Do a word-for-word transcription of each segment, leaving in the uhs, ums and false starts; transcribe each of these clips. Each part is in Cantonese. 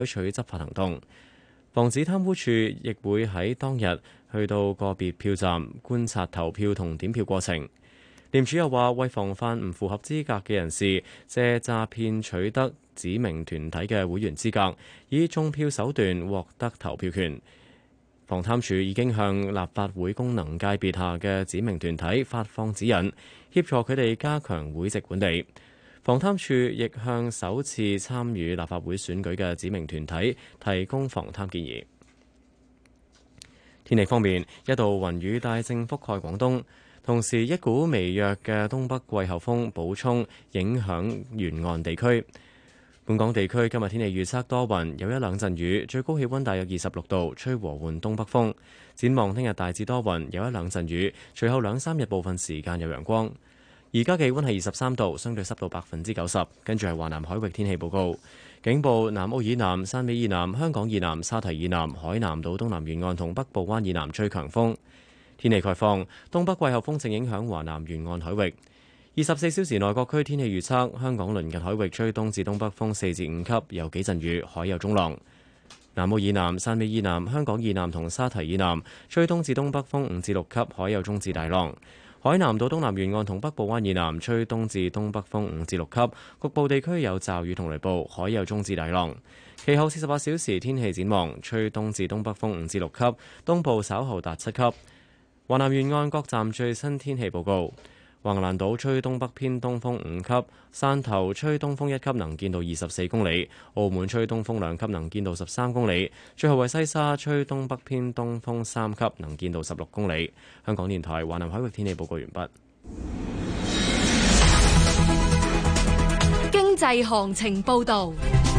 採取執法行動。防止貪污處亦會喺當日去到個別票站觀察投票同點票過程。廉署又話，為防範唔符合資格嘅人士借詐騙取得指明團體嘅會員資格，以中票手段獲得投票權。防貪處已經向立法會功能界別下嘅指明團體發放指引，協助佢哋加強會籍管理。防貪處亦向首次參與立法會選舉嘅指明團體提供防貪建議。天氣方面，一道雲雨帶正覆蓋廣東，同時一股微弱嘅東北季候風補充影響沿岸地區。本港地區今日天氣預測多雲，有一兩陣雨，最高氣溫大約二十六度，吹和緩東北風。展望聽日大致多雲，有一兩陣雨，隨後兩三日部分時間有陽光。而家氣溫係二十三度，相對濕度百分之九十。跟住係華南海域天氣報告，警報：南澳以南、汕尾以南、香港以南、沙堤以南、海南島東南沿岸同北部灣以南吹強風。天氣概況：東北季候風正影響華南沿岸海域。二十四小時內各區天氣預測：香港鄰近海域吹東至東北風四至五級，有幾陣雨，海有中浪。南澳以南、汕尾以南、香港以南同沙堤以南吹東至東北風五至六級，海有中至大浪。海南島東南沿岸同北部灣以南吹東至東北風五至六級，局部地區有驟雨同雷暴，海有中至大浪。其後四十八小時天氣展望：吹東至東北風五至六級，東部稍後達七級。華南沿岸各站最新天氣報告。橫瀾島吹東北偏東風五級，汕頭吹東風一級，能見度二十四公里；澳門吹東風兩級，能見度十三公里。最後為西沙吹東北偏東風三級，能見度十六公里。香港電台華南海域天氣報告完畢。 經濟行情報導。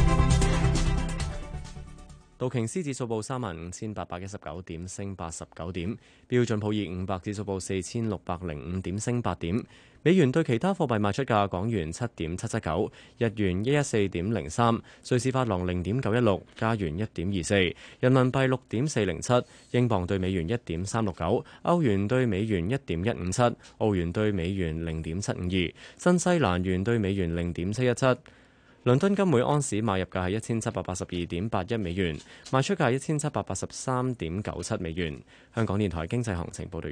道瓊斯指數報三萬五千八百一十九點，升八十九點；標準普爾五百指數報四千六百零五點，升八點。美元對其他貨幣賣出價：港元七點七七九，日元一一四點零三，瑞士法郎零點九一六，加元一點二四，人民幣六點四零七，英鎊對美元一點三六九，歐元對美元一點一五七，澳元對美元零點七五二，新西蘭元對美元零點七一七。倫敦金每安士買入價係一千七百八十二點八一美元，賣出價係一千七百八十三點九七美元。香港電台經濟行情報道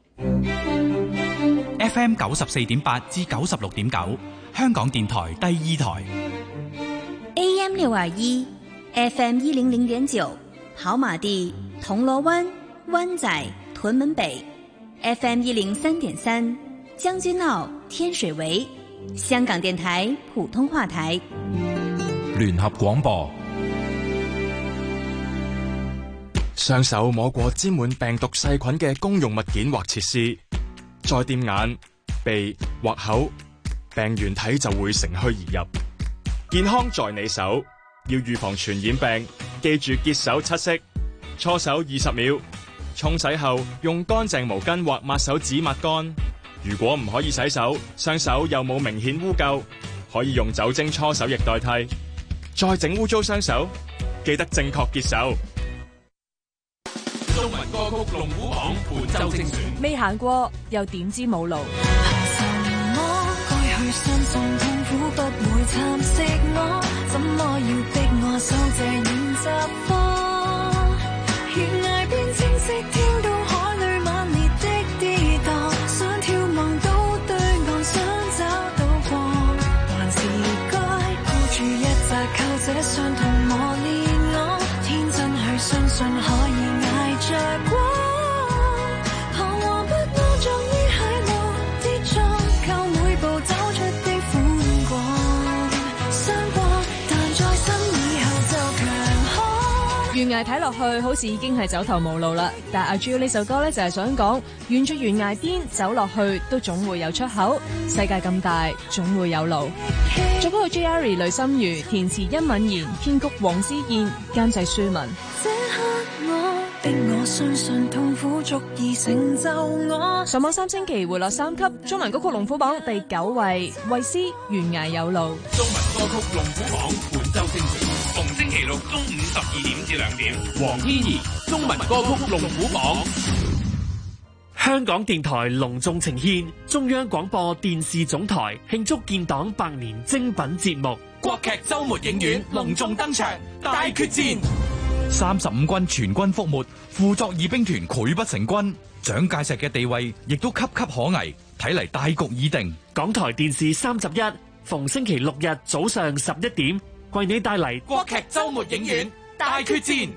完。 F M 九十四點八至九十六點九，香港電台第二台。 A M 六二一 ，F M 一零零點九，跑馬地、銅鑼灣、灣仔、屯門北 ，F M 一零三點三，將軍澳、天水圍。香港電台普通話台聯合廣播。雙手摸過沾滿病毒細菌嘅公用物件或設施，再掂眼、鼻或口，病原體就會乘虛而入。健康在你手，要預防傳染病，記住潔手七式：搓手二十秒，沖洗後用乾淨毛巾或抹手紙抹乾。如果唔可以洗手，雙手又冇明顯污垢，可以用酒精搓手液代替。再整污糟雙手，記得正確潔手。 中文歌曲龍虎榜本周精選， 未行過又點知冇路？ 憑什麼該去相信痛苦不會蠶食我？怎麼要逼我受這練習課？懸崖邊清晰聽到海裏猛烈的跌宕，想眺望到對岸，想找到光，還是該抱住一扎靠這傷痛磨練我，天真去相信可以捱着過。彷徨不安像於海浪跌撞，靠每步走出的苦過傷過，但在心以後就強悍。 懸崖睇落去好似已經係走投無路啦，但阿 Jill 呢首歌呢，就係想講，沿住懸崖邊走落去都總會有出口，世界咁大總會有路。作曲 J R 雷心如，填詞殷敏賢，編曲黃思燕，監製舒文。 這刻我逼我相信痛苦足以成就我。 上網三星期回落三級，中文歌曲龍虎榜第九位，衛詩懸崖有路。 中文歌曲龍虎榜本周精選，逢星期六中午十二點至兩點，黃天怡中文歌曲龍虎榜。 香港電台隆重呈獻中央廣播電視總台慶祝建黨百年精品節目《 國劇周末影院隆重登場，大決戰。三十五軍全軍覆沒，傅作義兵團潰不成軍，蔣介石嘅地位亦都岌岌可危，睇嚟大局已定。 港台電視三十一，逢星期六日早上十一點，為你帶嚟國劇周末影院大決戰。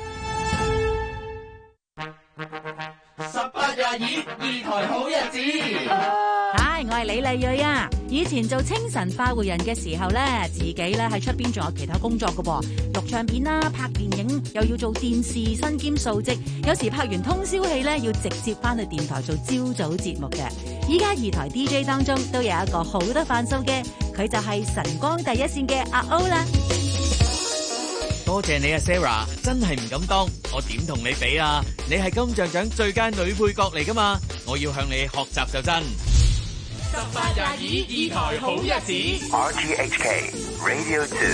十八廿二，二台好日子。 嗨，我係李麗蕊啊！以前做清晨快活人嘅時候咧，自己咧喺出邊仲有其他工作噶噃，錄唱片啦、拍電影，又要做電視，身兼數職。有時拍完通宵戲咧，要直接翻去電台做朝早節目嘅。依家二台 D J 當中都有一個好得飯數嘅，佢就係晨光第一線嘅阿歐啦。 多謝你啊 Sarah， 真係唔敢當，我點同你比啊？你係金像獎最佳女配角嚟噶嘛，我要向你學習就真。 十八廿二，二台好日子。 R T H K Radio Two。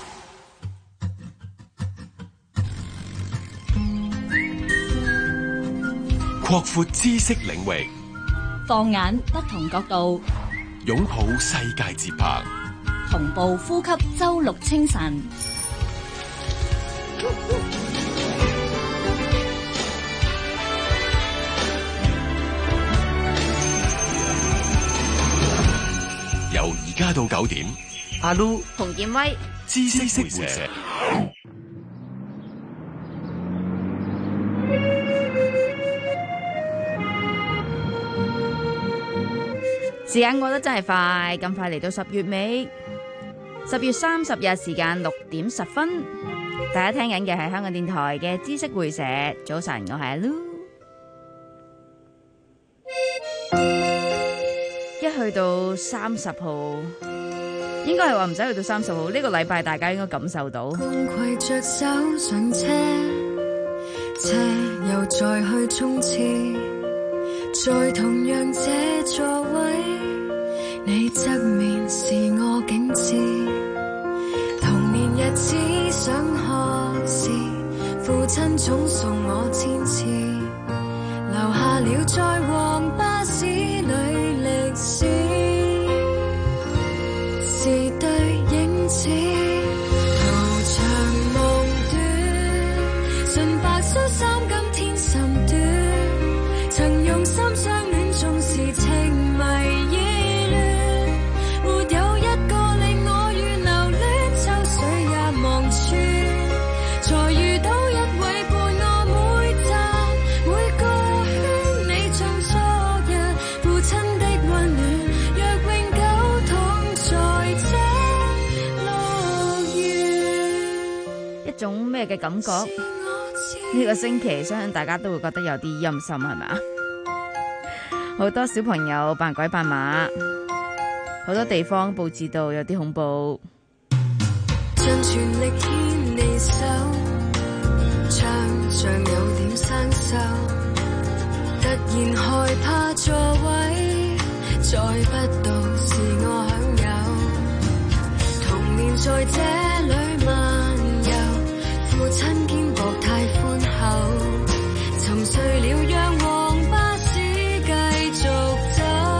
擴闊知識領域， 放眼不同角度， 擁抱世界節拍， 同步呼吸周六清晨。 由而家到九點， 阿 Lu 洪建威知識會社。 時間過得真係快，咁快嚟到十月尾，十月三十日時間六點十分，大家聽緊嘅係香港電台嘅知識會社。早晨，我係阿 Lu。一去到三十號，應該係話唔使去到三十號，呢個禮拜大家應該感受到。 攜着手上車，車又再去衝刺，在同樣這座位，你側面是我景致。童年日子想學時，父親總送我千次，留下了在黃巴士裏歷史，是對影子。途長夢短，純白恤衫今天甚短，曾用心相戀，縱是情迷意亂，沒有一個令我願留戀，秋水也望穿，才遇到一位伴我每站每個圈。你像昨日父親的溫暖，若永久躺在這樂園。 一種咩嘅感覺？呢個星期相信大家都會覺得有啲陰森，係咪啊？好多小朋友扮鬼扮馬，好多地方佈置到有啲恐怖。 盡全力牽你手，唱像有點生疏，突然害怕座位再不到是我享有。童年在這裏漫遊，父親肩膊太寬厚，沉睡了讓黃巴士繼續走，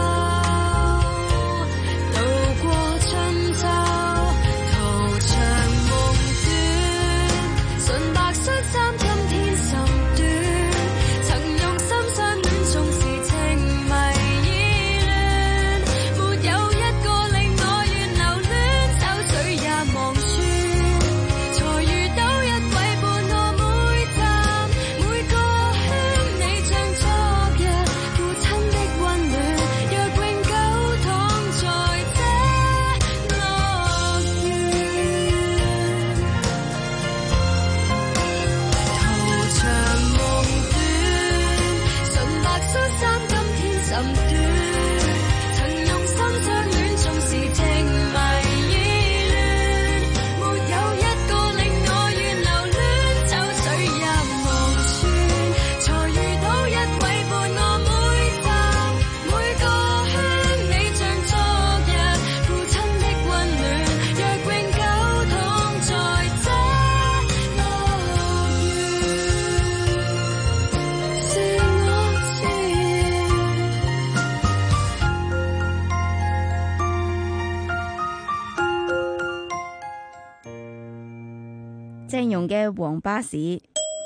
路過春秋，途長夢短，純白恤衫今天甚短，曾用心相戀，縱是情迷意亂，沒有一個令我願留戀，秋水也望穿。 行嘅黃巴士。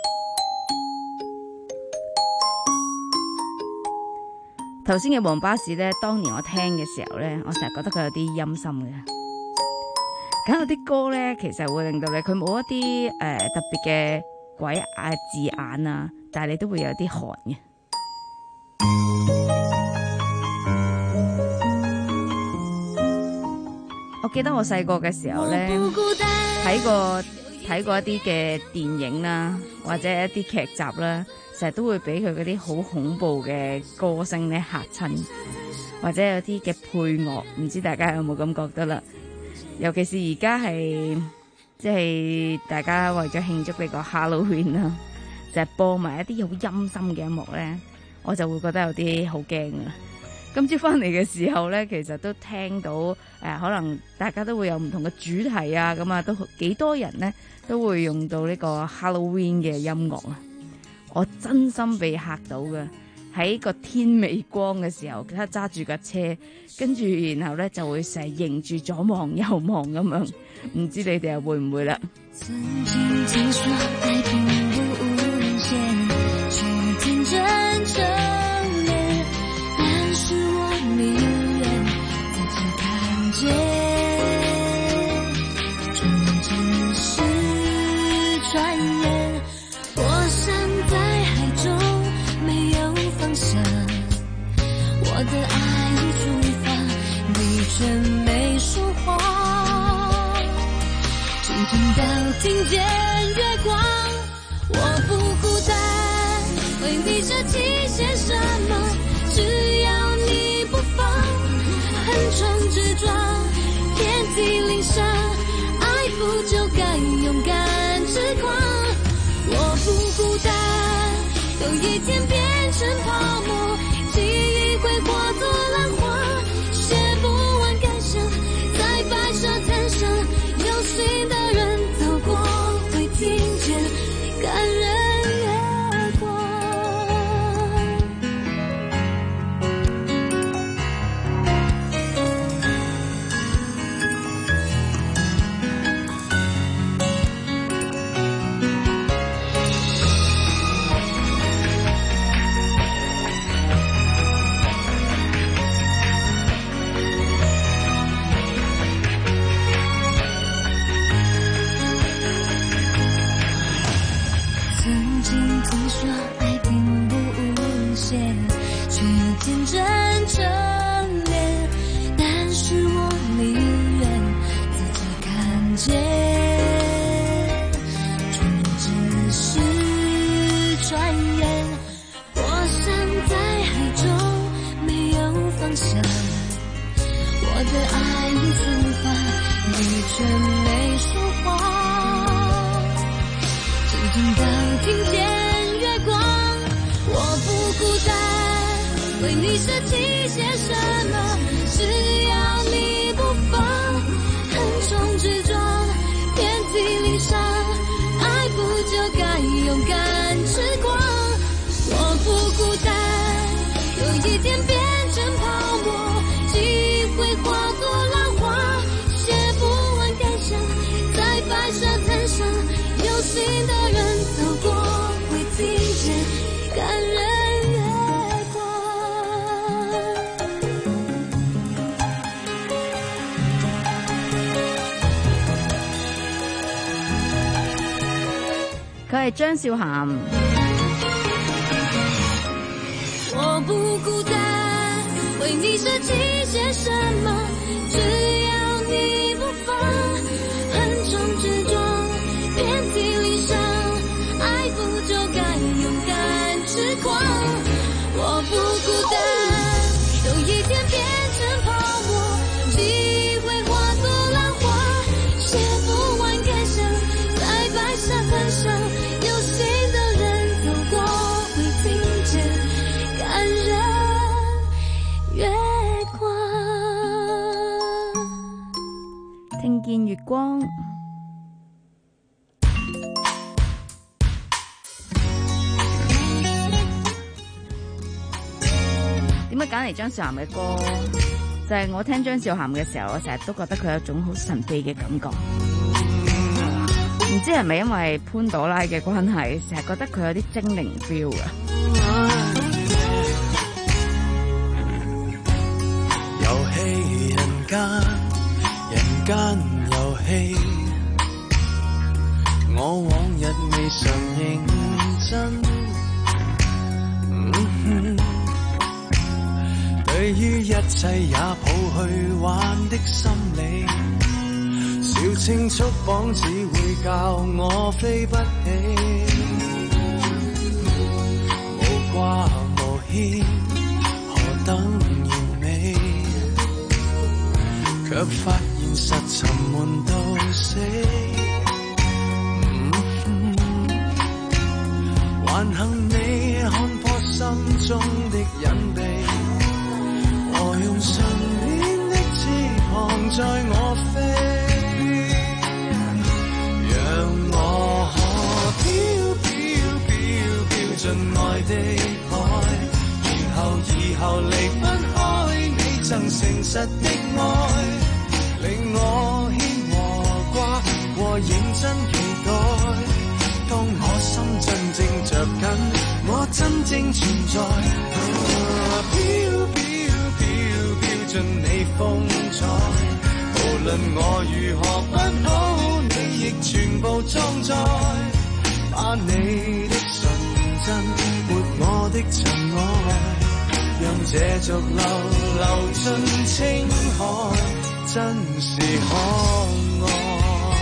頭先嘅黃巴士咧，當年我聽嘅時候咧，我成日覺得佢有啲陰森嘅。咁有啲歌咧，其實會令到你，佢冇一啲誒、呃、特別嘅鬼啊字眼啊，但係你都會有啲寒嘅。我記得我細個嘅時候咧，睇過睇過一啲嘅電影啦，或者一啲劇集啦。成日都會俾佢嗰啲好恐怖嘅歌聲咧嚇親，或者有啲嘅配樂，唔知大家有冇咁覺得啦？尤其是而家係即係大家為咗慶祝呢個 Halloween 啦，就係播埋一啲好陰森嘅音樂咧，我就會覺得有啲好驚啊！今朝翻嚟嘅時候咧，其實都聽到誒、呃，可能大家都會有唔同嘅主題啊，咁啊都幾多人咧都會用到呢個 Halloween 嘅音樂啊！我真心被嚇到嘅，喺個天未光嘅時候，佢揸住架車，跟住然後咧就會成日迎住左望右望咁樣，唔知你哋又會唔會啦？曾經聽說愛並不無限，卻天真正面，但是我寧願自己看見，純真是傳言，我想在海中沒有方向，我的愛已出發，你卻沒說話，只聽到聽見月光，我不孤單，為你捨棄些什麼，只要你不放，橫衝直撞，遍體鱗傷，愛不就該勇敢痴狂，我不孤單，有一天變成泡沫，記憶會化作浪花，寫不完感想，在白沙灘上，有心的人走過，會聽見感人月光。佢係張韶涵。我不孤單，為你捨棄些什麼，只要你不放，橫衝直撞，遍體鱗傷，愛不就該勇敢痴狂。我不孤單，有一天變成泡沫，記憶會化作浪花，寫不完感想，在白沙灘上，有心的人走過，會聽見感人月光。聽見月光。點解揀嚟張韶涵嘅歌？就係、是、我聽張韶涵嘅時候，我成日都覺得佢有一種好神秘嘅感覺。 唔知係咪因為潘朵拉嘅關係，成日覺得佢有啲精靈 feel 啊。 遊戲人間，人間遊戲，我往日未曾認真。嗯、對於一切也抱去玩的心理，小青束綁只會教我飛不起，無掛無牽，何等完美，卻發現實沉悶到死。嗯、還幸你看破心中的隱秘，我用信念的翅膀載我飛。盡愛的海，然後以後離不開你曾誠實的愛，令我牽和掛和認真期待。當我心真正着緊，我真正存在。啊、飄飄飄飄進你風采，無論我如何不好，你亦全部裝載，把你的抹我的塵埃，讓這逐流流進青海，真是可愛。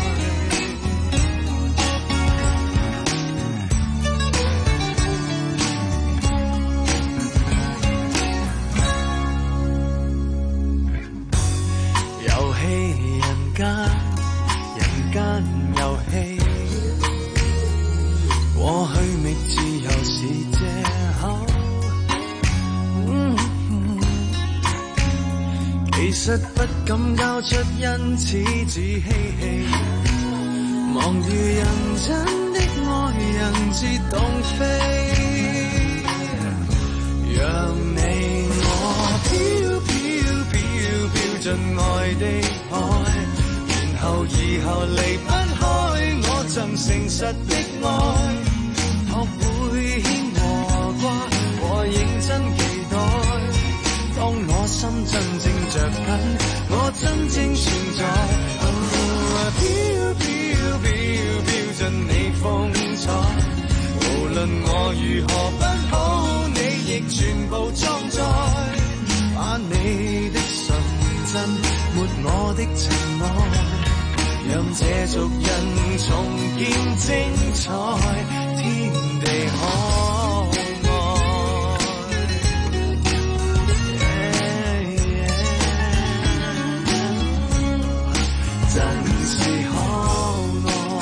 遊戲人間，人間遊戲，過去覓自由是借口、嗯嗯，其實不敢交出，因此只嬉戲，忙如人真的愛人自動飛，讓你我飄飄飄飄進愛的海，然後以後離不開我曾誠實的愛。學會牽和掛和認真期待，當我心真正着緊，我真正存在。啊、飄飄飄飄進你風采，無論我如何不好，你亦全部裝載，把你的純真抹我的塵埃，讓這族人重見精彩。天地可愛， yeah, yeah, 真是可愛。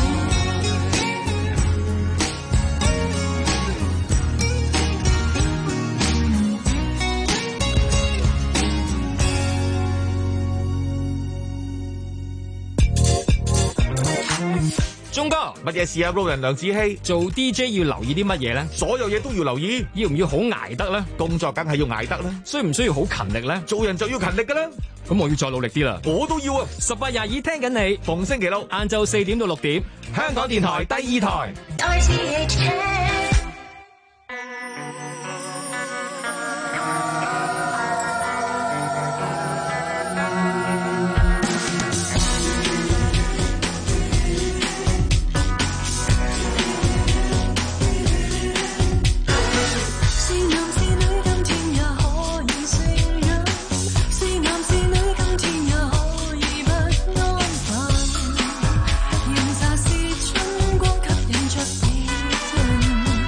鐘哥，乜嘢事啊？路人梁子希做 D J 要留意啲乜嘢咧？ 所有嘢都要留意， 要唔要好捱得咧？ 工作梗係要捱得啦， 需唔需要好勤力咧？ 做人就要勤力噶啦。 咁我要再努力啲啦。 我都要啊！ 十八廿二聽緊你， 逢星期六晏晝四點到六點， 香港電台第二台。 原來是春光吸引着別人。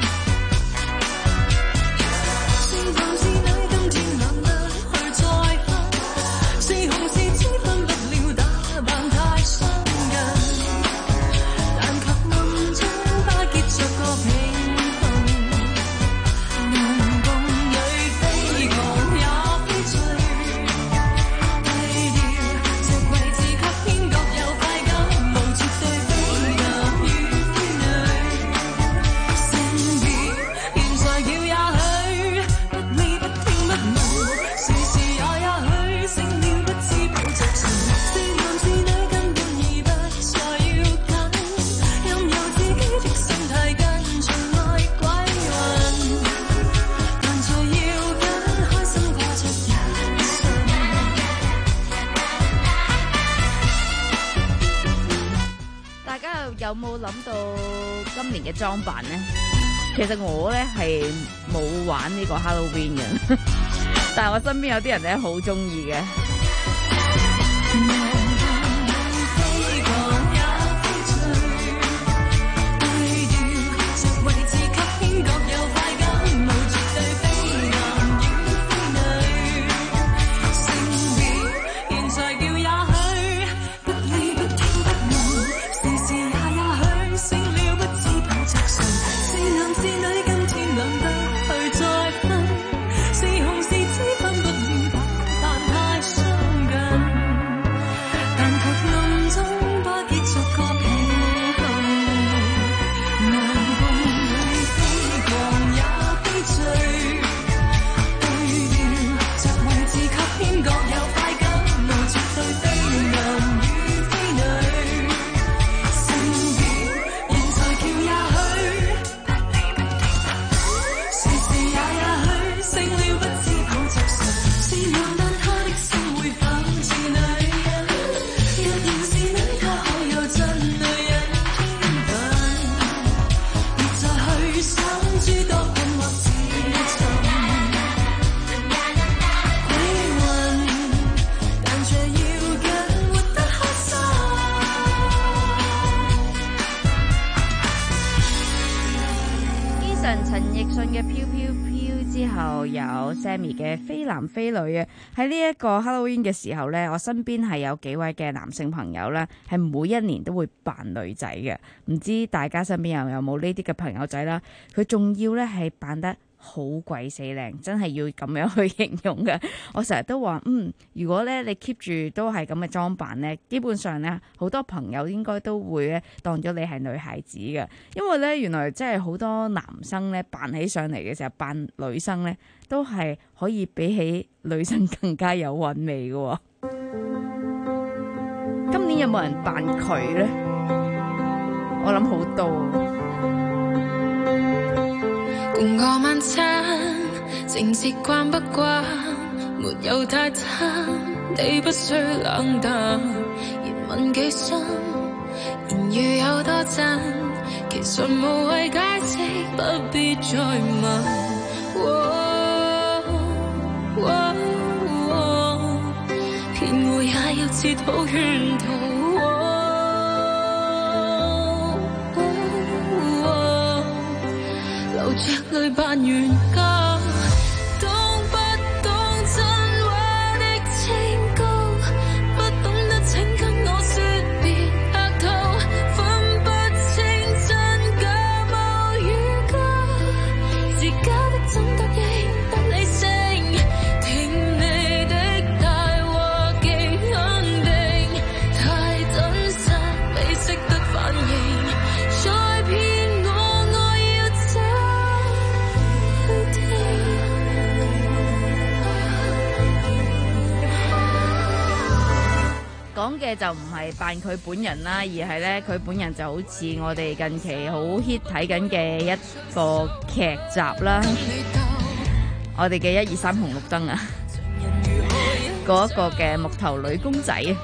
今年嘅裝扮咧，其實我咧係冇玩呢個 Halloween 嘅，但係我身邊有啲人咧好中意嘅。Sammy 嘅飛男飛女啊，喺呢一個 Halloween 嘅時候呢，我身邊係有幾位嘅男性朋友啦，係每一年都會扮女仔嘅。唔知大家身邊又有冇呢啲嘅朋友仔啦？佢仲要呢係扮得好鬼死靚，真係要咁樣去形容嘅。我成日都話，嗯，如果咧你 keep 住都係咁嘅裝扮咧，基本上咧好多朋友應該都會咧當咗你係女孩子嘅，因為咧原來真係好多男生咧扮起上嚟嘅時候扮女生咧，都係可以比起女生更加有韻味嘅。今年有冇人扮佢咧？我諗好多。 共個晚餐，正是慣不慣，沒有太差，你不需冷淡，言問幾深，言語有多真，其實無謂解釋，不必再問。騙我也要切好圈套。流着淚扮冤家，懂不懂真話的清高，不懂得請跟我說別客套，分不清真假冒與假，自家的怎得應得理性，聽你的大話極肯定，太真實未識得反應，再騙講嘅就唔係扮佢本人啦，而係咧佢本人就好似我哋近期好 hit 睇緊嘅一個劇集啦，我哋嘅一二三紅綠燈啊，嗰一個嘅木頭女公仔啊。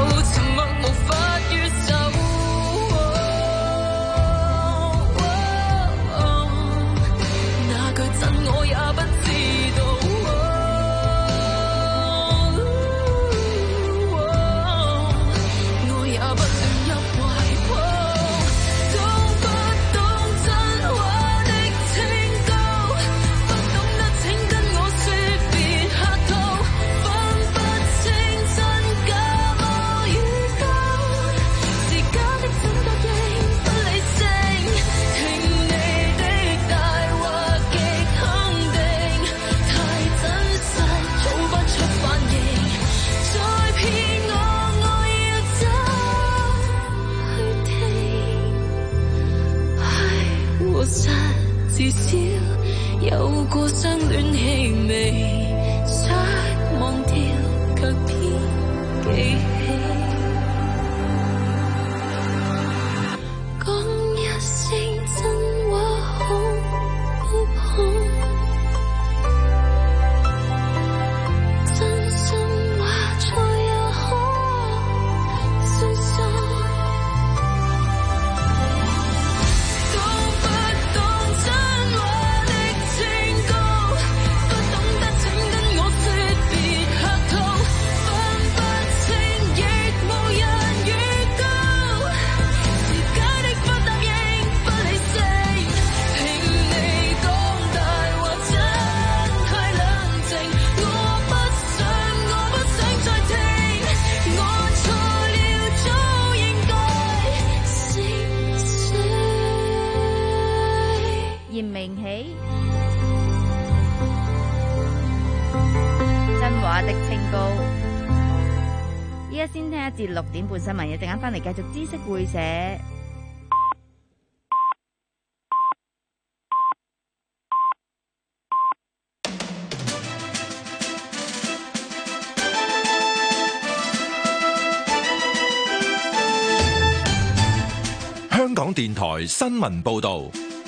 至少有過相戀氣味，想忘掉卻偏記起，講一聲真話好不好？真心話再也可相信。 明喜，真話的清高。依家先聽一節六點半新聞，一陣間翻嚟繼續知識會社。 香港電台新聞報道。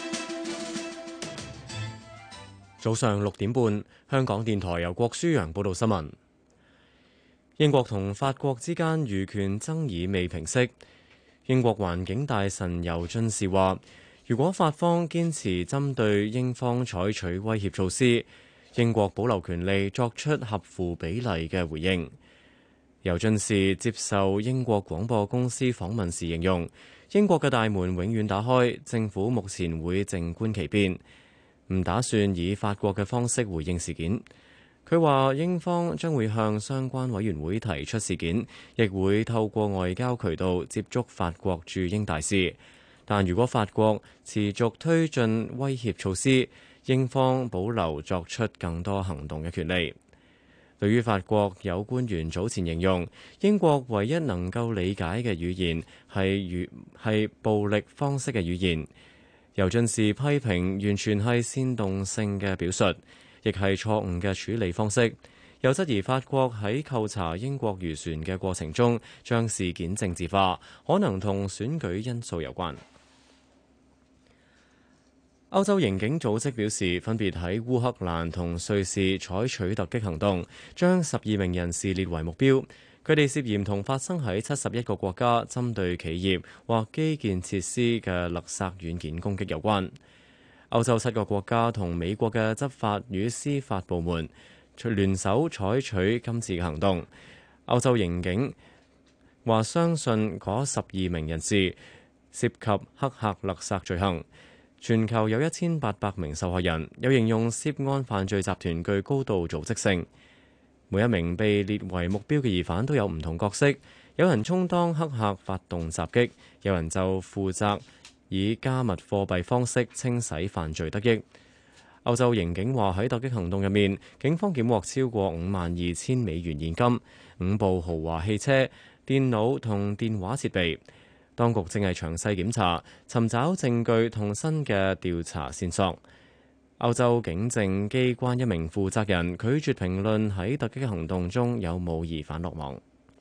早上六點半，香港電台由郭舒揚報道新聞。英國同法國之間漁權爭議未平息。英國環境大臣尤俊士話，如果法方堅持針對英方採取威脅措施，英國保留權利作出合乎比例嘅回應。尤俊士接受英國廣播公司訪問時形容，英國嘅大門永遠打開，政府目前會靜觀其變，唔打算以法國嘅方式回應事件。佢話英方將會向相關委員會提出事件，亦會透過外交渠道接觸法國駐英大使。但如果法國持續推進威脅措施，英方保留作出更多行動嘅權利。對於法國有官員早前形容，英國唯一能夠理解嘅語言係語係暴力方式嘅語言，尤俊士批評完全係煽動性嘅表述，亦係錯誤嘅處理方式。又質疑法國喺扣查英國漁船嘅過程中，將事件政治化，可能同選舉因素有關。歐洲刑警組織表示，分別喺烏克蘭同瑞士採取突擊行動，將十二名人士列為目標。佢哋涉嫌同發生喺七十一個國家針對企業或基建設施嘅勒索軟件攻擊有關。歐洲七個國家同美國嘅執法與司法部門聯手採取今次嘅行動。歐洲刑警話相信嗰十二名人士涉及黑客勒索罪行。全球有一千八百名受害人，又形容涉案犯罪集團具高度組織性。每一名被列為目標嘅疑犯都有唔同角色，有人充當黑客發動襲擊，有人就負責以加密貨幣方式清洗犯罪得益。歐洲刑警話喺突擊行動入面，警方檢獲超過五萬二千美元現金、五部豪華汽車、電腦同電話設備。當局正係詳細檢查，尋找證據同新嘅調查線索。歐洲警政機關一名負責人拒絕評論喺突擊行動中有冇疑犯落網。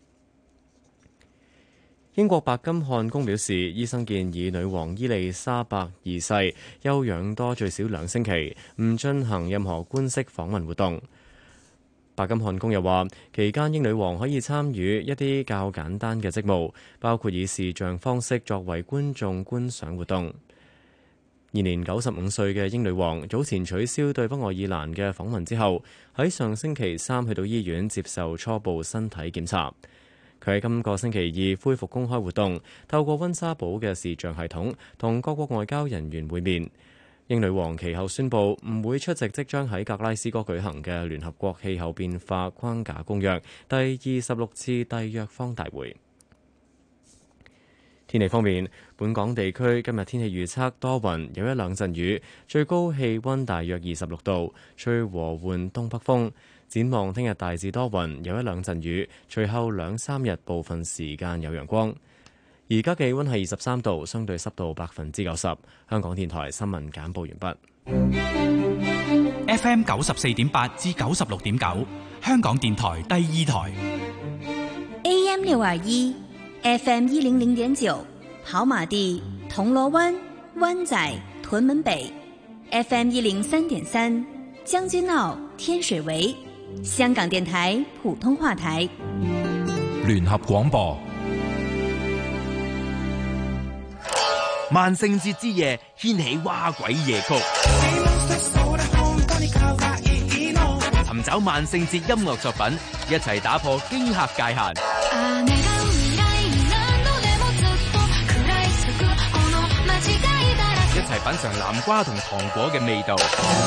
英國白金漢宮表示，醫生建議女王伊麗莎白二世休養多最少兩星期，唔進行任何官式訪問活動。白金漢宮又話，期間英女王可以參與一啲較簡單嘅職務，包括以視像方式作為觀眾觀賞活動。現年九十五歲嘅英女王早前取消對北愛爾蘭嘅訪問之後，喺上星期三去到醫院接受初步身體檢查。佢喺今個星期二恢復公開活動，透過溫莎堡嘅視像系統同各國外交人員會面。英女王其後宣布唔會出席即將喺格拉斯哥舉行嘅聯合國氣候變化框架公約第二十六次締約方大會。天氣方面，本港地區今日天氣預測多雲，有一兩陣雨，最高氣溫大約二十六度，吹和緩東北風。展望聽日大致多雲，有一兩陣雨，隨後兩三日部分時間有陽光。而家氣溫係二十三度，相對濕度百分之九十。香港電台新聞簡報完畢。 F M 九十四點八至九十六點九，香港電台第二台。 A M 六二一，F M 一零零點九，跑馬地、銅鑼灣、灣仔、屯門北 ，F M 一零三點三，將軍澳、天水圍，香港電台普通話台。 聯合廣播。 萬聖節之夜掀起蛙鬼夜曲，尋找萬聖節音樂作品，一齊打破驚嚇界限，一齊品嘗南瓜同糖果嘅味道。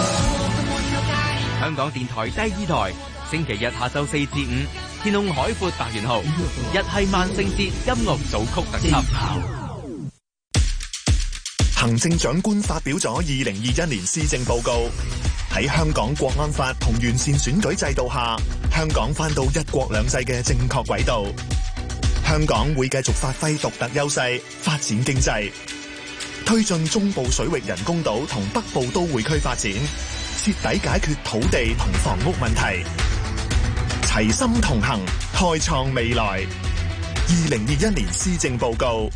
香港電台第二台，星期日下晝四至五，天空海闊白元號，日係萬聖節音樂組曲特輯。 行政長官發表咗二零二一年施政報告，喺香港國安法同完善選舉制度下，香港返到一國兩制嘅正確軌道。香港會繼續發揮獨特優勢，發展經濟，推進中部水域人工島同北部都會區發展，徹底解決土地同房屋問題，齊心同行，開創未來。二零二一年施政報告。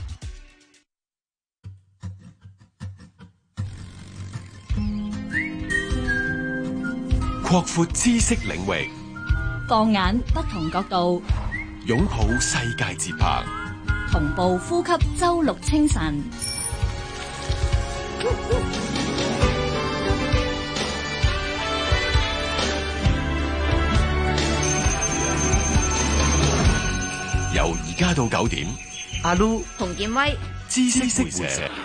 擴闊知識領域， 放眼不同角度， 擁抱世界節拍， 同步呼吸周六清晨。 由而家到九點， 阿 Lu 洪建威， 知識會社。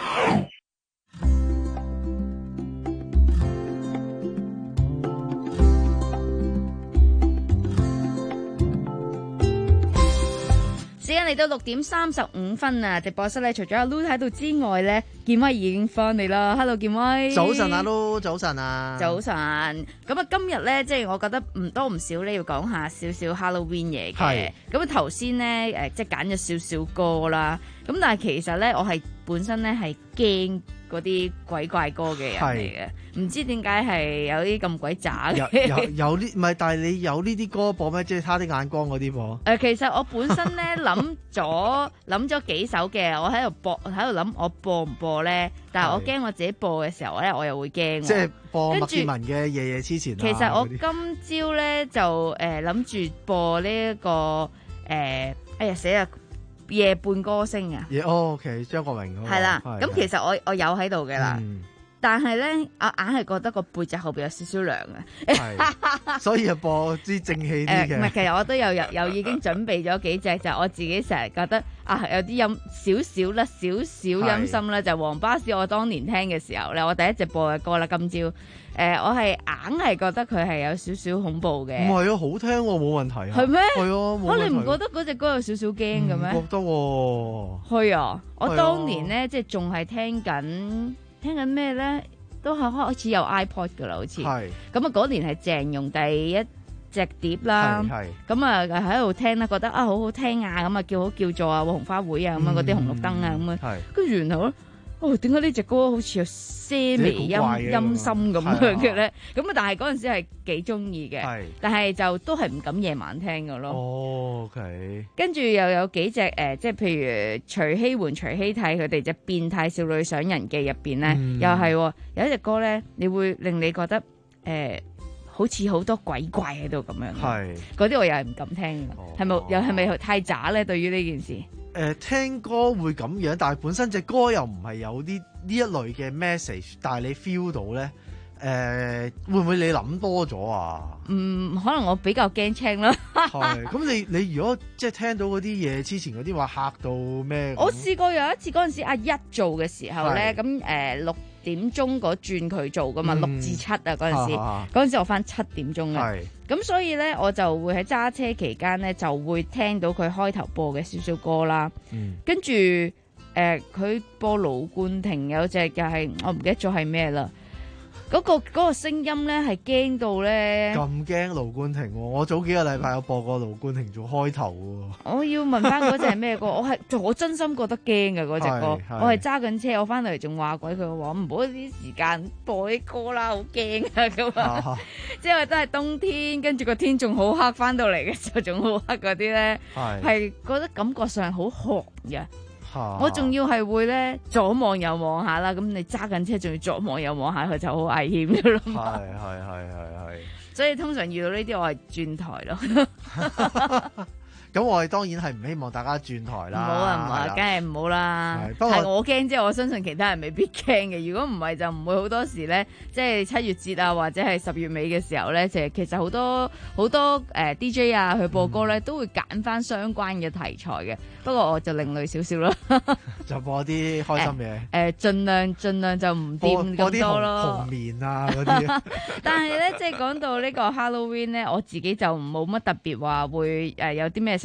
時間嚟到六點三十五分啊！直播室咧，除咗阿 Lu 喺度之外咧，建威已經翻嚟啦。Hello， 建威。 早晨啊 Lu，早晨啊。 早晨。咁啊，今日咧，即係我覺得唔多唔少咧，要講下少少 Halloween 嘢嘅。係。咁啊，頭先咧，誒，即係揀咗少少歌啦。咁但係其實咧，我係本身咧係驚嗰啲鬼怪歌嘅人嚟嘅，唔知點解係有啲咁鬼渣嘅。 有有有呢，唔係，但係你有呢啲歌播咩？即係他的眼光嗰啲播。誒、 呃，其實我本身咧諗咗諗咗幾首嘅，我喺度播喺度諗我播唔播咧？但係我驚我自己播嘅時候咧，我又會驚。即係播麥潔文嘅《夜夜痴纏》。其實我今朝咧就誒諗住播呢、這、一個誒、呃，哎呀死啦！夜半歌聲啊！ 嘢哦，OK，張國榮嗰個係啦。 咁其實我我有喺度嘅啦，嗯、但係咧，我硬係覺得個背脊後邊有少少涼嘅，所以就播啲正氣啲嘅。唔係、呃，其實我都有有有已經準備咗幾隻，就我自己成日覺得啊，有啲陰少少啦，少少陰森啦，就係、黃巴士我當年聽嘅時候咧，我第一隻播嘅歌啦，今朝。誒、呃，我係硬係覺得佢係有少少恐怖嘅。唔係啊，好聽喎、啊，冇問題啊。係咩？係啊，冇問題。你唔覺得嗰隻歌有少少驚嘅咩？覺得喎。係啊，我當年咧，即係仲係聽緊聽緊咩咧？都係開始有 iPod 噶啦，好似。係。咁啊，嗰年係鄭融第一隻碟啦。係。咁啊，喺度聽啦，覺得啊好好聽啊，咁啊叫好叫座啊，紅花會啊，咁啊嗰啲紅綠燈啊，咁啊。係。跟住然後咧。哦，點解呢隻歌好似有些微陰陰森咁樣嘅咧？咁啊，但係嗰陣時係幾中意嘅，但係就都係唔敢夜晚聽嘅咯。哦 ，OK。跟住又有幾隻誒、呃，即係譬如徐熙媛、徐熙娣佢哋隻《變態少女上人記》入邊咧，嗯、又係、哦、有一隻歌咧，你會令你覺得誒、呃，好似好多鬼怪喺度咁樣。係。嗰啲我又係唔敢聽嘅，係咪、哦、又係咪太渣咧？對於呢件事？誒、呃、聽歌會咁樣，但係本身隻歌又唔係有啲呢一類嘅 message，但係你 feel 到咧，誒、呃、會唔會你諗多咗啊？嗯，可能我比較驚青啦。係，咁你你如果即係聽到嗰啲嘢，之前嗰啲話嚇到咩？我試過有一次嗰陣時阿一做嘅時候咧，咁誒六點鐘嗰轉佢做噶嘛，六、嗯、至七啊嗰陣時，嗰、啊、陣時我翻七點鐘嘅。咁所以咧，我就會喺揸車期間咧，就會聽到佢開頭播嘅少少歌啦。嗯、跟住誒，佢、呃、播盧冠廷有隻又係我唔記得咗係咩啦。嗰、嗰個嗰、嗰個聲音咧係驚到咧，咁驚盧冠廷、啊？我早幾個禮拜有播過盧冠廷做開頭喎。我要問翻嗰隻係咩歌？我係我真心覺得驚嘅嗰隻歌。我係揸緊車，我翻到嚟仲話鬼佢話唔好啲時間播啲歌啦，好驚啊咁啊！即係都係冬天，跟住個天仲好黑，翻到嚟嘅時候仲好黑嗰啲咧，係覺得感覺上好寒嘅。我仲要係會咧左望右望下啦，咁你揸緊車仲要左望右望下，佢就好危險噶啦嘛。係係係係係。所以通常遇到呢啲我係轉台咯。咁我哋當然係唔希望大家轉台啦。唔好啊，唔好啊，梗係唔好啦。係我驚，即係我相信其他人未必驚嘅。如果唔係就唔會好多時咧，即係七月節啊，或者係十月尾嘅時候咧，其實其實好多好多誒、呃、D J 啊去播歌咧，嗯、都會揀翻相關嘅題材嘅。不過我就另類少少咯，就播啲開心嘢。誒、呃，盡、呃、量盡量就唔掂咁多咯。紅棉啊嗰啲。但係咧，即係講到呢個 Halloween 咧，我自己就冇乜特別話會誒有啲咩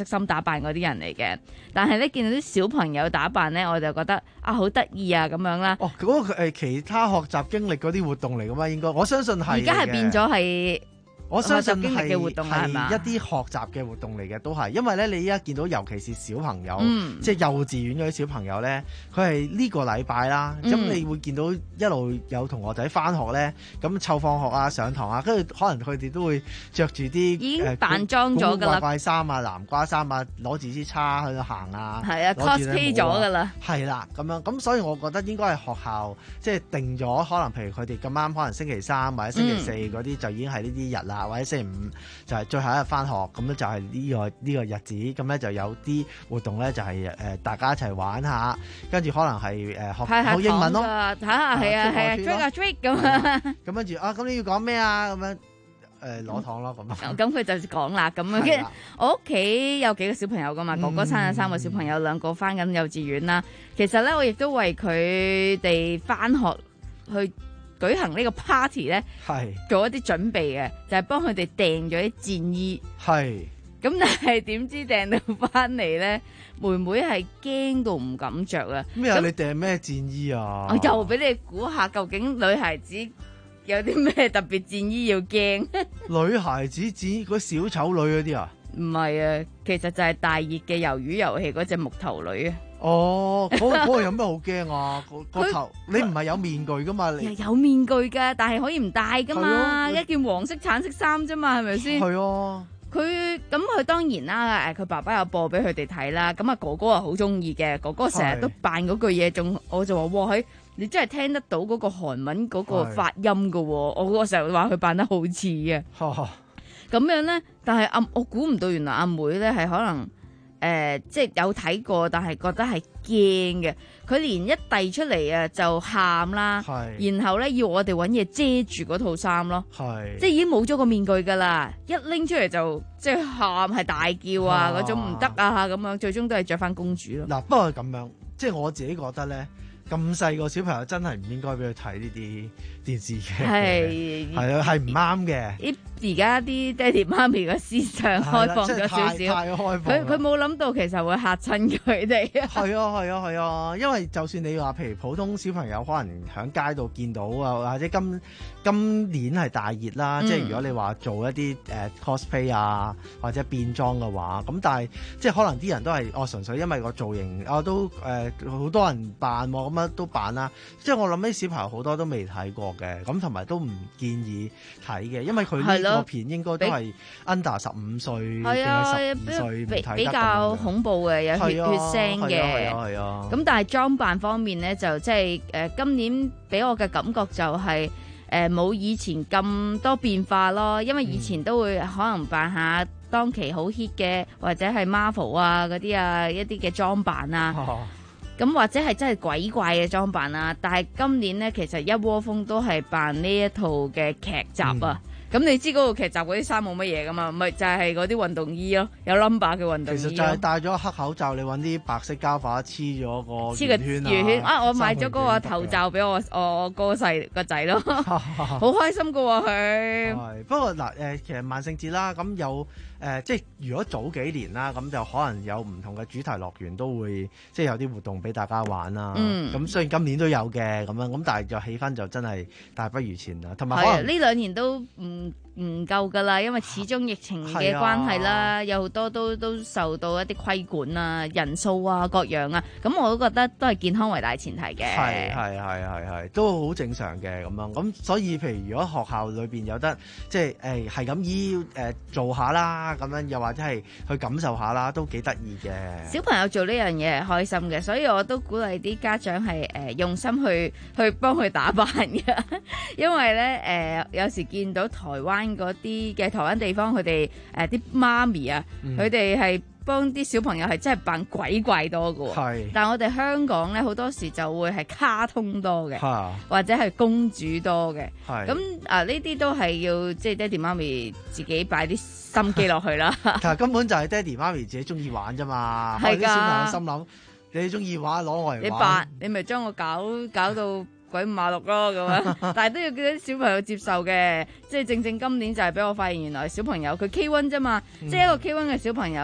悉心打扮嗰啲人嚟嘅。但係咧見到啲小朋友打扮咧，我就覺得啊好得意啊咁樣啦。 哦，嗰、嗰個誒其他學習經歷嗰啲活動嚟㗎嘛，應該我相信係。 而家係變咗係。 我相信係嘅活動係一啲學習嘅活動嚟嘅，都係因為咧，你依家見到尤其是小朋友， 嗯、 即係幼稚園嗰啲小朋友咧，佢係呢個禮拜啦，咁、嗯、你會見到一路有同學仔翻學咧，咁湊放學啊、上堂啊，跟住可能佢哋都會着住啲已經扮裝咗㗎啦， 怪怪衫啊、南瓜衫啊，攞住支叉喺度行啊， 係啊 cosplay 咗㗎啦， 係啦咁樣，咁所以我覺得應該係學校即係定咗，可能譬如佢哋咁啱可能星期三或者星期四嗰啲就已經係呢啲日啦，或者星期五。就係最後一日翻學，咁咧就係呢、這個呢、這個日子，咁咧就有啲活動咧就係、是、誒、呃、大家一齊玩下，跟住可能係誒、呃、學學英文咯， 睇下係啊係啊 trick 啊 trick 咁啊， 咁跟住啊咁你要講咩啊咁樣誒攞糖咯咁， 咁佢就講啦咁樣。跟住我屋企有幾個小朋友噶嘛，哥哥生咗三個小朋友，兩個翻緊幼稚園啦。其實咧我亦都為佢哋翻學去舉行呢個 party 咧，係做一啲準備嘅，就係幫佢哋訂咗啲戰衣。係咁，但係點知訂到翻嚟咧，妹妹係驚到唔敢着啊！ 咩啊？你訂咩戰衣啊？ 我又俾你估下，究竟女孩子有啲咩特別戰衣要驚？ 女孩子戰嗰小丑女嗰啲啊？ 唔係啊，其實就係大熱嘅魷魚遊戲嗰隻木頭女啊！ 哦，嗰、那、嗰個有咩好驚啊？個頭你唔係有面具噶嘛？你有面具噶，但係可以唔戴噶嘛？一件黃色橙色衫啫嘛，係咪先？係啊。佢咁佢當然啦，誒佢爸爸有播俾佢哋睇啦。咁啊哥哥啊好中意嘅，哥哥成日都扮嗰句嘢，仲我就話哇，喺你真係聽得到嗰個韓文嗰個發音噶喎。我我成日話佢扮得好似啊。咁樣咧，但係阿我估唔到，原來阿妹咧係可能。誒、呃，即係有睇過，但係覺得係驚嘅。佢連一遞出嚟啊，就喊啦。然後咧要我哋揾嘢遮住嗰套衫咯。即係已經冇咗個面具噶啦，一拎出嚟就即係喊，係大叫啊嗰種唔得啊咁樣，最終都係着翻公主咯。 嗱，不過咁樣，即係我自己覺得咧，咁細個小朋友真係唔應該俾佢睇呢啲電視劇。係係啊，係唔啱嘅。 而家啲爹哋媽咪嘅思想開放咗少少，佢佢冇諗到其實會嚇親佢哋。 係啊係啊係啊，因為就算你話譬如普通小朋友可能喺街度見到啊，或者今今年係大熱啦，嗯、即係如果你話做一啲誒、uh, cosplay 啊或者變裝嘅話，咁但係即係可能啲人都係哦純粹因為個造型，我、哦、都誒好、呃、多人扮喎，咁樣都扮啦。即係我諗啲小朋友好多都未睇過嘅，咁同埋都唔建議睇嘅，因為佢呢個片應該都係 under 十五歲定係十五歲唔睇得， 比較恐怖嘅，有血、啊、血腥嘅。 係啊係啊。咁、 啊、但係裝扮方面咧，就即係誒今年俾我嘅感覺就係誒冇以前咁多變化咯，因為以前都會可能扮下當期好 hit 嘅，或者係 Marvel 啊嗰啲啊一啲嘅裝扮啊。哦咁或者係真係鬼怪嘅裝扮啊，但係今年咧其實一窩蜂都係扮呢一套嘅劇集啊。咁、嗯、你知嗰個劇集嗰啲衫冇乜嘢噶嘛，咪就係嗰啲運動衣咯，有 number 嘅運動衣。 其實就係戴咗黑口罩，你揾啲白色膠化黐咗個圓圈啊。 圓圈啊！我買咗嗰個頭罩俾我我哥細個仔咯，好開心噶喎佢。 係不過嗱誒，其實萬聖節啦，咁有。誒、呃，即係如果早幾年啦，咁就可能有唔同嘅主題樂園都會即係有啲活動俾大家玩啦。嗯，咁雖然今年都有嘅咁樣，咁但係就氣氛就真係大不如前啦。同埋可能呢兩年都唔唔夠㗎啦，因為始終疫情嘅關係啦，啊、有好多都都受到一啲規管啊、人數啊各樣啊。咁我都覺得都係健康為大前提嘅。 係係係係係，都好正常嘅咁樣。咁所以譬如如果學校裏邊有得即係誒係咁依誒做下啦。咁樣又或者係去感受下啦，都幾得意嘅。 小朋友做呢樣嘢係開心嘅，所以我都鼓勵啲家長係誒、呃、用心去去幫佢打扮嘅。因為咧誒、呃、有時見到台灣嗰啲嘅台灣地方，佢哋誒啲媽咪啊，佢哋係幫啲小朋友係真係扮鬼怪多嘅。係，但係我哋香港咧好多時就會係卡通多嘅，或者係公主多嘅。係咁啊，呢啲都係要即係爹哋媽咪自己擺啲心機落去啦。 其實根本就係爹哋媽咪自己中意玩啫嘛。係㗎。啲小朋友心諗你中意玩攞我嚟玩， 你扮你咪將我搞搞到鬼五馬六咯咁樣。但係都要叫啲小朋友接受嘅。即係正正今年就係俾我發現，原來小朋友佢 K 一啫嘛，嗯、即係一個 K 一嘅小朋友。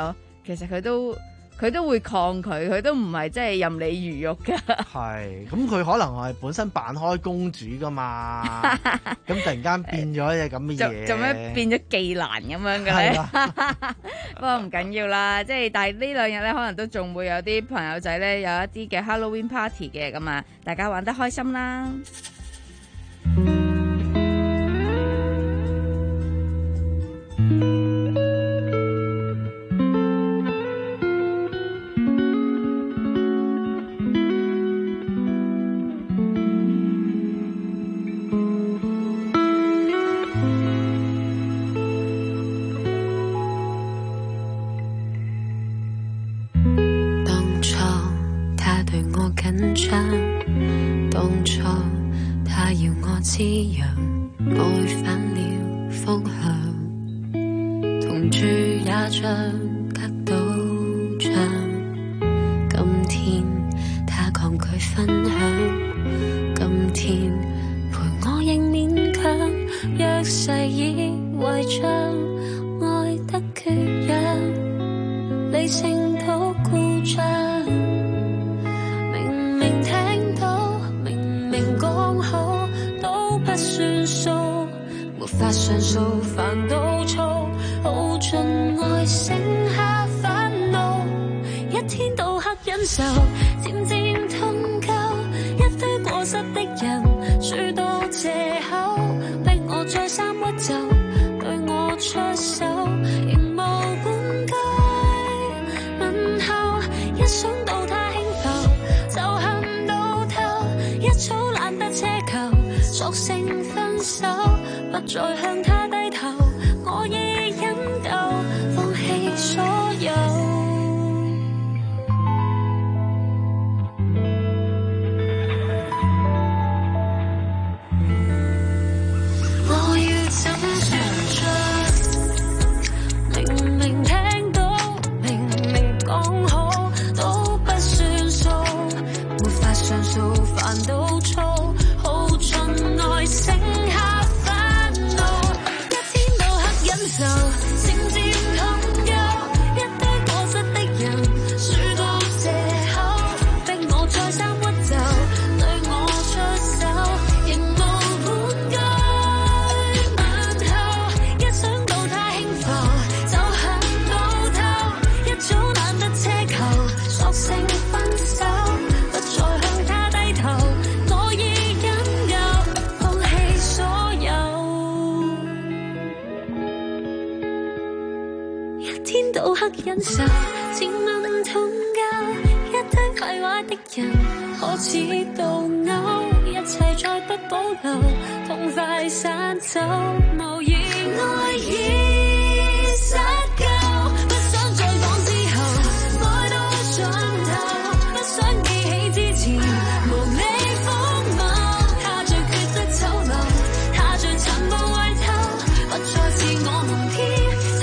其實佢都佢都會抗拒，佢都唔係真係任你魚肉㗎。 係，咁佢可能係本身扮開公主噶嘛，咁突然間變咗一隻咁嘅嘢， 做咩變咗技能咁樣嘅咧？不過唔緊要啦，即係但係呢兩日咧，可能都仲會有啲朋友仔咧有一啲嘅 Halloween party 嘅，咁啊，大家玩得開心啦。 當初他要我滋養，愛反了方向，同住也像隔到牆。今天他抗拒分享，今天陪我仍勉強，若誓以為賬，愛得缺氧，理性都故障。沒法上訴，煩到燥，耗盡愛剩下煩惱，一天到黑忍受，漸漸痛夠，一堆過失的人，諸多藉口，逼我再三屈就，對我出手，仍無半句問候，一想到他輕浮，就恨到透，一早懶得奢求，索性分手。不再向他低頭，我已忍夠，放棄所有。我要怎想像？明明聽到，明明講好，都不算數，沒法上訴，煩到燥，耗盡愛剩下。就漸漸痛夠，一堆過失的人，諸多藉口，逼我再三屈就，對我出手，仍無半句問候，一想到他輕浮，就恨到透，一早懶得奢求，索性分手，不再向他低頭，我已忍夠，放棄所有。天到黑忍受，漸問痛夠，一堆廢話的人，可似倒鈎，一切再不保留，痛快散走，無疑愛已失夠，不想再講之後，愛到盡頭，不想記起之前，無理荒謬，他最缺德醜陋，他最殘暴壞透，不再是我們偏。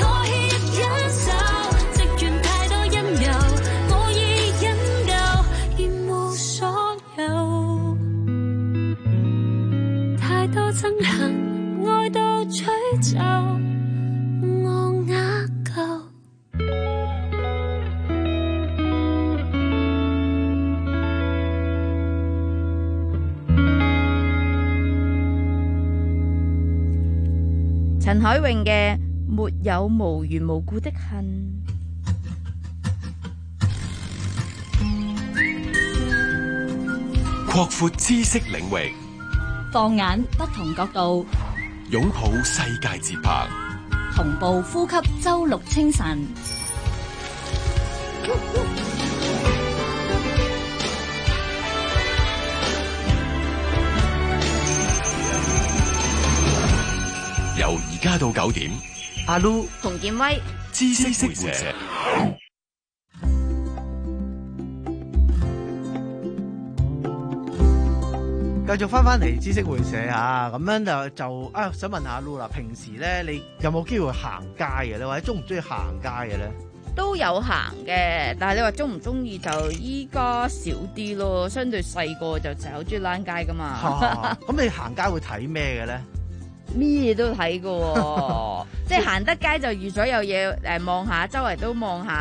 憎恨愛到吹走我額夠。 陳海詠嘅沒有無緣無故的恨。 擴闊知識領域， 放眼不同角度， 擁抱世界節拍， 同步呼吸周六清晨。 由而家到九點， 阿 Lu 洪建威， 知識識者。 繼續翻翻嚟知識會社啊，咁樣就就啊，想問下阿 Lu 啦，平時咧你有冇機會行街嘅咧，或者中唔中意行街嘅咧？ 都有行嘅，但係你話中唔中意就依家少啲咯，相對細個就成日好中意躝街噶嘛。 咁、啊、你行街會睇咩嘅咧？ 咩嘢都睇㗎喎，即係行得街就預咗有嘢誒望下，周圍都望下，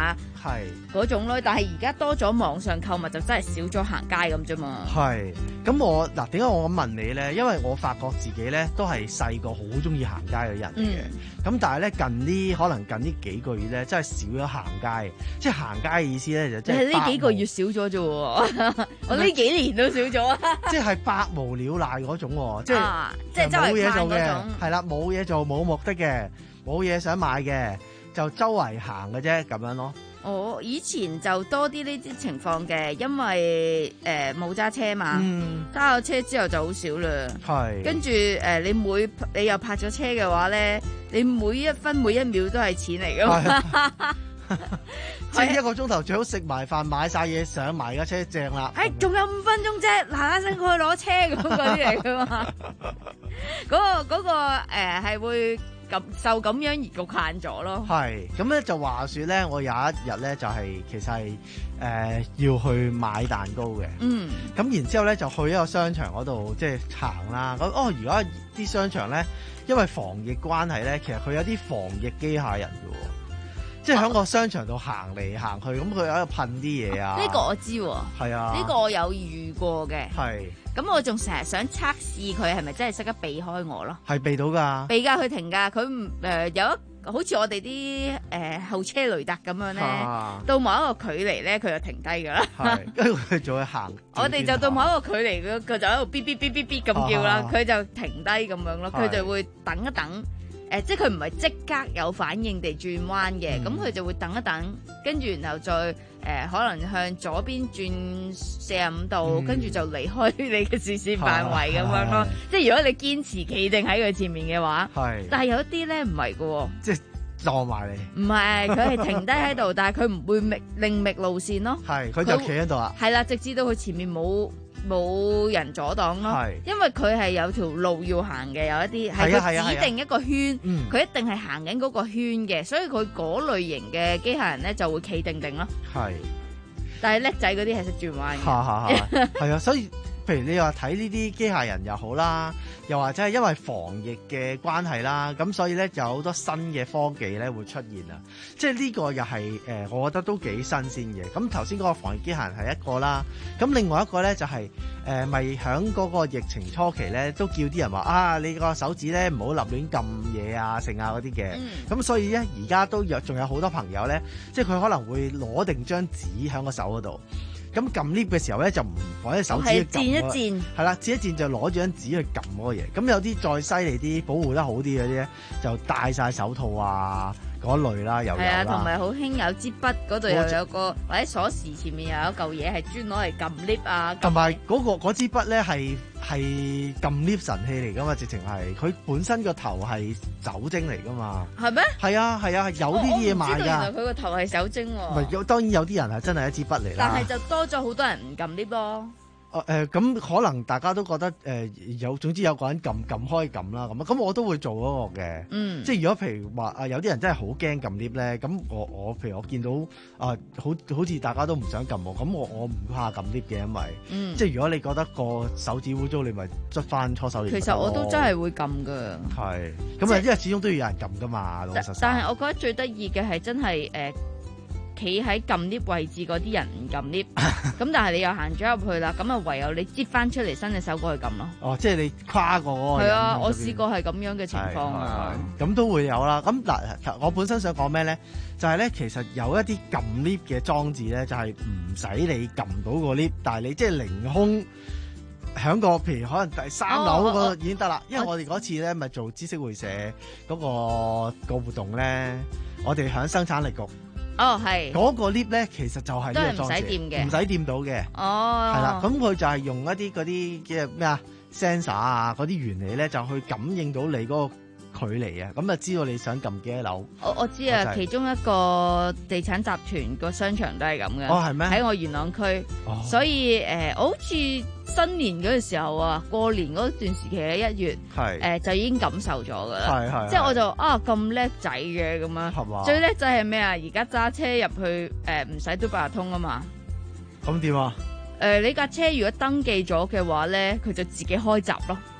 係嗰種咯。但係而家多咗網上購物，就真係少咗行街咁啫嘛。 係，咁我嗱點解我咁問你咧？因為我發覺自己咧都係細個好中意行街嘅人嚟嘅。咁、嗯、但係咧近呢可能近呢幾個月咧，真係少咗行街。即係行街嘅意思咧就即係呢幾個月少咗啫喎，我呢幾年都少咗啊。 即係百無聊賴嗰種喎，即係、啊、 即係冇嘢做嘅， 係啦，冇嘢做冇目的嘅，冇嘢想買嘅，就周圍行嘅啫咁樣咯。 我、哦、以前就多啲呢啲情況嘅，因為誒冇揸車嘛，揸咗、嗯、車之後就好少啦。係，跟住誒、呃、你每你又泊咗車嘅話咧，你每一分每一秒都係錢嚟噶嘛。 即係一個鐘頭最好食埋飯買晒嘢上埋架車正啦。 誒，仲有五分鐘啫，嗱嗱聲過去攞車咁嗰啲嚟噶嘛。嗰、嗰個嗰、嗰個誒係、呃、會咁受咁樣而局限咗咯。係， 咁咧就話說咧，我有一日咧就係、是、其實係誒、呃、要去買蛋糕嘅。嗯。咁然之後咧就去一個商場嗰度即係行啦。咁哦，如果啲商場咧因為防疫關係咧，其實佢有啲防疫機械人嘅。即係喺個商場度行嚟行去，咁佢喺度噴啲嘢啊！ 呢個我知喎，係啊，呢個我有遇過嘅。係，咁我仲成日想測試佢係咪真係識得避開我咯？ 係避到㗎， 避㗎，佢停㗎，佢唔誒有一好似我哋啲誒後車雷達咁樣咧，啊、到某一個距離咧，佢就停低㗎啦。係，跟住佢仲去行。我哋就到某一個距離，佢佢就喺度嗶嗶嗶嗶嗶咁叫啦，佢、啊、就停低咁樣咯，佢就會等一等。誒、呃，即係佢唔係即刻有反應地轉彎嘅，咁佢、嗯、就會等一等，跟住然後再誒、呃、可能向左邊轉四十五度，跟住、嗯、就離開你嘅視線範圍咁樣咯。即係如果你堅持企定喺佢前面嘅話，係。但係有一啲咧唔係嘅，即係撞埋你。唔係，佢係停低喺度，但係佢唔會覓另覓路線咯。係，佢就企喺度啊。係啦，直至到佢前面冇。冇人阻擋咯，因為佢係有條路要行嘅，有一啲係佢指定一個圈，佢、嗯、一定係行緊嗰個圈嘅，所以佢嗰類型嘅機械人咧就會企定定咯。係，但係叻仔嗰啲係識轉彎嘅。 係啊，所以譬如你話睇呢啲機械人又好啦，又或者係因為防疫嘅關係啦，咁所以咧有好多新嘅科技咧會出現啊！即係呢個又係誒、呃，我覺得都幾新鮮嘅。咁頭先嗰個防疫機械人係一個啦，咁另外一個咧就係誒，咪響嗰個疫情初期咧，都叫啲人話啊，你個手指咧唔好立亂撳嘢啊、剩啊嗰啲嘅。咁、嗯、所以咧，而家都有仲有好多朋友咧，即係佢可能會攞定張紙喺個手嗰度。咁撳 lift 嘅時候咧，就唔攞隻手指去撳， 係轉一轉， 係啦，轉一轉就攞住張紙去撳嗰個嘢。咁有啲再犀利啲、保護得好啲嗰啲咧，就戴晒手套啊嗰類啦，又有啦。係啊，同埋好興有支筆，嗰度又有個或者鎖匙前面又有嚿嘢係專攞嚟撳 lift 啊。同埋嗰個嗰支筆咧係係撳 lift 神器嚟噶嘛，直情係佢本身個頭係酒精嚟噶嘛。係咩？係啊係啊，有呢啲嘢賣㗎。我唔知道原來佢個頭係酒精喎。唔係，有當然有啲人係真係一支筆嚟啦。但係就多咗好多人唔撳 lift 咯。誒誒咁可能大家都覺得誒、呃、有總之有個人撳撳開撳啦咁啊，咁我都會做嗰個嘅，嗯，即係如果譬如話啊有啲人真係好驚撳 lift 咧，咁我我譬如我見到啊好好似大家都唔想撳我，咁我我唔怕撳 lift 嘅，因為，嗯，即係如果你覺得個手指污糟，你咪捽翻搓手液。其實我都真係會撳㗎。係，咁啊，因為始終都要有人撳㗎嘛，老實實。但係我覺得最得意嘅係真係誒。呃企喺撳 lift 位置嗰啲人唔撳 lift，咁但係你又行咗入去啦，咁啊唯有你擠翻出嚟伸隻手過去撳咯。哦，即係你跨過嗰個。係啊，我試過係咁樣嘅情況啊。咁都會有啦。咁嗱，我本身想講咩咧？就係、是、咧，其實有一啲撳 lift 嘅裝置咧，就係唔使你撳到個 lift，但係你即係凌空響個，譬如可能第三樓嗰個已經得啦。哦、因為我哋嗰次咧，咪做知識會社嗰、那個、那個活動咧，我哋響生產力局。哦，係嗰個 lift 咧，其實就係呢個裝置，唔使掂嘅，唔使掂到嘅。哦，係啦，咁佢就係用一啲嗰啲嘅咩啊 sensor 啊嗰啲原理咧，就去感應到你嗰個距離啊，咁就知道你想撳幾多樓。我我知啊，其中一個地產集團個商場都係咁嘅。哦，係咩？喺我元朗區，哦、所以誒、呃，我好似新年嗰個時候啊，過年嗰段時期嘅一月，係誒、呃、就已經感受咗噶啦。係係，即係我就啊咁叻仔嘅咁樣，係嘛？最叻仔係咩啊？而家揸車入去誒唔使嘟八達通啊嘛。咁點啊？誒、呃，你架車如果登記咗嘅話咧，佢就自己開閘咯。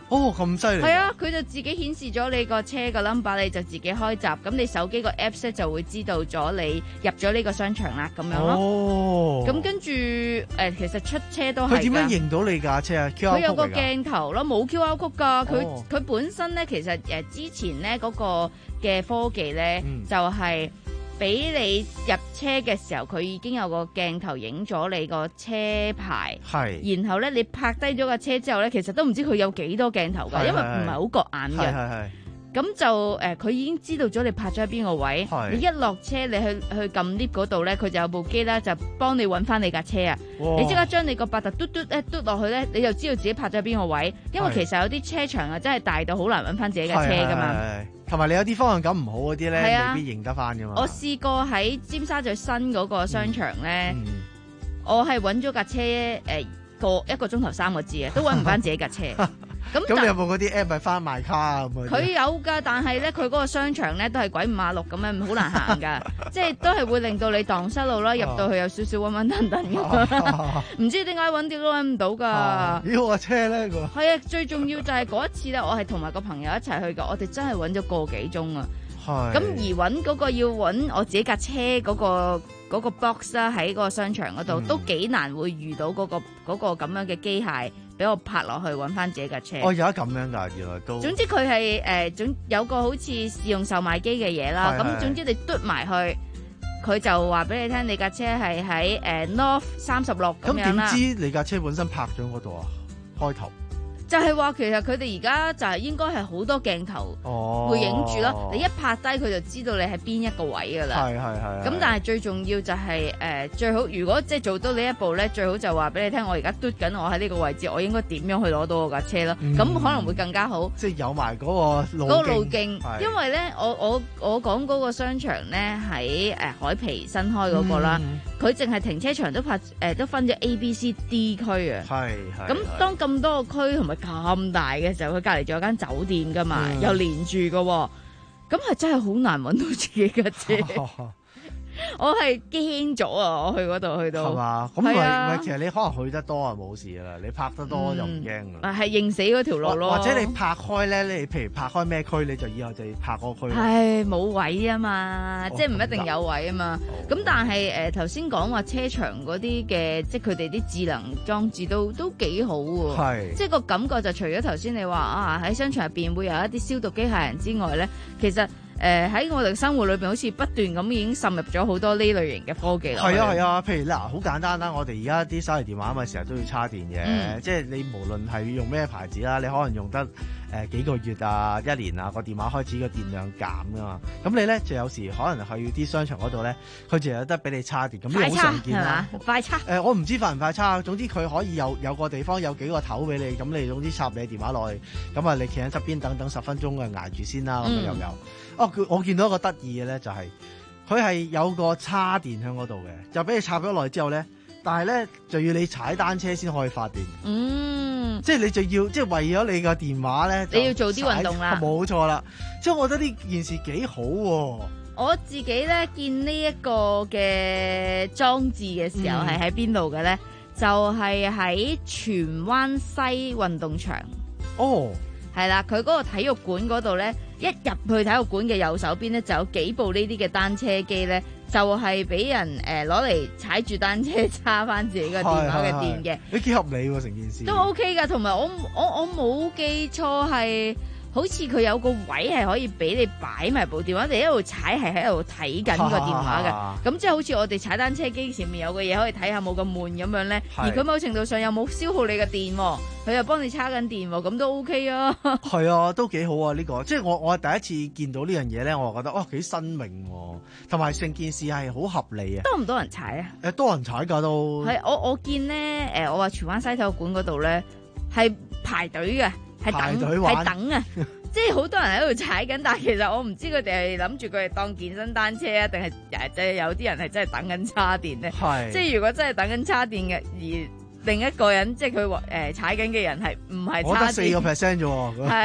哦，咁犀利！ 係啊，佢就自己顯示咗你個車個 number，你就自己開閘，咁你手機個 apps 咧就會知道咗你入咗呢個商場啦，咁樣咯。 哦， 咁跟住誒、呃，其實出車都係佢點樣認到你架車啊？ 佢有個鏡頭咯，冇 Q R code 㗎。佢佢、 哦、 本身咧，其實誒、呃、之前咧嗰、那個嘅科技咧，嗯、就係、是。俾你入車嘅時候，佢已經有個鏡頭影咗你個車牌，係。然後咧，你泊低咗架車之後咧，其實都唔知佢有幾多鏡頭㗎，因為唔係好覺眼嘅。係係係。咁就誒，佢、呃、已經知道咗你泊咗喺邊個位。你一落車，你去去撳 lift 嗰度咧，佢就有部機啦，就幫你揾翻你架車啊。你即刻將你個八達嘟嘟咧嘟落去咧，你就知道自己泊咗喺邊個位。因為其實有啲車場啊，真係大到好難揾翻自己架車㗎嘛。 同埋你有啲方向感唔好嗰啲咧， 啊、 未必認得翻噶嘛。 我試過喺尖沙咀新嗰個商場咧，嗯嗯、我係揾咗架車誒個、呃、一個鐘頭三個字啊，都揾唔翻自己架車。咁咁你有冇嗰啲 app 咪翻賣卡啊？咁佢有㗎，但係咧佢嗰個商場咧都係鬼五馬六咁樣，好難行㗎。即係都係會令到你蕩失路啦，入到去有少少暈暈騰騰咁。唔知點解揾啲都揾唔到㗎。 咦？我車咧個係啊，最重要就係嗰一次咧，我係同埋個朋友一齊去㗎，我哋真係揾咗個幾鐘啊。係。咁而揾嗰個要揾我自己架車嗰個嗰個 box 啦，喺個商場嗰度、嗯、都幾難會遇到嗰個嗰個咁樣嘅機械。俾我拍落去揾翻自己架車。 哦，有得咁樣㗎，原來都。 總之佢係誒總有個好似試用售賣機嘅嘢啦。咁總之你嘟埋去，佢就話俾你聽，你架車係喺誒 North 三十六咁樣啦。 咁點知你架車本身泊咗嗰度啊？開頭。 就係話其實佢哋而家就係應該係好多鏡頭會影住咯，哦、你一拍低佢就知道你係邊一個位㗎啦。係係係。咁但係最重要就係、是、誒、呃、最好，如果即係做到呢一步咧，最好就話俾你聽，我而家嘟緊我喺呢個位置，我應該點樣去攞到我架車咯？咁、嗯、可能會更加好。 即係有埋嗰個路徑。 嗰個路徑，因為咧，我我我講嗰個商場咧喺誒海皮新開嗰個啦，佢淨係停車場都拍誒、呃、都分咗 A、B、C、D 區啊。係係。咁當咁多個區同埋咁大嘅時候，佢隔離仲有間酒店噶嘛，嗯、又連住嘅，咁係真係好難揾到自己嘅車。我係驚咗啊！我去嗰度去到係嘛？咁咪咪其實你可能去得多啊冇事噶啦，你拍得多就唔驚噶啦。 係認死嗰條路咯。 或者你拍開咧，你譬如拍開咩區，你就以後就要拍嗰個區。 係冇位啊嘛，哦、即係唔一定有位啊嘛。咁、哦、但係誒頭先講話車場嗰啲嘅，即係佢哋啲智能裝置都都幾好喎。係，即係個感覺就除咗頭先你話啊喺商場入邊會有一啲消毒機械人之外咧，其實。誒喺、呃、我哋生活裏邊，好似不斷咁已經滲入咗好多呢類型嘅科技啦。係啊係啊，譬如嗱，好簡單啦，我哋而家啲手提電話咪成日都要叉電嘅，嗯、即係你無論係用咩牌子啦，你可能用得誒、呃、幾個月啊、一年啊，個電話開始個電量減噶嘛。咁你咧就有時可能去啲商場嗰度咧，佢就有得俾你叉電，咁呢個好常見啦。快叉誒、呃，我唔知快唔快叉，總之佢可以有有個地方有幾個頭俾你，咁你總之插你電話落去，咁啊你企喺側邊等等十分鐘啊，捱住先啦，咁樣又有。哦，我見到一個得意嘅咧，就係佢係有個叉電喺嗰度嘅，就俾你插咗落去之後咧，但係咧就要你踩單車先可以發電。嗯，即係你就要即係為咗你個電話咧，你要做啲運動啦。冇錯啦，即係我覺得呢件事幾好喎。我自己咧見呢一個嘅裝置嘅時候係喺邊度嘅咧？就係喺荃灣西運動場。哦。係啦，佢嗰個體育館嗰度咧，一入去體育館嘅右手邊咧，就有幾部呢啲嘅單車機咧，就係、是、俾人誒攞嚟踩住單車叉翻自己個電話嘅電嘅。你幾合理喎成件事？都 OK 噶，同埋我我我冇記錯係。好似佢有個位係可以俾你擺埋部電話，你一路踩係喺度睇緊個電話嘅，咁即係好似我哋踩單車機前面有個嘢可以睇下冇咁悶咁樣咧。而佢某程度上又冇消耗你嘅電，佢又幫你叉緊電，咁都 OK 啊。係啊，都幾好啊呢、呢個，即係我我第一次見到呢樣嘢咧，我就覺得哇幾新穎，同埋成件事係好合理啊。多唔多人踩啊？誒，多人踩㗎都。係我我見咧，誒，我話荃灣西體育館嗰度咧係排隊嘅。係等係等啊！即係好多人喺度踩緊，但係其實我唔知佢哋係諗住佢哋當健身單車啊，定係即係有啲人係真係等緊叉電咧。係即係如果真係等緊叉電嘅，而另一個人即係佢誒踩緊嘅人係唔係叉電？我得四個 percent 啫喎。係啊，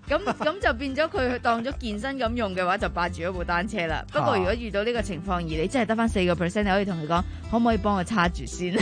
咁咁就變咗佢當咗健身咁用嘅話，就霸住咗部單車啦。不過如果遇到呢個情況，而你真係得翻四個 percent，你可以同佢講，可唔可以幫我叉住先？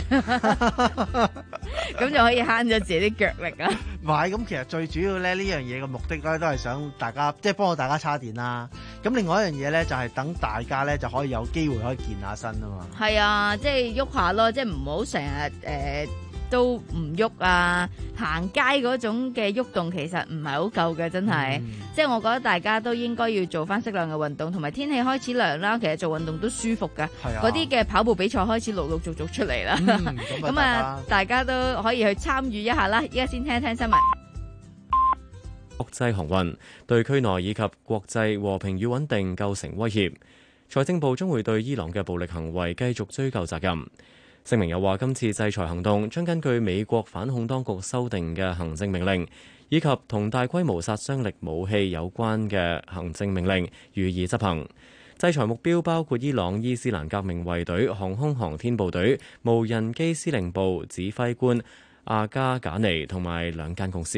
咁就可以慳咗自己啲腳力啊！ 唔係，咁其實最主要咧呢樣嘢嘅目的咧，都係想大家即係幫到大家叉電啦。咁另外一樣嘢咧，就係等大家咧就可以有機會可以健下身啊嘛。係啊，即係喐下咯，即係唔好成日誒都唔喐啊！行街嗰種嘅喐動其實唔係好夠嘅，真係。嗯、即係我覺得大家都應該要做翻適量嘅運動，同埋天氣開始涼啦，其實做運動都舒服㗎。嗰啲嘅跑步比賽開始陸陸續續出嚟啦。咁、嗯、啊，大家都可以去參與一下啦。依家先聽一聽新聞。 國際航運對區內以及國際和平與穩定構成威脅，財政部將會對伊朗嘅暴力行為繼續追究責任。聲明又話，今次制裁行動將根據美國反恐當局修訂嘅行政命令，以及同大規模殺傷力武器有關嘅行政命令予以執行。制裁目標包括伊朗伊斯蘭革命衛隊航空航天部隊無人機司令部指揮官阿加賈尼同埋兩間公司。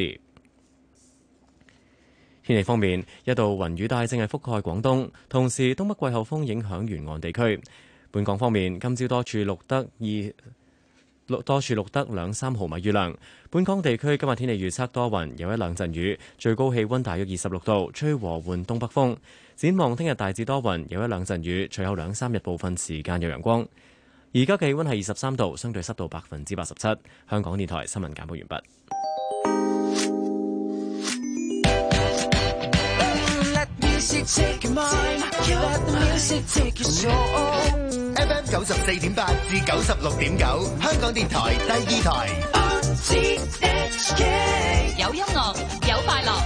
天氣方面，一道雲雨帶正係覆蓋廣東，同時東北季候風影響沿岸地區。本港方面，今朝多處錄得二多處錄得兩三毫米雨量。本港地區今日天氣預測多雲，有一兩陣雨，最高氣溫大約二十六度，吹和緩東北風。展望聽日大致多雲，有一兩陣雨，隨後兩三日部分時間有陽光。而家氣溫係二十三度，相對濕度百分之八十七。香港電台新聞簡報完畢。 F M 九十四點八至九十六點九，香港電台第二台。 有音樂，有快樂。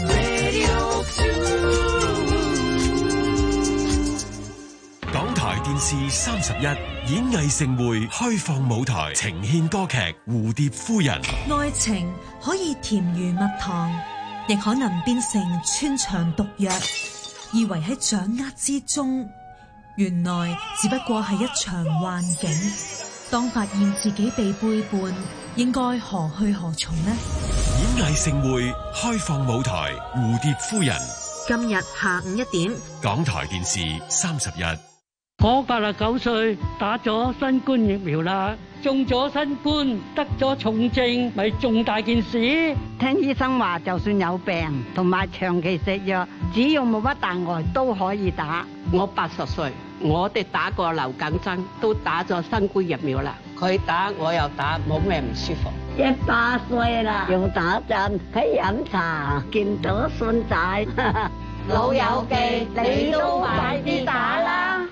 港台電視三十一演藝盛會開放舞台，呈獻歌劇《蝴蝶夫人》。 愛情可以甜如蜜糖，亦可能變成穿腸毒藥。以為喺掌握之中，原來只不過係一場幻境。當發現自己被背叛，應該何去何從呢？ 演藝盛會開放舞台《蝴蝶夫人》， 今日下午一點， 港台電視三十一。 我八十九歲，打咗新冠疫苗啦，中咗新冠，得咗重症，咪重大件事。 聽醫生話，就算有病同埋長期食藥，只要冇乜大礙都可以打。 我八十歲，我哋打過流感針，都打咗新冠疫苗啦。佢打我又打，冇咩唔舒服。 一百歲啦，用打針，喺飲茶，見到孫仔， 老友記，你都快啲打啦！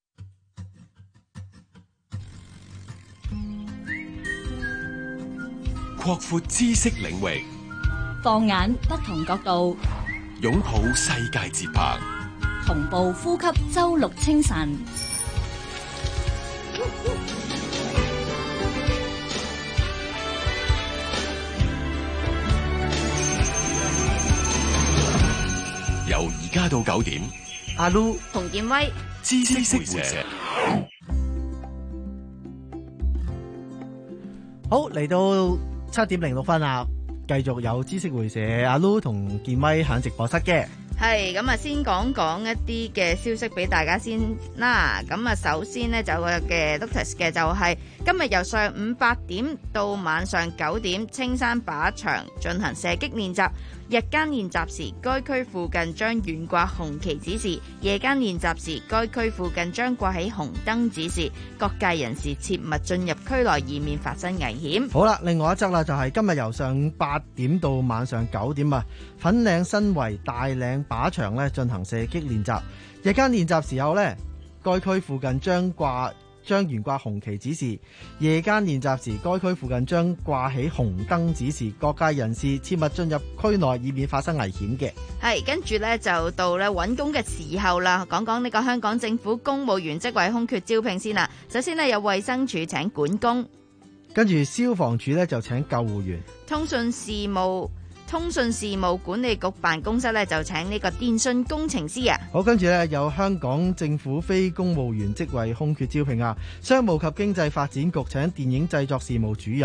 擴闊知識領域， 放眼不同角度， 擁抱世界節拍， 同步呼吸周六清晨。 由而家到九點， 阿 Lu 洪建威， 知識會社。 好，嚟到七點零六分啦，繼續有知識會社阿 Lu 同建威喺直播室嘅。 係咁啊，先講講一啲嘅消息俾大家先啦。咁啊，首先呢，就有個嘅 notice 嘅就係、是、今日由上午八點到晚上九點，青山靶場進行射擊練習。日間練習時，該區附近將懸掛紅旗指示；夜間練習時，該區附近將掛起紅燈指示。各界人士切勿進入區內，以免發生危險。 好啦，另外一則啦，就係今日由上午八點到晚上九點啊，粉嶺新圍大嶺靶場咧進行射擊練習。日間練習時候呢，該區附近將掛將懸掛紅旗指示；夜間練習時，該區附近將掛起紅燈指示。各界人士切勿進入區內，以免發生危險嘅。 係，跟住呢，就到咧揾工嘅時候啦，講講呢個香港政府公務員職位空缺招聘先啦。首先呢，有衛生署請管工， 跟住消防處呢，就請救護員， 通訊事務通訊事務管理局辦公室咧就請呢個電信工程師啊。 好，跟住咧有香港政府非公務員職位空缺招聘啊，商務及經濟發展局請電影製作事務主任。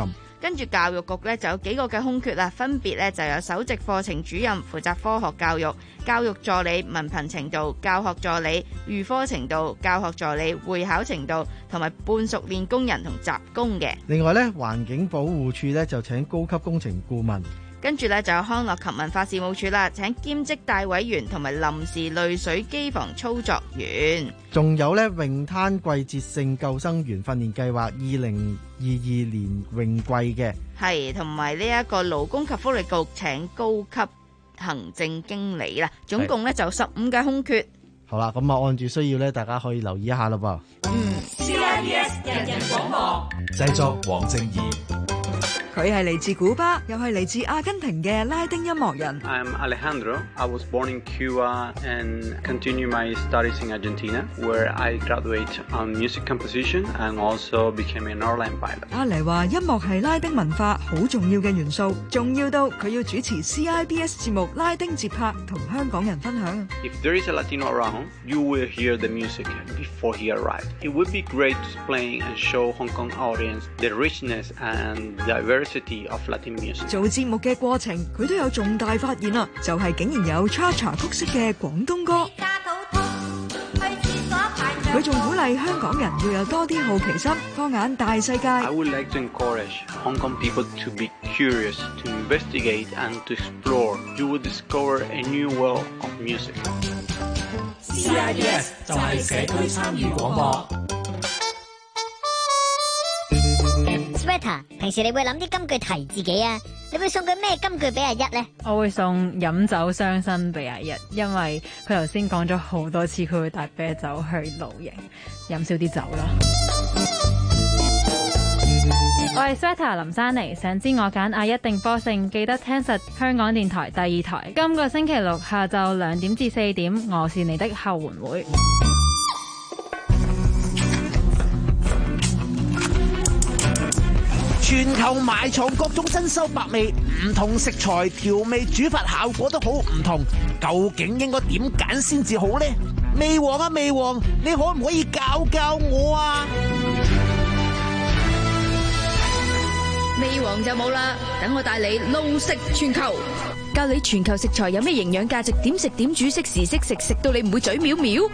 跟住教育局咧就有幾個嘅空缺啦，分別咧就有首席課程主任負責科學教育、教育助理文憑程度、教學助理預科程度、教學助理會考程度同埋半熟練工人同雜工嘅。 另外咧，環境保護署咧就請高級工程顧問。 跟住咧就有康樂及文化事務署啦，請兼職大委員同埋臨時濾水機房操作員。 仲有咧泳灘季節性救生員訓練計劃二零二二年泳季嘅， 係同埋呢一個勞工及福利局請高級行政經理啦，總共咧就十五嘅空缺。 好啦，咁啊按住需要咧，大家可以留意一下咯噃。 嗯 C I B S 人人廣播， 製作黃正義。 佢係嚟自古巴，又係嚟自阿根廷嘅拉丁音樂人。 I'm Alejandro. I was born in Cuba and continue my studies in Argentina, where I graduate on music composition and also became an airline pilot. 阿黎話音樂係拉丁文化好重要嘅元素，重要到佢要主持 C I B S 節目拉丁節拍，同香港人分享。 If there is a Latino around, you will hear the music before he arrives. It would be great to explain and show Hong Kong audience the richness and diversity of Latin music. 做節目嘅過程，佢都有重大發現啦，就係竟然有 cha-cha 曲式嘅廣東歌。佢仲鼓勵香港人要有多啲好奇心，放眼大世界。 I would like to encourage Hong Kong people to be curious, to investigate and to explore. You will discover a new world of music. C I B S 就係社區參與廣播。 Sweater， 平時你會諗啲金句提自己啊？你會送佢咩金句俾阿一呢？ 我會送飲酒傷身俾阿一，因為佢頭先講咗好多次佢會帶啤酒去露營，飲少啲酒啦。我係 Sweater 林珊妮，想知我揀阿一定科勝，記得聽實香港電台第二台。今個星期六下晝兩點至四點，我是你的後援會。 全球埋藏各種珍饈百味，唔同食材調味煮法效果都好唔同，究竟應該點揀先至好呢？味王啊味王，你可唔可以教教我啊？ 味王就冇啦，等我帶你路食全球，教你全球食材有咩營養價值，點食點煮，適時適食，食到你唔會嘴藐藐。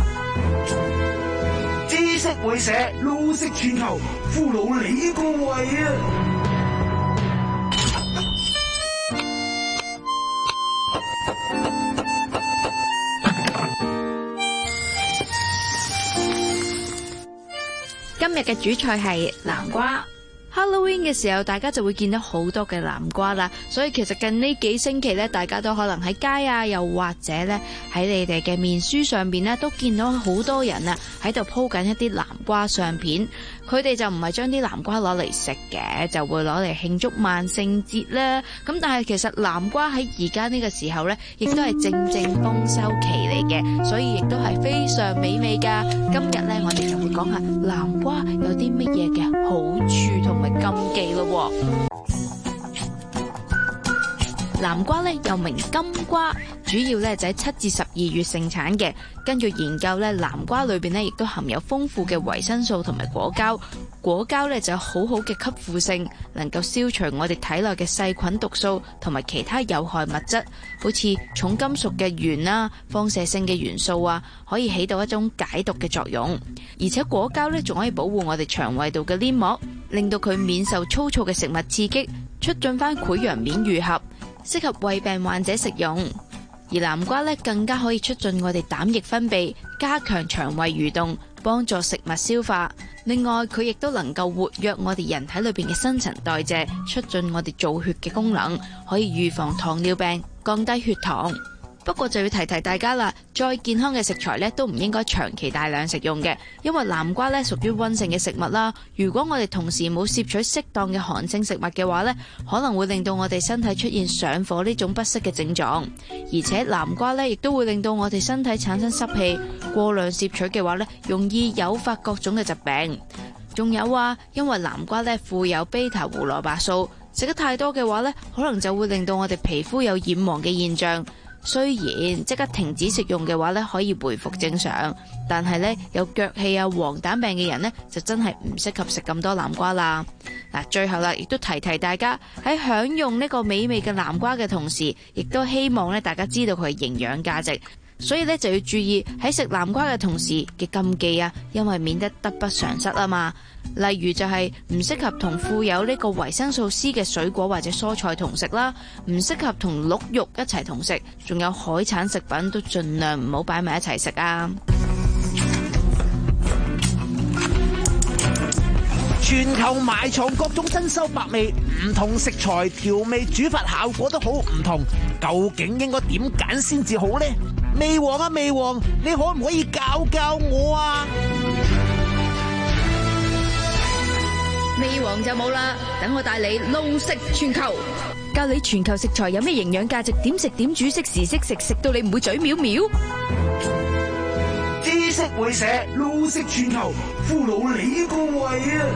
知識會社路食全球，俘虜你個胃啊！ 今日嘅主菜係南瓜。Halloween 嘅時候，大家就會見到好多嘅南瓜啦，所以其實近呢幾星期咧，大家都可能喺街啊，又或者咧喺你哋嘅面書上邊咧，都見到好多人啊喺度鋪緊一啲南瓜相片。佢哋就唔係將啲南瓜攞嚟食嘅，就會攞嚟慶祝萬聖節啦。咁但係其實南瓜喺而家呢個時候咧，亦都係正正豐收期嚟嘅，所以亦都係非常美味噶。今日咧，我哋就會講下南瓜有啲乜嘢嘅好處同埋禁忌咯。南瓜咧又名金瓜，主要咧就喺七至十二月盛產嘅。根據研究咧，南瓜裏邊咧亦都含有豐富嘅維生素同埋果膠。果膠咧就有好好嘅吸附性，能夠消除我哋體內嘅細菌毒素同埋其他有害物質，好似重金屬嘅鉛啦、放射性嘅元素啊，可以起到一種解毒嘅作用。而且果膠咧仲可以保護我哋腸胃道嘅黏膜，令到佢免受粗糙嘅食物刺激，促進翻潰瘍免癒合。適合胃病患者食用，而南瓜咧更加可以促進我哋膽液分泌，加強腸胃蠕動，幫助食物消化。另外，佢亦都能夠活躍我哋人體裏邊嘅新陳代謝，促進我哋造血嘅功能，可以預防糖尿病，降低血糖。不過就要提提大家啦，再健康嘅食材咧都唔應該長期大量食用嘅，因為南瓜咧屬於溫性嘅食物啦。如果我哋同時冇攝取適當嘅寒性食物嘅話咧，可能會令到我哋身體出現上火呢種不適嘅症狀。而且南瓜咧亦都會令到我哋身體產生濕氣，過量攝取嘅話咧，容易誘發各種嘅疾病。仲有啊，因為南瓜咧富有 β 胡蘿蔔素，食得太多嘅話咧，可能就會令到我哋皮膚有染黃嘅現象。 雖然即刻停止食用嘅話咧，可以回復正常，但係咧有腳氣啊、黃疸病嘅人呢，就真係唔適合食咁多南瓜啦。嗱，最後啦，亦都提提大家喺享用呢個美味嘅南瓜嘅同時，亦都希望咧大家知道佢嘅營養價值，所以咧就要注意喺食南瓜嘅同時嘅禁忌啊，因為免得得不償失啊嘛。例如就係唔適合同富有呢個維生素 C 嘅水果或者蔬菜同食啦，唔適合同鹿肉一齊同食，仲有海產食品都盡量唔好擺埋一齊食啊。 全球埋藏各種珍饈百味，唔同食材調味煮法效果都好唔同，究竟應該點揀先至好呢？味王啊味王，你可唔可以教教我啊？ 味王就冇啦，等我帶你路食全球，教你全球食材有咩營養價值，點食點煮，適時適食，食到你唔會嘴藐藐。 知識會社，路食全球，俘虜你個胃啊！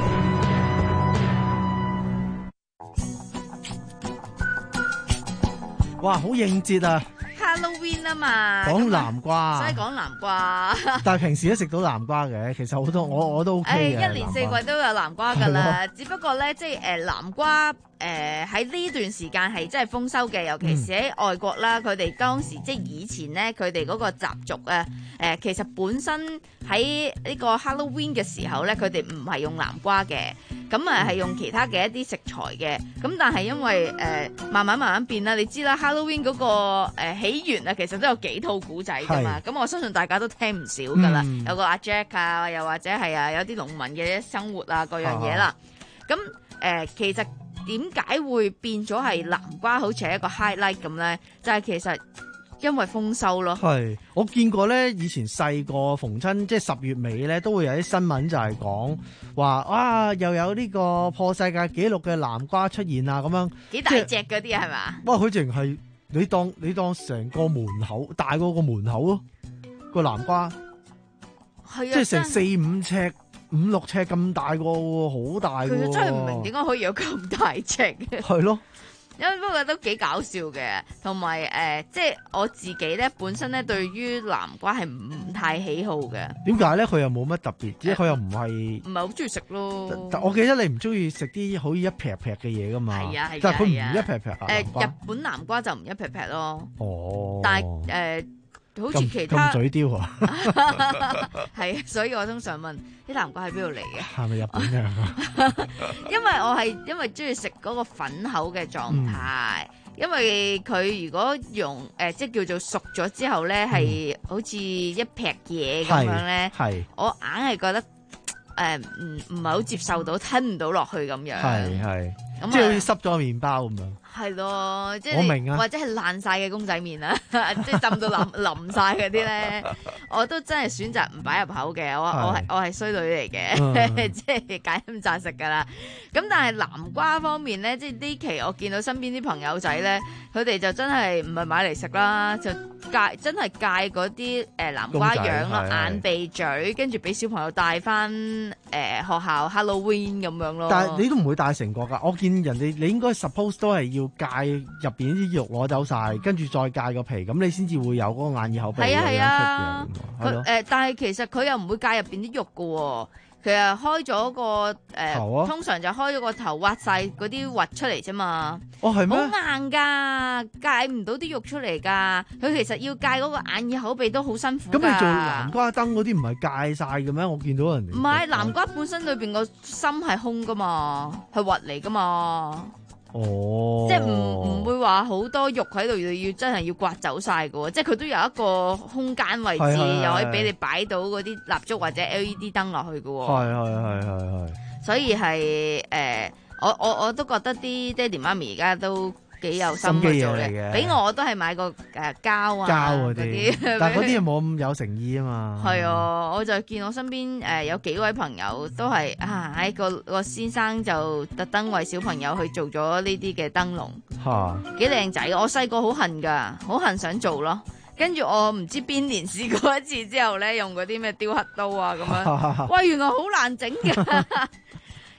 哇，好應節啊！ Halloween 啊嘛， 講南瓜， 所以講南瓜。 但係平時都食到南瓜嘅，其實好多我我都 OK 嘅。 誒，一年四季都有南瓜㗎啦，只不過咧，即係誒南瓜。誒喺呢段時間係真係豐收嘅，尤其是喺外國啦，佢哋當時即係以前咧，佢哋嗰個習俗啊，誒、呃、其實本身喺呢個 Halloween 嘅時候咧，佢哋唔係用南瓜嘅，咁啊係用其他嘅一啲食材嘅，咁但係因為誒、呃、慢慢慢慢變啦，你知啦 Halloween 嗰、那個、呃、起源啊，其實都有幾套古仔㗎嘛，咁我相信大家都聽唔少㗎啦，嗯、有個阿 Jack 啊，又或者係啊有啲農民嘅生活啊各樣嘢啦，咁誒、呃、其實。點解會變咗係南瓜好似係一個 highlight 咁咧？就係、是、其實因為豐收咯。 係，我見過咧，以前細個逢親即係十月尾咧，都會有啲新聞就係講話啊，又有呢個破世界紀錄嘅南瓜出現啊咁樣。 幾大隻嗰啲係嘛？ 哇！佢淨係你當你當成個門口大過個門口咯，個南瓜。係啊，即係成四五尺。五六尺咁大個喎，好大喎！ 其實真係唔明點解可以有咁大隻嘅。 係咯， 因為不過都幾搞笑嘅，同埋誒，即係我自己咧本身咧對於南瓜係唔太喜好嘅。點解咧？佢又冇乜特別，即係佢又唔係唔係好中意食咯。但我記得你唔中意食啲好似一劈劈嘅嘢噶嘛？係啊係啊，但係佢唔一劈劈啊。誒，日本南瓜就唔一劈劈咯。哦，但係誒。呃好似其他咁嘴刁啊，係啊，所以我通常問啲南瓜喺邊度嚟嘅？係咪日本嘅？因為我係因為中意食嗰個粉口嘅狀態，嗯、因為佢如果用誒、呃、即係叫做熟咗之後咧，係、嗯、好似一劈嘢咁樣咧，係我硬係覺得誒唔唔係好接受到，吞唔到落去咁樣，係係，即係好似濕咗麵包咁樣。係咯，即係我明啊，或者係爛晒嘅公仔麵啊，即係浸到淋淋晒嗰啲咧，我都真係選擇唔擺入口嘅。我我係我係衰女嚟嘅，即係解咁雜食噶啦。咁但係南瓜方面咧，即係呢期我見到身邊啲朋友仔咧，佢哋就真係唔係買嚟食啦，就戒真係戒嗰啲誒南瓜樣咯，眼鼻嘴，跟住俾小朋友帶翻誒學校 Halloween 咁樣咯。但係你都唔會帶成個㗎，我見人哋你應該 suppose 都係要。要戒入邊啲肉攞走晒，跟住再戒個皮，咁你先至會有嗰個眼耳口鼻嘅樣出嘅。佢誒，但係其實佢又唔會戒入邊啲肉嘅，其實開咗個誒，呃啊、通常就開咗個頭，挖晒嗰啲核出嚟啫嘛。哦，係咩？好硬噶，戒唔到啲肉出嚟噶。佢其實要戒嗰個眼耳口鼻都好辛苦。咁你做南瓜燈嗰啲唔係戒晒嘅咩？我見到人哋唔係南瓜本身裏邊個心係空噶嘛，係核嚟噶嘛。哦，即係唔唔會話好多肉喺度，要真係要刮走晒嘅，即係佢都有一個空間位置，是是是是又可以俾你擺到嗰啲蠟燭或者 L E D 燈落去嘅。係係係係係，所以係誒、呃，我我我都覺得啲爹哋媽咪而家都幾有心去做嘅，俾我都係買個誒膠啊膠嗰啲，但係嗰啲又冇咁有誠意啊嘛。係啊，我就見我身邊誒、呃、有幾位朋友都係啊，喺個個先生就特登為小朋友去做咗呢啲嘅燈籠，嚇幾靚仔。我細個好恨㗎，好恨想做咯。跟住我唔知邊年試過一次之後咧，用嗰啲咩雕刻刀啊咁樣，哇原來好難整㗎。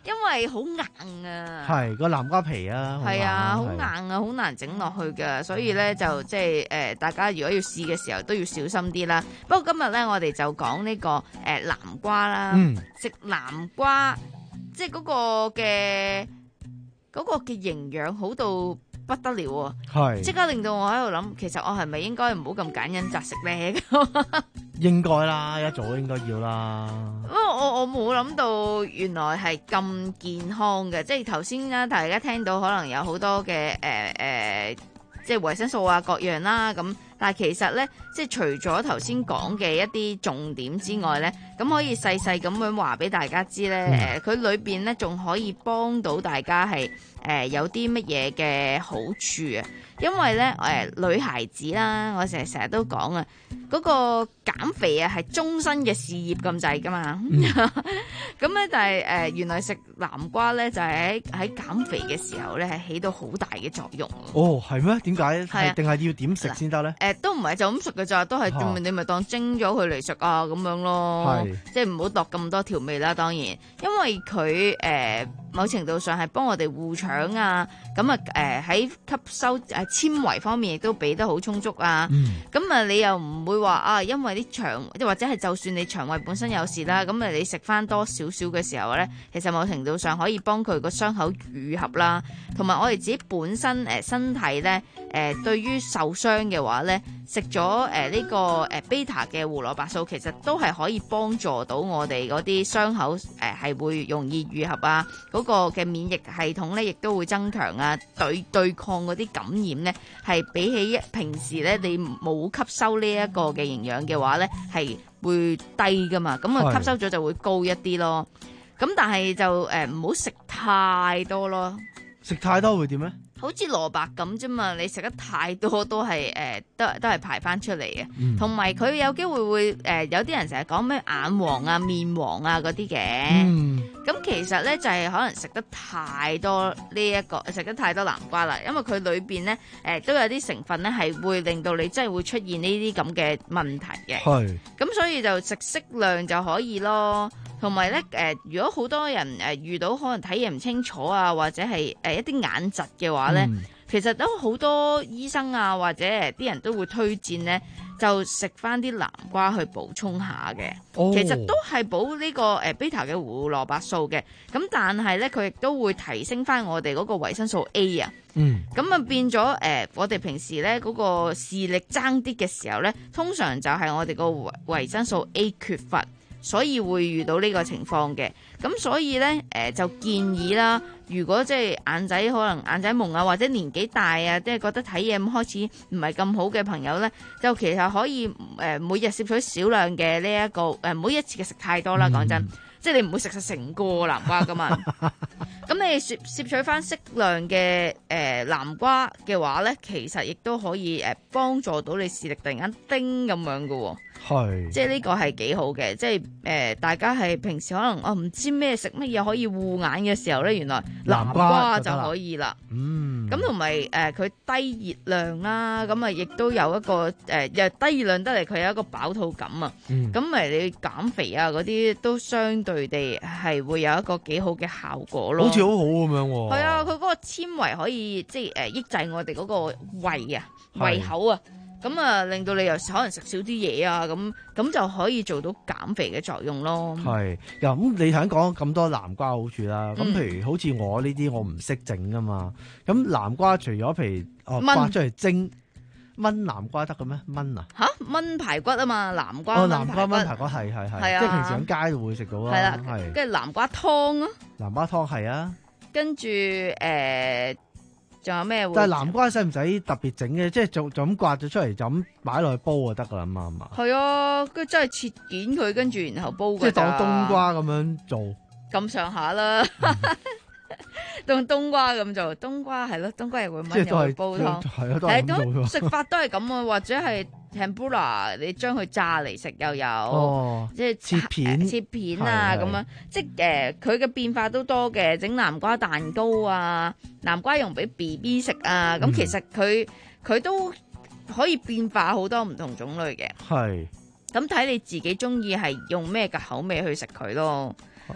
因為好硬啊。 係個南瓜皮啊， 係啊，好係硬啊，好難整落去嘅，所以咧就即係誒，大家如果要試嘅時候都要小心啲啦。不過今日咧，我哋就講呢、個誒、呃、南瓜啦， 嗯食南瓜即係嗰個嘅嗰、個嘅營養好到不得了喎、 係即刻令到我喺度諗，其實我係咪應該唔好咁揀飲擇食咧？ 應該啦，一早應該要啦。 不過我我冇諗到原來係咁健康嘅，即係頭先啦，大家聽到可能有好多嘅誒誒，即係維生素啊各樣啦咁，但係其實咧，即係除咗頭先講嘅一啲重點之外咧，咁可以細細咁樣話俾大家知咧，誒佢、裏邊咧仲可以幫到大家係誒、呃、有啲乜嘢嘅好處啊！因為咧誒、呃、女孩子啦，我成日成日都講啊，嗰、個減肥啊係終身嘅事業咁滯噶嘛。咁咧、但係誒、呃、原來食南瓜咧就係喺喺減肥嘅時候咧係起到好大嘅作用。 哦，係咩？點解？ 係啊係定係要點食先得咧？ 誒、都唔係就咁食嘅咋，都係、 嚇你咪當蒸咗佢嚟食啊咁樣咯係， 即係唔好落咁多調味啦。當然，因為佢誒、呃某程度上係幫我哋護腸啊，咁啊誒喺吸收誒纖維方面亦都俾得好充足啊。咁啊、你又唔會話啊，因為啲腸即或者係就算你腸胃本身有事啦，咁啊你食翻多少少嘅時候咧，其實某程度上可以幫佢個傷口愈合啦，同埋我哋自己本身誒、呃身體咧。誒、呃、對於受傷嘅話咧，食咗誒呢個誒 beta 嘅胡蘿蔔素，其實都係可以幫助到我哋嗰啲傷口誒係、呃、會容易愈合啊，嗰、個嘅免疫系統咧亦都會增強啊，對對抗嗰啲感染咧係比起平時咧你冇吸收呢一個嘅營養嘅話咧係會低噶嘛，咁啊係吸收咗就會高一啲咯。咁但係就誒唔好食太多咯。 食太多會點咧？ 好似蘿蔔咁啫嘛，你食得太多都係誒、呃，都都係排翻出嚟嘅。同埋佢有機會會誒、呃，有啲人成日講咩眼黃啊、面黃啊嗰啲嘅。咁、 嗯、 其實咧就係、是、可能食得太多呢、這、一個食得太多南瓜啦，因為佢裏邊咧誒都有啲成分咧係會令到你真係會出現呢啲咁嘅問題嘅。 係。 咁所以就食適量就可以咯。同埋咧，誒、呃，如果好多人誒、呃、遇到可能睇嘢唔清楚啊，或者係誒、呃、一啲眼疾嘅話咧， 嗯其實都好多醫生啊，或者誒啲人都會推薦咧，就食翻啲南瓜去補充下嘅。 哦其實都係補呢個誒 beta 嘅胡蘿蔔素嘅，咁但係咧佢亦都會提升翻我哋嗰個維生素 A 啊。 嗯。 咁啊變咗誒、呃，我哋平時咧嗰、個視力爭啲嘅時候咧，通常就係我哋個維維生素 A 缺乏。所以會遇到呢個情況嘅，咁所以呢，誒、呃、就建議啦，如果即係眼仔可能眼仔矇啊，或者年紀大啊，即係覺得睇嘢開始唔係咁好嘅朋友呢，就其實可以誒、呃、每日攝取少量嘅呢一個誒，唔好一次嘅食太多啦，講真。即係你唔會食晒成個南瓜噶嘛，咁你攝攝取翻適量嘅誒、呃、南瓜嘅話咧，其實亦都可以誒幫助到你視力突然間叮咁樣噶喎。 係， 即係呢個係幾好嘅，即係誒、呃、大家係平時可能我唔、哦、知咩食乜嘢可以護眼嘅時候咧，原來南瓜就可以啦。 嗯， 咁同埋誒佢低熱量啦，咁啊亦都有一個誒、呃、又低熱量得嚟，佢有一個飽肚感啊。 嗯， 咁咪你減肥啊嗰啲都相對地係會有一個幾好嘅效果咯。 好似好好咁樣喎。 係啊，佢嗰個纖維可以即係誒抑制我哋嗰個胃啊、胃口啊。咁啊，令到你又可能食少啲嘢啊，咁咁就可以做到減肥嘅作用咯。 係，咁你頭先講咁多南瓜好處啦，咁、 嗯、 譬如好似我呢啲我唔識整噶嘛，咁南瓜除咗譬如哦刮出嚟蒸炆南瓜得嘅咩？炆啊？ 吓炆排骨啊嘛，南瓜哦，南瓜炆排骨係係係， 係啊， 即係平時喺街度會食到啦。 係啦， 係跟住南瓜湯啊， 南瓜湯係啊， 跟住誒。仲有咩？ 但係南瓜使唔使特別整嘅？即係就就咁刮咗出嚟，就咁擺落去煲就得噶啦嘛，係嘛？ 係啊，跟住真係切件佢，跟住然後煲㗎。 即係當冬瓜咁樣做。 咁上下啦，當冬瓜咁做，冬瓜係咯，冬瓜又會燜又會煲湯， 係啊，都係咁做。 食法都係咁啊，或者係 tempura，你將佢炸嚟食又有， 哦、 即係切片、 切片啊咁樣，即係誒佢嘅變化都多嘅，整南瓜蛋糕啊，南瓜用俾 B B 食啊，咁、嗯、其實佢佢都可以變化好多唔同種類嘅。 係。 咁睇你自己中意係用咩嘅口味去食佢咯。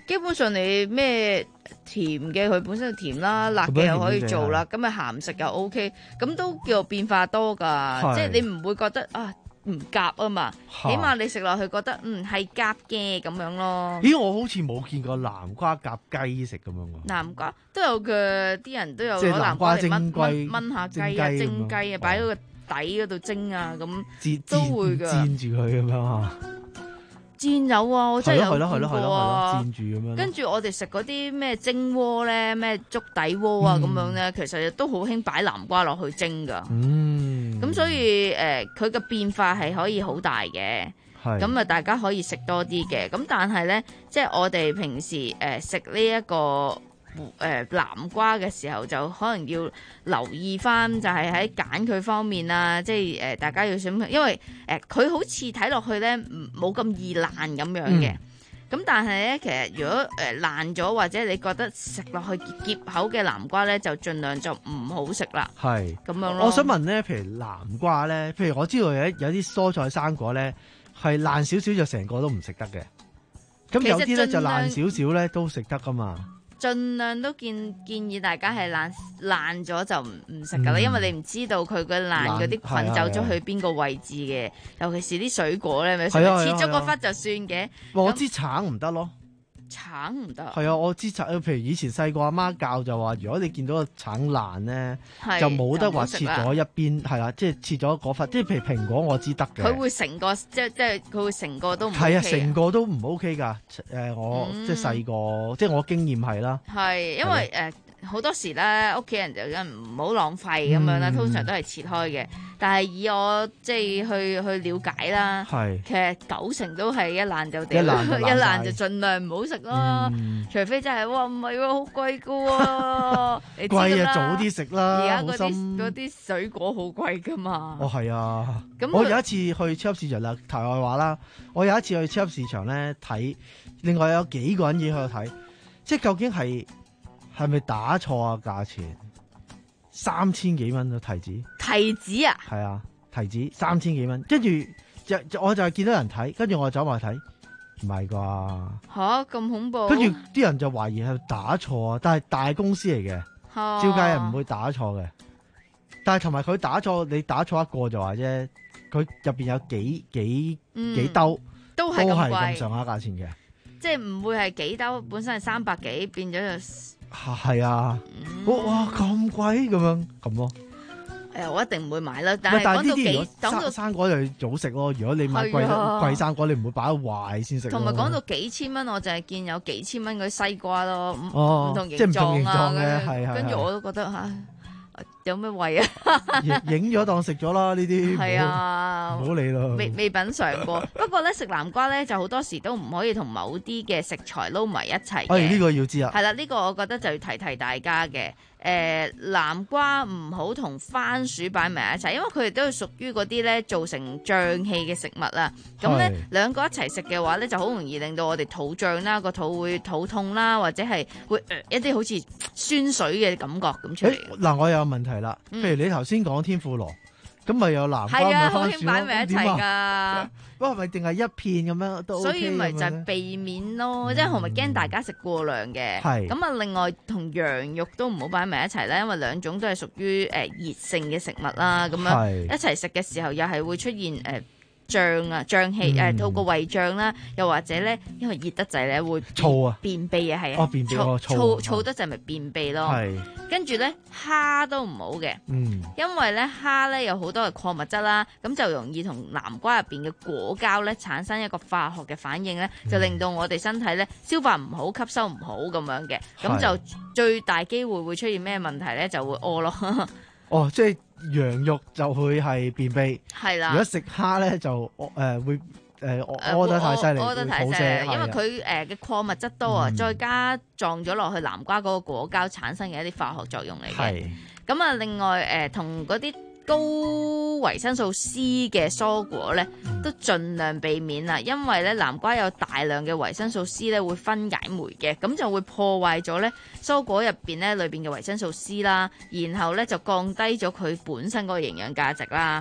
基本上你咩甜嘅佢本身就甜啦，辣嘅又可以做啦，咁啊鹹食又 O K，咁都叫做變化多噶，即係你唔會覺得啊唔夾啊嘛，起碼你食落去覺得嗯係夾嘅咁樣咯。 咦，我好似冇見過南瓜夾雞食咁樣喎。 南瓜都有嘅，啲人都有攞即係南南瓜嚟瓜蒸炆雞炆下雞啊、 蒸雞咁蒸雞啊，擺喺個底嗰度蒸啊，咁都會㗎。 煎住佢咁樣啊？ 煎有啊，我真係有係咯係咯係咯係見過啊咯，煎住咁樣。 跟住我哋食嗰啲咩蒸鍋咧，咩粥底鍋啊咁樣咧，其實都好興擺南瓜落去蒸噶。 嗯， 咁所以誒，佢嘅變化係可以好大嘅。 係咁啊，大家可以食多啲嘅。咁但係咧，即係我哋平時誒食呢一個誒南瓜嘅時候，就可能要留意翻，就係喺揀佢方面啊，即係誒大家要想，因為誒佢好似睇落去咧，唔冇咁易爛咁樣嘅。咁、嗯、但係咧，其實如果誒爛咗，或者你覺得食落去澀口嘅南瓜咧，就盡量就唔好食啦。 係咁樣咯。 我想問咧，譬如南瓜咧，譬如我知道有有啲蔬菜生果咧，係爛少少就成個都唔食得嘅。咁有啲咧就爛少少咧都食得噶嘛。 盡量都建建議大家係爛爛咗就唔唔食噶啦，嗯、因為你唔知道佢個爛嗰啲菌走咗去邊個位置嘅，尤其是啲水果咧，咪切咗個忽就算嘅。 我知橙唔得咯。 橙唔得， 係啊！我知橙，譬如以前細個阿媽教就話，如果你見到個橙爛咧，就冇得話切咗一邊，係啦，即係切咗嗰忽。即係譬如蘋果，我知得嘅。佢會成個，即係即係佢會成個都唔係啊，成個都唔 OK 㗎。誒，我、嗯、即係細個，即係我經驗係啦。 係因為誒。好多時咧，屋企人就梗唔好浪費咁樣啦，嗯、通常都係切開嘅。但係以我即係去去了解啦， 係其實九成都係一爛就掉， 一爛就， 一爛就盡量唔好食咯。嗯、除非真係哇唔係喎，好貴噶喎，你知貴啊，早啲食啦。 而家嗰啲嗰啲水果好貴噶嘛。 哦，係啊。 咁我有一次去超級市場啦，題外話啦，我有一次去超級市場咧睇，另外有幾個人已經喺度睇，即係究竟係。係咪打錯啊？價錢三千幾蚊啊！提子， 提子啊？ 係啊，提子三千幾蚊，跟住就我就係見到人睇，跟住我走埋睇，唔係啩？ 吓，咁恐怖！ 跟住啲人就懷疑係打錯啊，但係大公司嚟嘅， 啊、 照計係唔會打錯嘅。但係同埋佢打錯，你打錯一個就話啫，佢入邊有幾幾、嗯、幾兜都係咁上下價錢嘅， 即係唔會係幾兜本身係三百幾變咗就。 係啊，哇咁貴咁樣咁咯。 誒，我一定唔會買啦。但係講到幾，講到生果就早食咯。如果你買貴貴生果，你唔會擺得壞先食。 同埋講到幾千蚊，我就係見有幾千蚊嗰啲西瓜咯，唔唔同形狀啊， 係跟住我都覺得吓。有咩味啊？ 影咗當食咗啦，呢啲係啊， 唔好理咯。 未未品嘗過，不過咧食南瓜咧就好多時都唔可以同某啲嘅食材撈埋一齊嘅。 哎，呢個要知啊。係啦，呢個我覺得就要提提大家嘅。誒，南瓜唔好同番薯擺埋一齊，因為佢哋都係屬於嗰啲咧造成脹氣嘅食物啦。咁咧兩個一齊食嘅話咧，就好容易令到我哋肚脹啦，個肚會肚痛啦，或者係會、呃、一啲好似酸水嘅感覺咁出嚟。 嗱，我有問題啦，譬如你頭先講天婦羅，咁咪有南瓜咪番薯咯？ 擺埋一齊㗎。 不過係咪定係一片咁樣都 OK？ 所以咪就係避免咯，即係我咪驚大家食過量嘅。係咁啊，另外同羊肉都唔好擺埋一齊啦，因為兩種都係屬於誒熱性嘅食物啦。咁樣一齊食嘅時候，又係會出現誒脹啊脹氣誒，肚個胃脹啦，又或者咧，因為熱得滯咧會燥啊， 便秘啊，係啊， 哦便秘燥燥燥得滯咪便秘咯。 係跟住咧蝦都唔好嘅， 嗯， 因為咧蝦咧有好多嘅礦物質啦，咁就容易同南瓜入邊嘅果膠咧產生一個化學嘅反應咧，就令到我哋身體咧消化唔好、吸收唔好咁樣嘅，咁就最大機會會出現咩問題咧？就會屙咯。 哦，即係羊肉就會係便秘， 係啦。 如果食蝦咧就誒、呃、會誒屙得太犀利， 屙得太犀利，因為佢誒嘅礦物質多啊，嗯、再加撞咗落去南瓜嗰個果膠產生嘅一啲化學作用嚟嘅。咁啊，另外誒同嗰啲高維生素 C 嘅蔬果咧，都盡量避免啦，因為咧南瓜有大量嘅維生素 C 咧會分解酶嘅，咁就會破壞咗咧蔬果入邊咧裏邊嘅維生素 C 啦，然後咧就降低咗佢本身嗰個營養價值啦。咁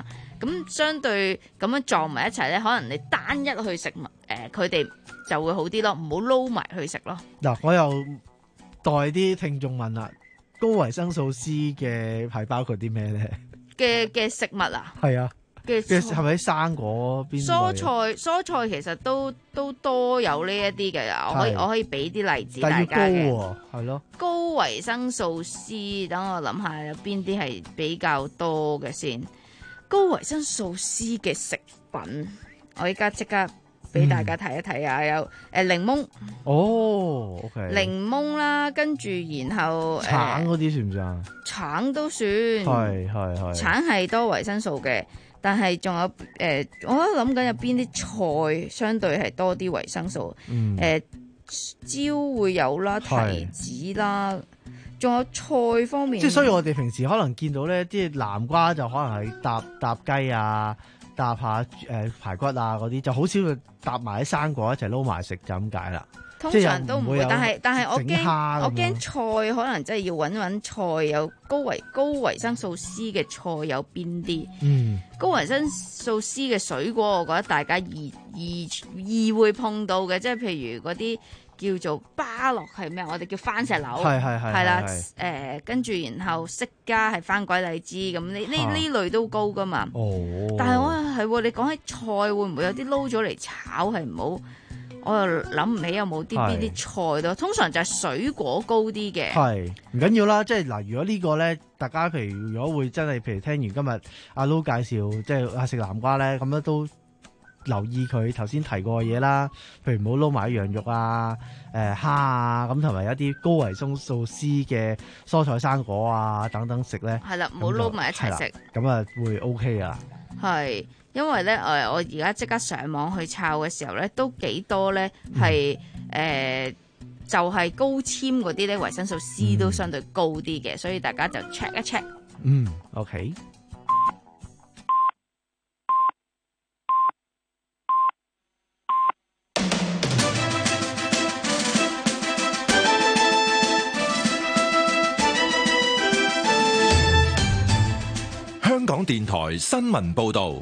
咁相對咁樣撞埋一齊咧，可能你單一去食物誒，佢哋就會好啲咯，唔好撈埋去食咯。 嗱，我又代啲聽眾問啦，高維生素 C 嘅係包括啲咩咧？ 嘅嘅食物啊？ 係啊。 嘅係咪喺生果邊？ 蔬菜蔬菜其實都都多有呢一啲嘅，我可以我可以俾啲例子大家嘅。 但要高喎，係咯。 高維生素 C， 等我諗下有邊啲係比較多嘅先。高維生素 C 嘅食品，我依家即刻俾大家睇一睇啊！有誒檸檬， 哦 ，OK， 檸檬啦，跟住然後橙嗰啲算唔算啊？ 橙都算， 係係係。橙係多維生素嘅。但係仲有誒、呃，我都諗緊有邊啲菜相對係多啲維生素，誒、嗯呃、蕉會有啦，提子啦，仲有菜方面。 即係所以我哋平時可能見到咧，啲南瓜就可能係搭搭雞啊，搭下誒、呃、排骨啊嗰啲，就好少會搭埋啲生果一齊撈埋食，就咁解啦。 通常都唔會，但係但係我驚我驚菜可能真係要揾揾菜有高維高維生素 C 嘅菜有邊啲？嗯，高維生素 C 嘅水果，我覺得大家易易易會碰到嘅，即係譬如嗰啲叫做芭樂係咩？我哋叫番石榴， 係係係係啦，誒跟住然後釋迦係番鬼荔枝咁，呢呢呢類都高噶嘛。哦，但係我係你講起菜會唔會有啲撈咗嚟炒係唔好？我又諗唔起有冇啲邊啲菜咯，通常就係水果高啲嘅。係唔緊要啦，即係嗱，如果呢個咧，大家譬如如果會真係，譬如聽完今日阿 Lou 介紹，即係啊食南瓜咧，咁樣都留意佢頭先提過嘅嘢啦。譬如唔好撈埋羊肉啊、誒蝦啊，咁同埋一啲高維生素 C 嘅蔬菜生果啊等等食咧。 係啦，唔好撈埋一齊食。 咁啊會 OK 啊。係。 因為咧，誒，我而家即刻上網去抄嘅時候咧，都幾多咧，係誒、呃，就係、是、高纖嗰啲咧，維生素 C 都相對高啲嘅，所以大家就 check 一 check。 嗯 ，OK。 香港電台新聞報導。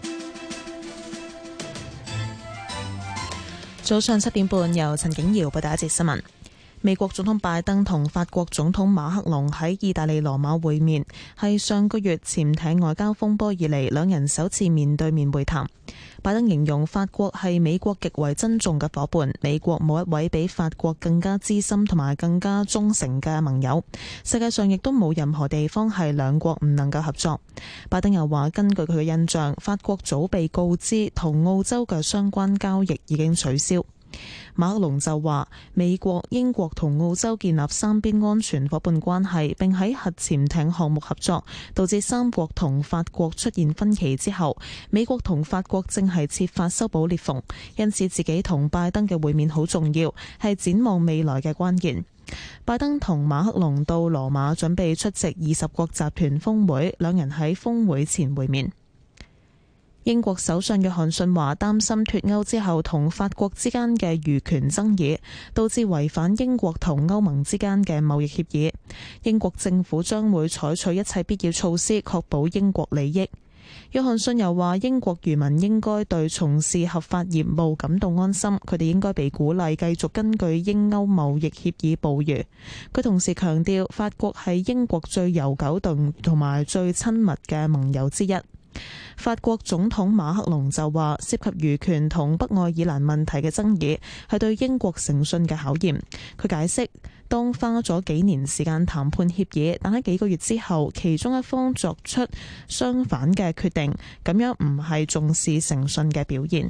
早上七點半，由陳景瑤報道一節新聞。美國總統拜登同法國總統馬克龍喺意大利羅馬會面，係上個月潛艇外交風波以嚟兩人首次面對面會談。拜登形容法國係美國極為珍重嘅夥伴，美國冇一位比法國更加資深同埋更加忠誠嘅盟友。世界上亦都冇任何地方係兩國唔能夠合作。拜登又話，根據佢嘅印象，法國早被告知同澳洲嘅相關交易已經取消。馬克龍就話，美國、英國同澳洲建立三邊安全夥伴關係，並喺核潛艇項目合作，導致三國同法國出現分歧之後，美國同法國正係設法修補裂縫，因此自己同拜登嘅會面好重要，係展望未來嘅關鍵。拜登同馬克龍到羅馬準備出席二十國集團峰會，兩人喺峰會前會面。英國首相約翰遜話，擔心脫歐之後同法國之間嘅漁權爭議，導致違反英國同歐盟之間嘅貿易協議。英國政府將會採取一切必要措施，確保英國利益。約翰遜又話，英國漁民應該對從事合法業務感到安心，佢哋應該被鼓勵繼續根據英歐貿易協議捕魚。佢同時強調，法國係英國最悠久同埋最親密嘅盟友之一。法國總統馬克龍就話，涉及漁權同北愛爾蘭問題嘅爭議係對英國誠信嘅考驗。佢解釋，當花咗幾年時間談判協議，但喺幾個月之後，其中一方作出相反嘅決定，咁樣唔係重視誠信嘅表現。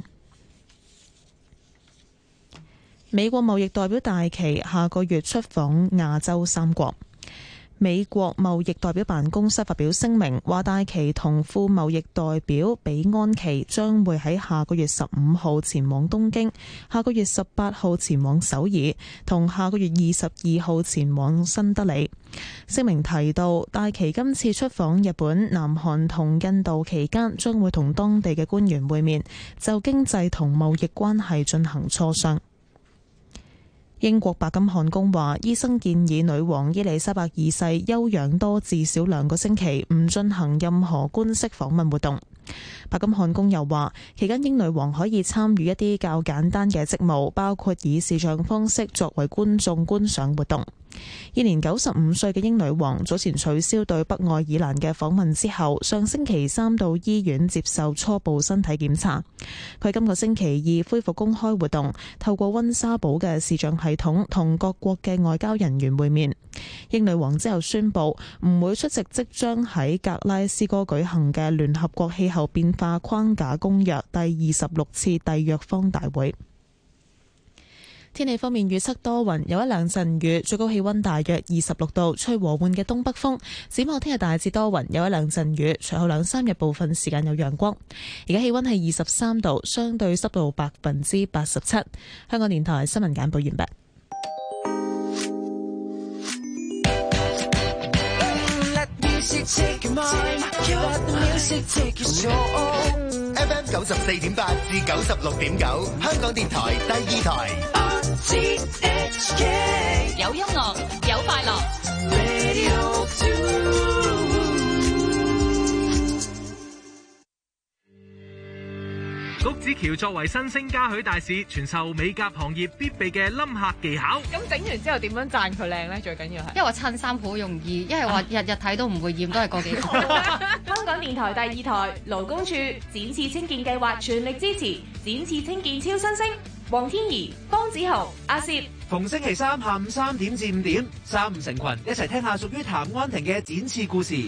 美國貿易代表戴琪下個月出訪亞洲三國。美國貿易代表辦公室發表聲明，話戴琪同副貿易代表比安琪將會喺下個月十五號前往東京，下個月十八號前往首爾，同下個月二十二號前往新德里。聲明提到，戴琪今次出訪日本、南韓同印度期間，將會同當地嘅官員會面，就經濟同貿易關係進行磋商。英國白金漢宮話，醫生建議女王伊麗莎白二世休養多至少兩個星期，唔進行任何官式訪問活動。 白金漢宮又話，期間英女王可以參與一啲較簡單嘅職務，包括以視像方式作為觀眾觀賞活動。現年九十五歲嘅英女王早前取消對北愛爾蘭嘅訪問之後，上星期三到醫院接受初步身體檢查。佢今個星期二恢復公開活動，透過溫莎堡嘅視像系統同各國嘅外交人員會面。英女王之後宣布唔會出席即將喺格拉斯哥舉行嘅聯合國氣候變化框架公約第二十六次締約方大會。天氣方面預測多雲，有一兩陣雨，最高氣溫大約二十六度，吹和緩嘅東北風。展望聽日大致多雲，有一兩陣雨，隨後兩三日部分時間有陽光。而家氣溫係二十三度，相對濕度百分之八十七。香港電台新聞簡報完畢。 F M 九十四點八至九十六點九，香港電台第二台。 有音樂，有快樂。 谷子橋作為新星嘉許大使，傳授美甲行業必備嘅冧客技巧。 咁整完之後點樣讚佢靚咧？最緊要係， 因為話襯衫好容易，一係話日日睇都唔會厭，都係個幾個。 香港電台第二台勞工處展翅青見計劃全力支持展翅青見超新星黃天怡、方子豪、阿攝。 逢星期三下午三點至五點，三五成群一齊聽下屬於譚安婷嘅展翅故事。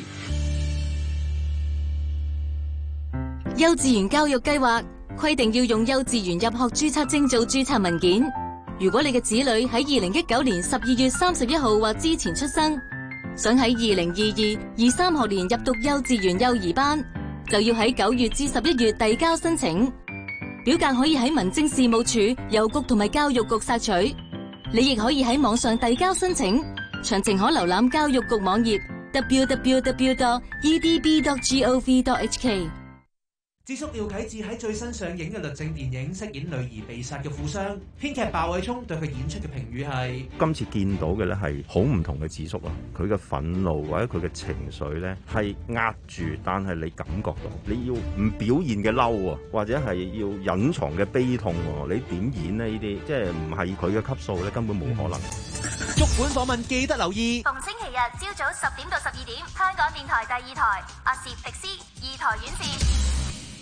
幼稚園教育計劃規定要用幼稚園入學註冊證做註冊文件。如果你嘅子女喺二零一九年十二月三十一號或之前出生，想喺二零二二、二三學年入讀幼稚園幼兒班，就要喺九月至十一月遞交申請。表格可以喺民政事務處、郵局同埋教育局索取。你亦可以喺網上遞交申請，詳情可瀏覽教育局網頁 double-u double-u double-u dot e d b dot gov dot h k。 智叔廖啟智喺最新上映嘅律政電影飾演女兒被殺嘅富商，編劇鮑偉聰對佢演出嘅評語係： 今次見到嘅咧係好唔同嘅智叔啊！佢嘅憤怒或者佢嘅情緒咧係壓住，但係你感覺到你要唔表現嘅嬲啊，或者係要隱藏嘅悲痛喎，你點演呢？呢啲即係唔係佢嘅級數咧，根本冇可能。 足本訪問記得留意， 逢星期日朝早十點到十二點，香港電台第二台阿攝迪斯二台院線。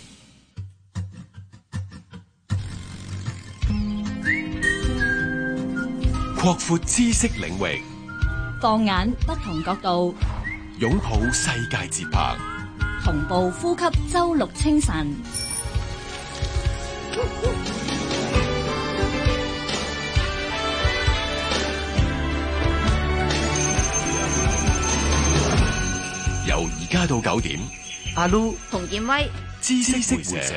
擴闊知識領域， 放眼不同角度， 擁抱世界節拍， 同步呼吸周六清晨。 由而家到九點， 阿 Lu 洪建威， 知識識社。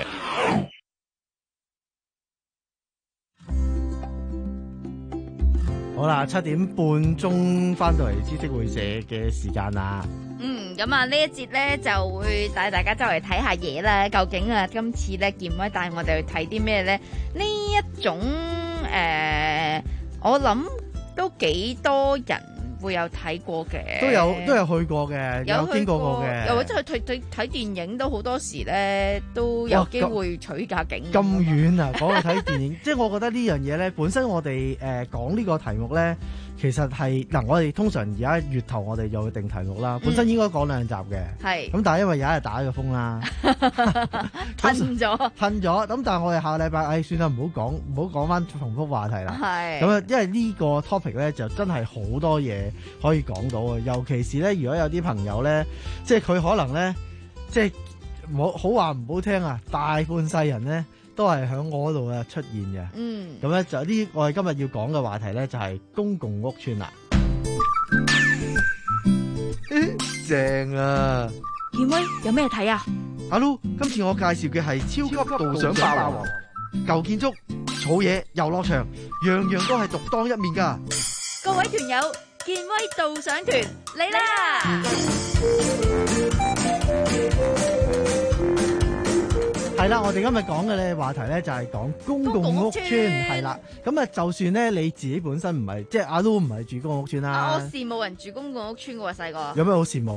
好啦，七點半鐘翻到嚟知識會社嘅時間啦。 嗯，咁啊呢一節咧就會帶大家周圍睇下嘢啦。究竟啊今次咧建威帶我哋去睇啲咩咧？呢一種誒、呃，我諗都幾多人會有睇過嘅， 都有都有去過嘅，有經過過嘅， 又或者去睇睇睇電影都好多時咧都有機會取下景。 咁遠啊，講去睇電影，即係我覺得呢樣嘢咧，本身我哋誒講呢個題目咧，其實係嗱，我哋通常而家月頭我哋就會定題目啦，本身應該講兩集嘅，係、嗯，咁但係因為有一日打咗個風啦， 褪咗， 褪咗，咁但係我哋下個禮拜，唉，算啦，唔好講，唔好講翻重複話題啦，係，咁啊，因為呢個 topic 咧就真係好多嘢可以講到啊，尤其是咧，如果有啲朋友咧，即係佢可能咧，即係冇好話唔好聽啊，大半世人咧。都係喺我嗰度啊出現嘅，嗯，咁咧就呢，我哋今日要講嘅話題咧就係公共屋邨啦，正啊！ 建威有咩睇啊？ 阿 Lu，今次我介紹嘅係超級導賞霸王，舊建築、草野、遊樂場，樣樣都係獨當一面噶。 各位團友，建威導賞團嚟啦！ 係啦，我哋今日講嘅咧話題咧就係講公共屋邨，係啦。咁啊，就算咧你自己本身唔係，即係阿 Lu 唔係住公共屋邨啦。 啊，我羨慕人住公共屋邨嘅喎，細個。 有咩好羨慕？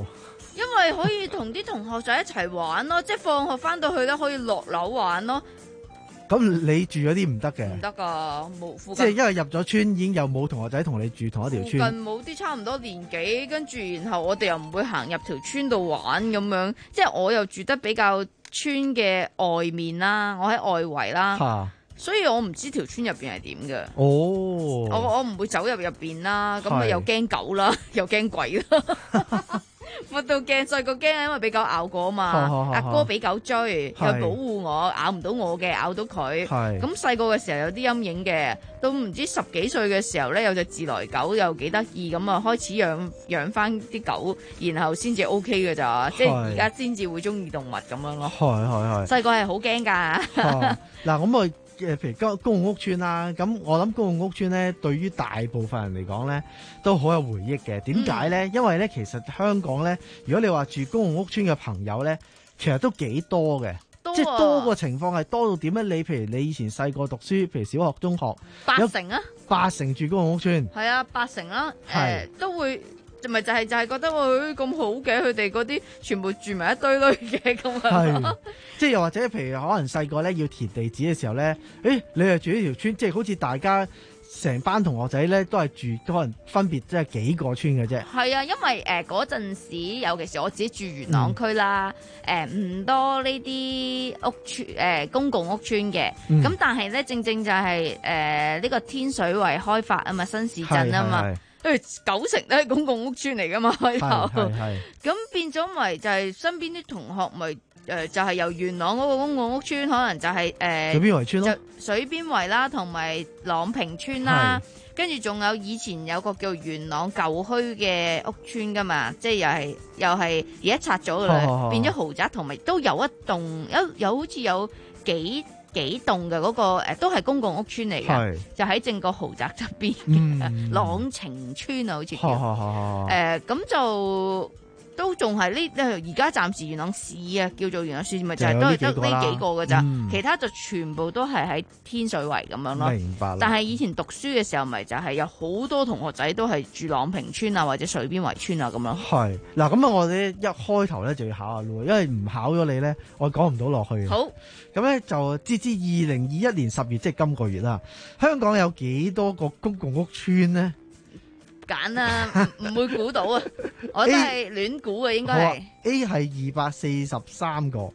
因為可以同啲同學仔一齊玩咯，即係放學翻到去咧可以落樓玩咯。 咁你住嗰啲唔得嘅， 唔得噶，冇附即係近。 因為入咗村已經又冇同學仔同你住同一條附近村。 冇啲差唔多年紀，跟住然後我哋又唔會行入條村度玩咁樣，即係我又住得比較村嘅外面啦，我喺外圍啦， 嚇所以我唔知條村入邊係點嘅。 哦， 我我唔會走入入邊啦，咁啊係又驚狗啦，又驚鬼啦。乜都驚，細個驚，因為俾狗咬過啊嘛。 係係係阿哥俾狗追，又係保護我，咬唔到我嘅，咬到佢。 係咁細個嘅時候有啲陰影嘅，到唔知十幾歲嘅時候咧，有隻自來狗又幾得意，咁啊開始養養翻啲狗，然後先至 O K 嘅咋，即係而家先至會中意動物咁樣咯。 係係係。 細個係好驚㗎。 哦嗱，咁我誒譬如公公共屋邨啦，咁我諗公共屋邨咧，對於大部分人嚟講咧，都好有回憶嘅。點解咧？ 嗯因為咧，其實香港咧，如果你話住公共屋邨嘅朋友咧，其實都幾多嘅。 多啊即係多個情況係多到點咧？你譬如你以前細個讀書，譬如小學、中學，有八成啊， 八成住公共屋邨。 係啊，八成啦，誒、 係都會。咪就係就係覺得佢咁好嘅，佢哋嗰啲全部住埋一堆堆嘅咁樣。 係，即係又或者譬如可能細個咧要填地址嘅時候咧，誒你係住呢條村，即係好似大家成班同學仔咧都係住可能分別即係幾個村嘅啫。 係啊，因為誒嗰陣時，尤其是我自己住元朗區啦，誒唔、多呢啲屋邨誒、呃、公共屋邨嘅，咁、 嗯但係咧正正就係誒呢個天水圍開發啊嘛，新市鎮啊嘛。 係係係誒九成都係公共屋邨嚟噶嘛開頭， 係係咁變咗咪就係身邊啲同學咪誒、呃、就係、係、由元朗嗰個公共屋邨，可能就係、係、誒、呃、 水邊圍村咯， 就水邊圍啦，同埋朗屏村啦，跟住仲有以前有個叫元朗舊墟嘅屋邨噶嘛，即係又係又係而家拆咗噶啦， 哦哦哦變咗豪宅，同埋都有一棟有有好似有幾。幾棟嘅嗰個誒都係公共屋邨嚟嘅， 係就喺正個豪宅側邊嘅、 嗯朗晴村啊，好似叫哈哈哈哈誒咁就都仲係呢而家暫時元朗市啊，叫做元朗市咪就係都係得呢幾個嘅咋， 嗯其他就全部都係喺天水圍咁樣咯。 明白啦。 但係以前讀書嘅時候，咪就係有好多同學仔都係住朗屏村啊，或者水邊圍村啊咁樣。 係嗱，咁啊，我哋一開頭咧就要考下咯，因為唔考咗你咧，我講唔到落去嘅。 好， 咁咧就截至二零二一年十月，即係今個月啦。香港有幾多個公共屋邨咧？ 揀啊，唔唔會估到啊！我都係亂估嘅，應該好啊係。 A 係二百四十三個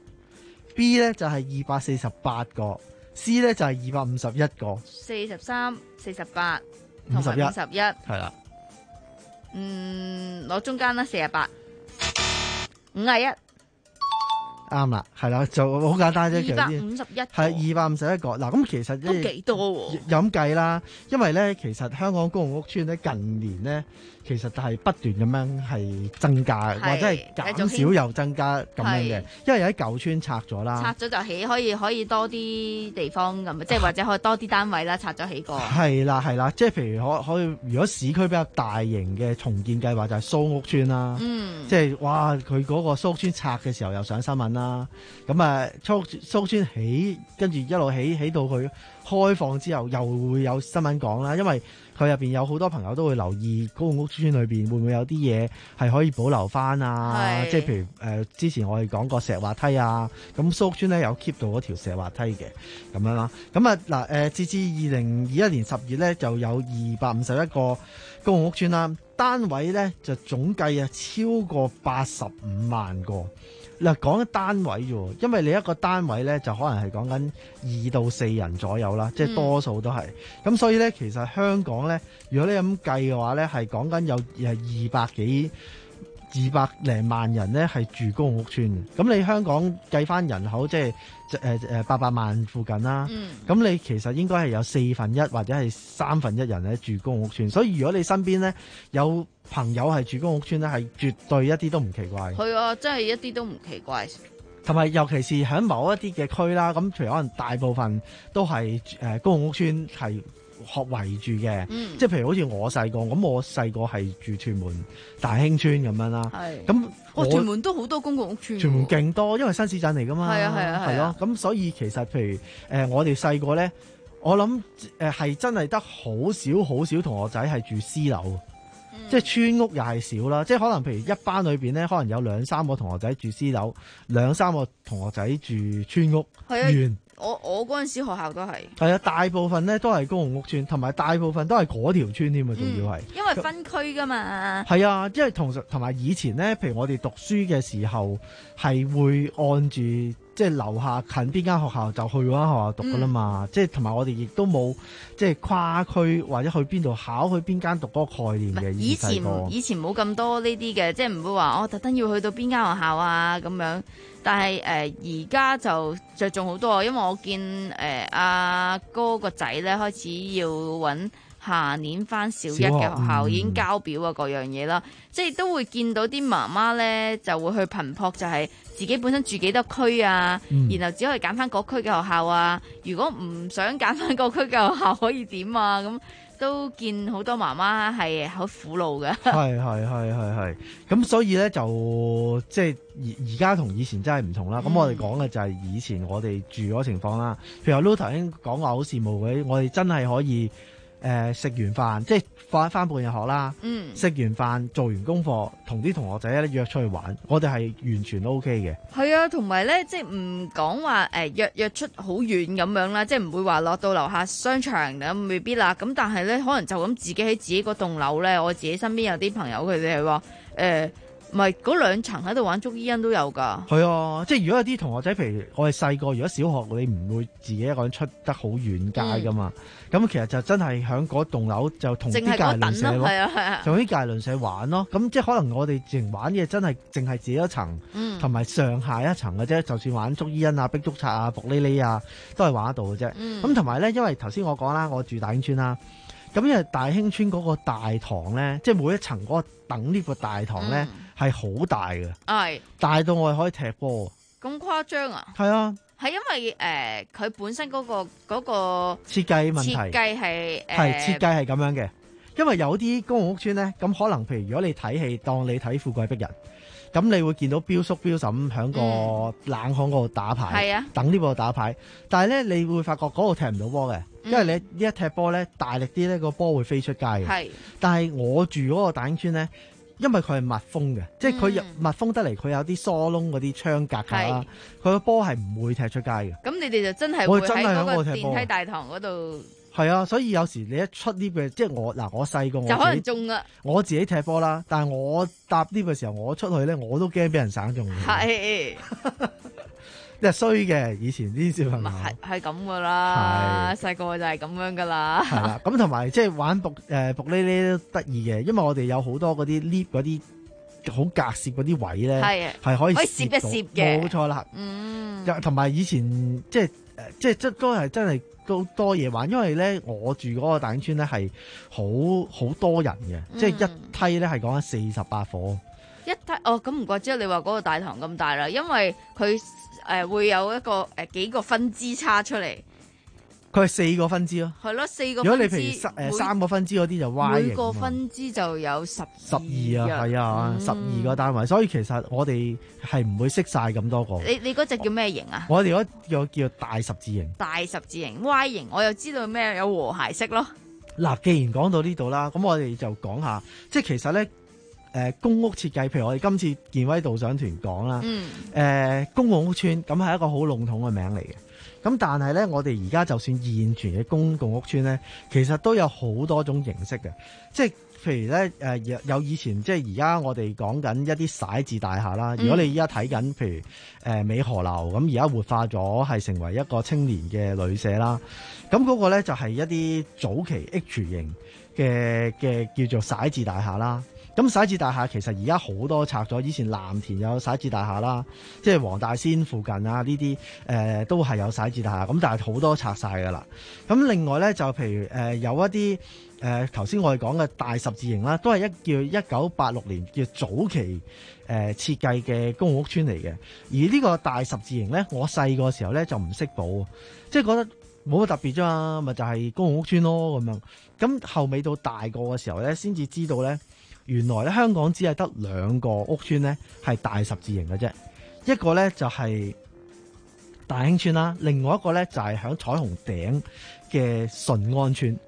，B 咧就係二百四十八個 ，C 咧就係二百五十一個， 四十三、四十八同埋五十一五十一。 係啦。 嗯，攞中間啦，四十八、五十一。 啱啦，係啦，就好簡單啫。其實二百五十一個係二百五十一個。嗱，咁其實都幾多喎？ 有咁計啦，因為咧，其實香港公共屋邨咧近年咧，其實係不斷咁樣係增加， 係或者係減少又增加咁樣嘅係。 因為有啲舊村拆咗啦， 拆咗就起，可以可以多啲地方咁，即係或者可以多啲單位啦。拆咗起過。 係啦係啦，即係譬如可可以，如果市區比較大型嘅重建計劃就係蘇屋邨啦， 嗯即係哇佢嗰個蘇屋邨拆嘅時候又上新聞啦，咁啊蘇蘇屋邨起跟住一路起起到佢開放之後又會有新聞講啦，因為佢入邊有好多朋友都會留意公共屋邨裏邊會唔會有啲嘢係可以保留翻啊， 係即係譬如誒、呃、之前我哋講過石滑梯啊，咁蘇屋邨咧有 keep 到嗰條石滑梯嘅咁樣啦，咁啊嗱誒截至二零二一年十月咧就有二百五十一個公共屋邨啦，單位咧就總計啊超過八十五萬個。嗱，講緊單位啫，因為你一個單位咧就可能係講緊二到四人左右啦，即係多數都係。咁、嗯、所以咧，其實香港咧，如果你咁計嘅話咧，係講緊有係二百幾二百零萬人咧係住公共屋邨嘅。咁你香港計翻人口，即係誒誒八百萬附近啦。咁、嗯、你其實應該係有四分一或者係三分一人咧住公共屋邨。所以如果你身邊咧有朋友係住公共屋邨咧，係絕對一啲都唔奇怪。 係啊，真係一啲都唔奇怪。 同埋尤其是喺某一啲嘅區啦，咁譬如可能大部分都係誒公共屋邨係學圍住嘅， 嗯、 即係譬如好似我細個，咁我細個係住屯門大興村咁樣啦。 係咁我屯門都好多公共屋邨， 屯門勁多，因為新市鎮嚟噶嘛。 係啊係啊係啊。 咯，咁所以其實譬如誒、呃、我哋細個咧，我諗誒係真係得好少好少同學仔係住私樓。 即係村屋又係少啦，即係可能譬如一班裏邊咧，可能有兩三個同學仔住私樓，兩三個同學仔住村屋。 係啊， 完我我嗰陣時學校都係。 係啊，大部分咧都係公共屋邨，同埋大部分都係嗰條村添啊，仲要係。 因為分區噶嘛。 係啊，因為同同埋以前咧，譬如我哋讀書嘅時候係會按住。即係樓下近邊間學校就去嗰間學校讀噶啦嘛，嗯、即係同埋我哋亦都冇即係跨區或者去邊度考去邊間讀嗰個概念嘅。 以前以前冇咁多呢啲嘅，即係唔會話我特登要去到邊間學校啊咁樣。但係誒而家就着重好多，因為我見誒阿哥個仔咧開始要揾下年翻小一嘅學校，已經交表啊各樣嘢啦，即係都會見到啲媽媽咧就會去頻撲，就係自己本身住幾多區啊，嗯、然後只可以揀翻嗰區嘅學校啊。如果唔想揀翻嗰區嘅學校，可以點啊？咁都見好多媽媽係好苦惱嘅。 係係係係係，咁所以咧就即係而而家同以前真係唔同啦。咁、嗯、我哋講嘅就係以前我哋住嗰情況啦。譬如阿 Lulu 頭先講話好羨慕嘅，我哋真係可以。誒、呃、食完飯即係翻翻半日學啦，嗯、食完飯做完功課，同啲同學仔咧約出去玩，我哋係完全都 OK 嘅。 係啊，同埋咧即係唔講話誒約約出好遠咁樣啦，即係唔會話落到樓下商場咁未必啦。咁但係咧可能就咁自己喺自己嗰棟樓咧，我自己身邊有啲朋友佢哋係話誒。唔係嗰兩層喺度玩捉伊人都有㗎。係啊，即係如果有啲同學仔，譬如我哋細個，如果小學你唔會自己一個人出得好遠街㗎嘛，咁、嗯、其實就真係喺嗰棟樓就同啲隔離鄰舍咯，同啲隔離鄰舍玩咯。咁即係可能我哋淨玩嘅真係淨係自己一層，同埋、嗯、上下一層嘅啫。就算玩捉伊人啊、逼捉賊啊、伏哩哩啊，都係玩得到嘅啫。咁同埋咧，因為頭先我講啦，我住大興村啦。咁因為大興村嗰個大堂咧，即係每一層嗰個等呢個大堂咧係好大嘅，係大到我哋可以踢波。 咁誇張啊？ 係啊， 係因為誒佢、呃、本身嗰、嗰個嗰、嗰個設計問題， 設計係誒係設計係咁樣嘅。因為有啲公共屋邨咧，咁可能譬如如果你睇戲，當你睇《富貴逼人》，咁你會見到標叔標嬸喺個冷巷嗰度打牌，嗯、等呢個打牌。但係咧，你會發覺嗰度踢唔到波嘅。因為你一踢波咧，大力啲咧，個波會飛出街嘅。係，但係我住嗰個大興村咧，因為佢係密封嘅，嗯、即係佢密封得嚟，佢有啲疏窿嗰啲窗格㗎啦，佢個波係唔會踢出街嘅。 咁你哋就真係會喺嗰個電梯大堂嗰度。 係啊，所以有時你一出 lift 嘅，即係我嗱，我細個我就可能中啦。我自己踢波啦，但係我搭 lift 嘅時候，我出去咧，我都驚俾人省中。係。即係衰嘅，以前啲小朋友係係咁噶啦，細個就係咁樣噶啦。 係啦，咁同埋即係玩卜誒卜哩哩都得意嘅，因為我哋有好多嗰啲 lift 嗰啲好隔攝嗰啲位咧，係係可以攝一攝嘅，冇錯啦。嗯，同埋以前即係誒即係即都係真係都多嘢玩，因為咧我住嗰個大興村咧係好好多人嘅，嗯、即係一梯咧係講緊四十八伙。 一梯哦，咁唔怪之你話嗰個大堂咁大啦，因為佢。誒、呃、會有一個誒、呃、幾個分支叉出嚟， 佢係四個分支咯， 係咯，四個分支。如果你譬如三誒三個分支嗰啲就 Y 型， 每個分支就有十十二啊，係啊，十二、嗯、個單位，所以其實我哋係唔會識晒咁多個。 你你嗰隻叫咩型啊？ 我哋嗰個叫大十字型。 大十字型 Y 型，我又知道咩有和諧式咯。 嗱，既然講到呢度啦，咁我哋就講下，即係其實咧。誒、呃、公屋設計，譬如我哋今次健威導賞團講啦，誒、嗯呃、公共屋邨咁係一個好籠統嘅名嚟嘅。咁但係咧，我哋而家就算現存嘅公共屋邨咧，其實都有好多種形式嘅。即係譬如咧，誒、呃、有以前即係而家我哋講緊一啲徙置大廈啦。如果你而家睇緊，譬如誒、呃、美荷樓咁，而家活化咗係成為一個青年嘅旅舍啦。咁嗰個咧就係、是、一啲早期 H 型嘅嘅叫做徙置大廈啦。咁徙置大廈其實而家好多拆咗，以前藍田有徙置大廈啦，即係黃大仙附近啊呢啲誒都係有徙置大廈，咁但係好多拆晒㗎啦。咁另外咧就譬如誒、呃、有一啲誒頭先我哋講嘅大十字型啦，都係一叫一九八六年叫早期誒、呃、設計嘅公共屋邨嚟嘅。而呢個大十字型咧，我細個時候咧就唔識補，即係覺得冇乜特別啫嘛，咪就係、是、公共屋邨咯咁樣。咁後尾到大個嘅時候咧，先至知道咧。原來咧香港只係得兩個屋邨咧係大十字型嘅啫，一個咧就係大興邨啦，另外一個咧就係響彩虹頂嘅順安邨。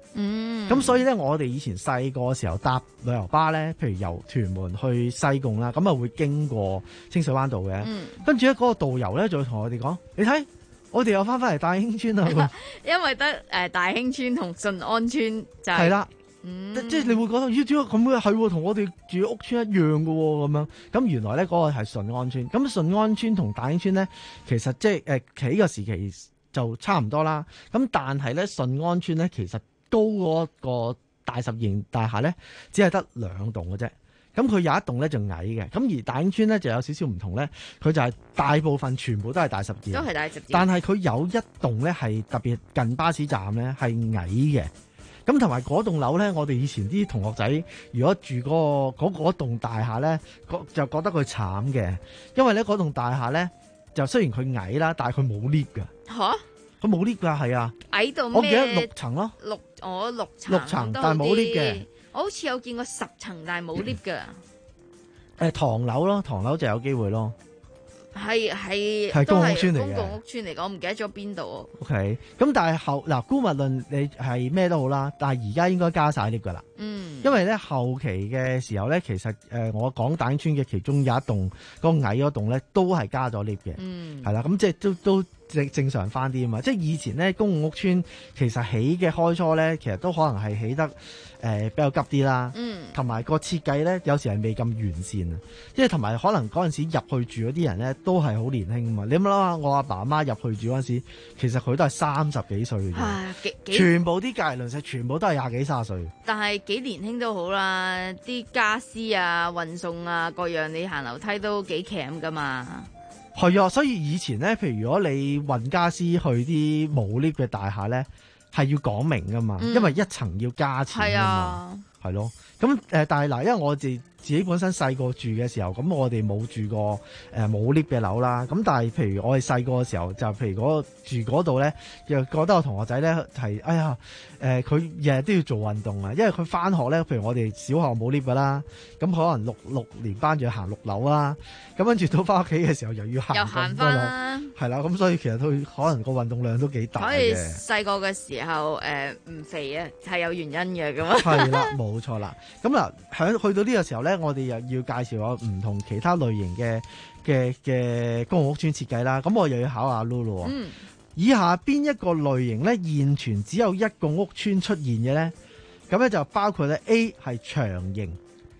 嗯，咁所以咧，我哋以前細個時候搭旅遊巴咧，譬如由屯門去西貢啦，咁啊會經過清水灣道嘅，嗯、跟住咧嗰個導遊咧就會同我哋講：你睇，我哋又翻返嚟大興村啦。 因為得誒大興村同順安村就係、是、啦。嗯、 即係你會覺得咦，點解咁嘅係同我哋住屋村一樣嘅喎咁樣？咁原來咧嗰、那個係順安村。咁順安村同大興村咧，其實即係誒起個時期就差唔多啦。咁但係咧順安村咧，其實高嗰個大十型大廈咧，只係得兩棟嘅啫。咁佢有一棟咧就矮嘅。咁而大興村咧就有少少唔同咧，佢就係大部分全部都係大十字， 都係大十字。 但係佢有一棟咧係特別近巴士站咧係矮嘅。咁同埋嗰棟樓咧，我哋以前啲同學仔如果住嗰、嗰個嗰棟大廈咧，就覺得佢慘嘅，因為咧嗰棟大廈咧就雖然佢矮啦，但係佢冇 lift 㗎。吓？佢冇 lift 㗎，係啊。 矮到咩？ 我記得六層咯。 六我六層。 六層，但係冇 lift 嘅。 我好似有見過十層，但係冇 lift 㗎。 誒唐樓咯，唐樓就有機會咯。 係係係公共屋村嚟嘅， 公共屋村嚟講，我唔記得咗邊度。 O K， 咁但係後嗱，姑勿論你係咩都好啦，但係而家應該加晒 lift 噶啦。嗯，因為咧後期嘅時候咧，其實誒、呃、我講大興村嘅其中有一棟嗰個矮嗰棟咧，都係加咗 lift 嘅。嗯，係啦，咁即係都都正正常翻啲啊嘛。即係以前咧公共屋村其實起嘅開初咧，其實都可能係起得誒、呃、比較急啲啦。嗯，同埋個設計咧，有時係未咁完善啊。即係同埋可能嗰陣時入去住嗰啲人咧，都係好年輕啊嘛。你諗下，我阿爸阿媽入去住嗰陣時，其實佢都係三十幾歲嘅啫，全部啲隔離鄰舍全部都係廿幾卅歲。 但係幾年輕都好啦，啲家私啊、運送啊各樣，你行樓梯都幾鉗噶嘛。 係啊，所以以前咧，譬如如果你運家私去啲冇 lift 嘅大廈咧，係要講明噶嘛，嗯、因為一層要加錢噶嘛，係咯。咁誒、呃，但係嗱，因為我哋自己本身細個住嘅時候，咁我哋冇住過誒冇 lift 嘅樓啦。咁但係譬如我哋細個嘅時候，就譬如嗰住嗰度咧，又覺得我同學仔咧係，哎呀誒，佢日日都要做運動啊，因為佢翻學咧，譬如我哋小學冇 lift 噶啦，咁可能六六年班就要行六樓啦，咁跟住到翻屋企嘅時候又要行， 又行翻啦， 係啦，咁所以其實佢可能個運動量都幾大嘅。 所以細個嘅時候誒唔、呃、肥啊，係有原因嘅咁啊。 係啦，冇錯啦。咁嗱，響去到呢個時候咧，我哋又要介紹下唔同其他類型嘅嘅嘅公共屋邨設計啦。咁我又要考下 Lulu。嗯。以下邊一個類型咧，現存只有一個屋邨出現嘅咧？咁咧就包括咧 A 係長形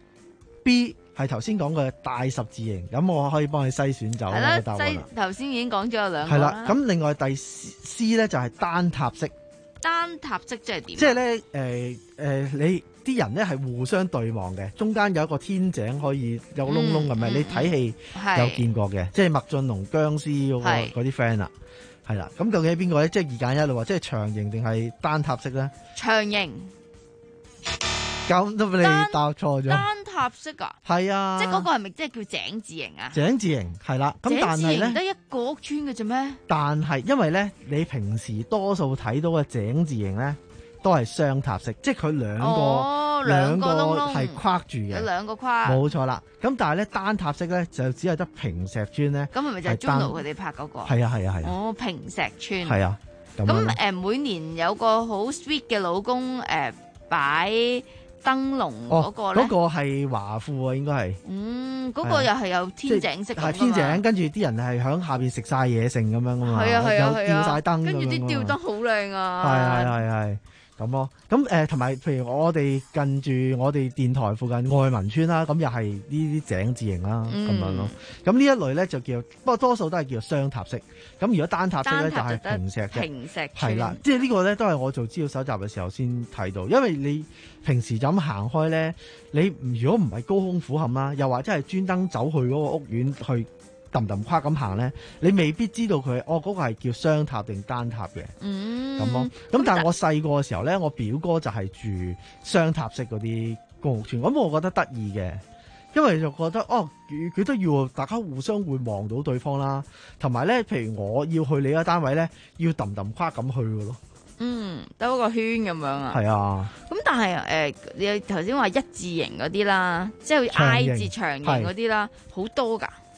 ，B 係頭先講嘅大十字形。咁我可以幫你篩選走啦。答案啦。 頭先已經講咗有兩個啦。 係啦。咁另外第 C 咧就係單塔式。 單塔式即係點？ 即係咧，誒、呃、誒、呃，你啲人咧係互相對望嘅，中間有一個天井可以有個窿窿咁樣。你睇戲有見過嘅，即係麥浚龍僵屍嗰、嗰個嗰啲 friend 啦，係啦。咁究竟係邊個咧？即係二揀一咯，即係長形定係單塔式咧？ 長形。 咁都俾你答錯咗。 單塔式啊？係啊。即係嗰個係咪即係叫井字形啊？ 井字形係啦。咁但係咧， 得一個屋村嘅啫咩？ 但係因為咧，你平時多數睇到嘅井字形咧，都係雙塔式，即係佢兩個、哦、兩個係框住嘅， 有兩個框。 冇錯啦。咁但係咧，單塔式咧就只係得平石村咧。 咁係咪就係 Juno 佢哋拍嗰個？ 係啊係啊係啊。 哦，平石村。 係啊。咁誒、呃，每年有個好 sweet 嘅老公誒擺。呃燈籠嗰個咧， 嗰、哦那個係華富啊，應該係。 嗯，嗰、那個又係有天井式。 係天井，跟住啲人係響下邊食晒嘢剩咁樣噶嘛。係啊係啊係啊，又吊晒燈。 跟住啲吊燈好靚啊。 係係係係咁咯。咁誒，同埋譬如我哋近住我哋電台附近愛民村啦，咁又係呢啲井字形啦，咁、嗯、樣咯。咁呢一類咧就叫，不過多數都係叫雙塔式。咁如果單塔式咧就係平石嘅。 平石係啦，即係呢個咧都係我做資料搜集嘅時候先睇到，因為你平時就咁行開咧，你如果唔係高空俯瞰啦，又或者係專登走去嗰個屋苑去揼揼跨咁行咧，你未必知道佢哦嗰、嗰個係叫雙塔定單塔嘅。嗯，咁咯。咁但係我細個嘅時候咧，我表哥就係住雙塔式嗰啲公屋邨，咁我覺得得意嘅，因為就覺得哦，佢都要大家互相會望到對方啦，同埋咧，譬如我要去你個單位咧，要揼揼跨咁去嘅咯。 嗯，兜個圈咁樣啊。 係啊。咁但係誒、呃，你頭先話一字形嗰啲啦，即係 I 字長形嗰啲啦，好多㗎。誒、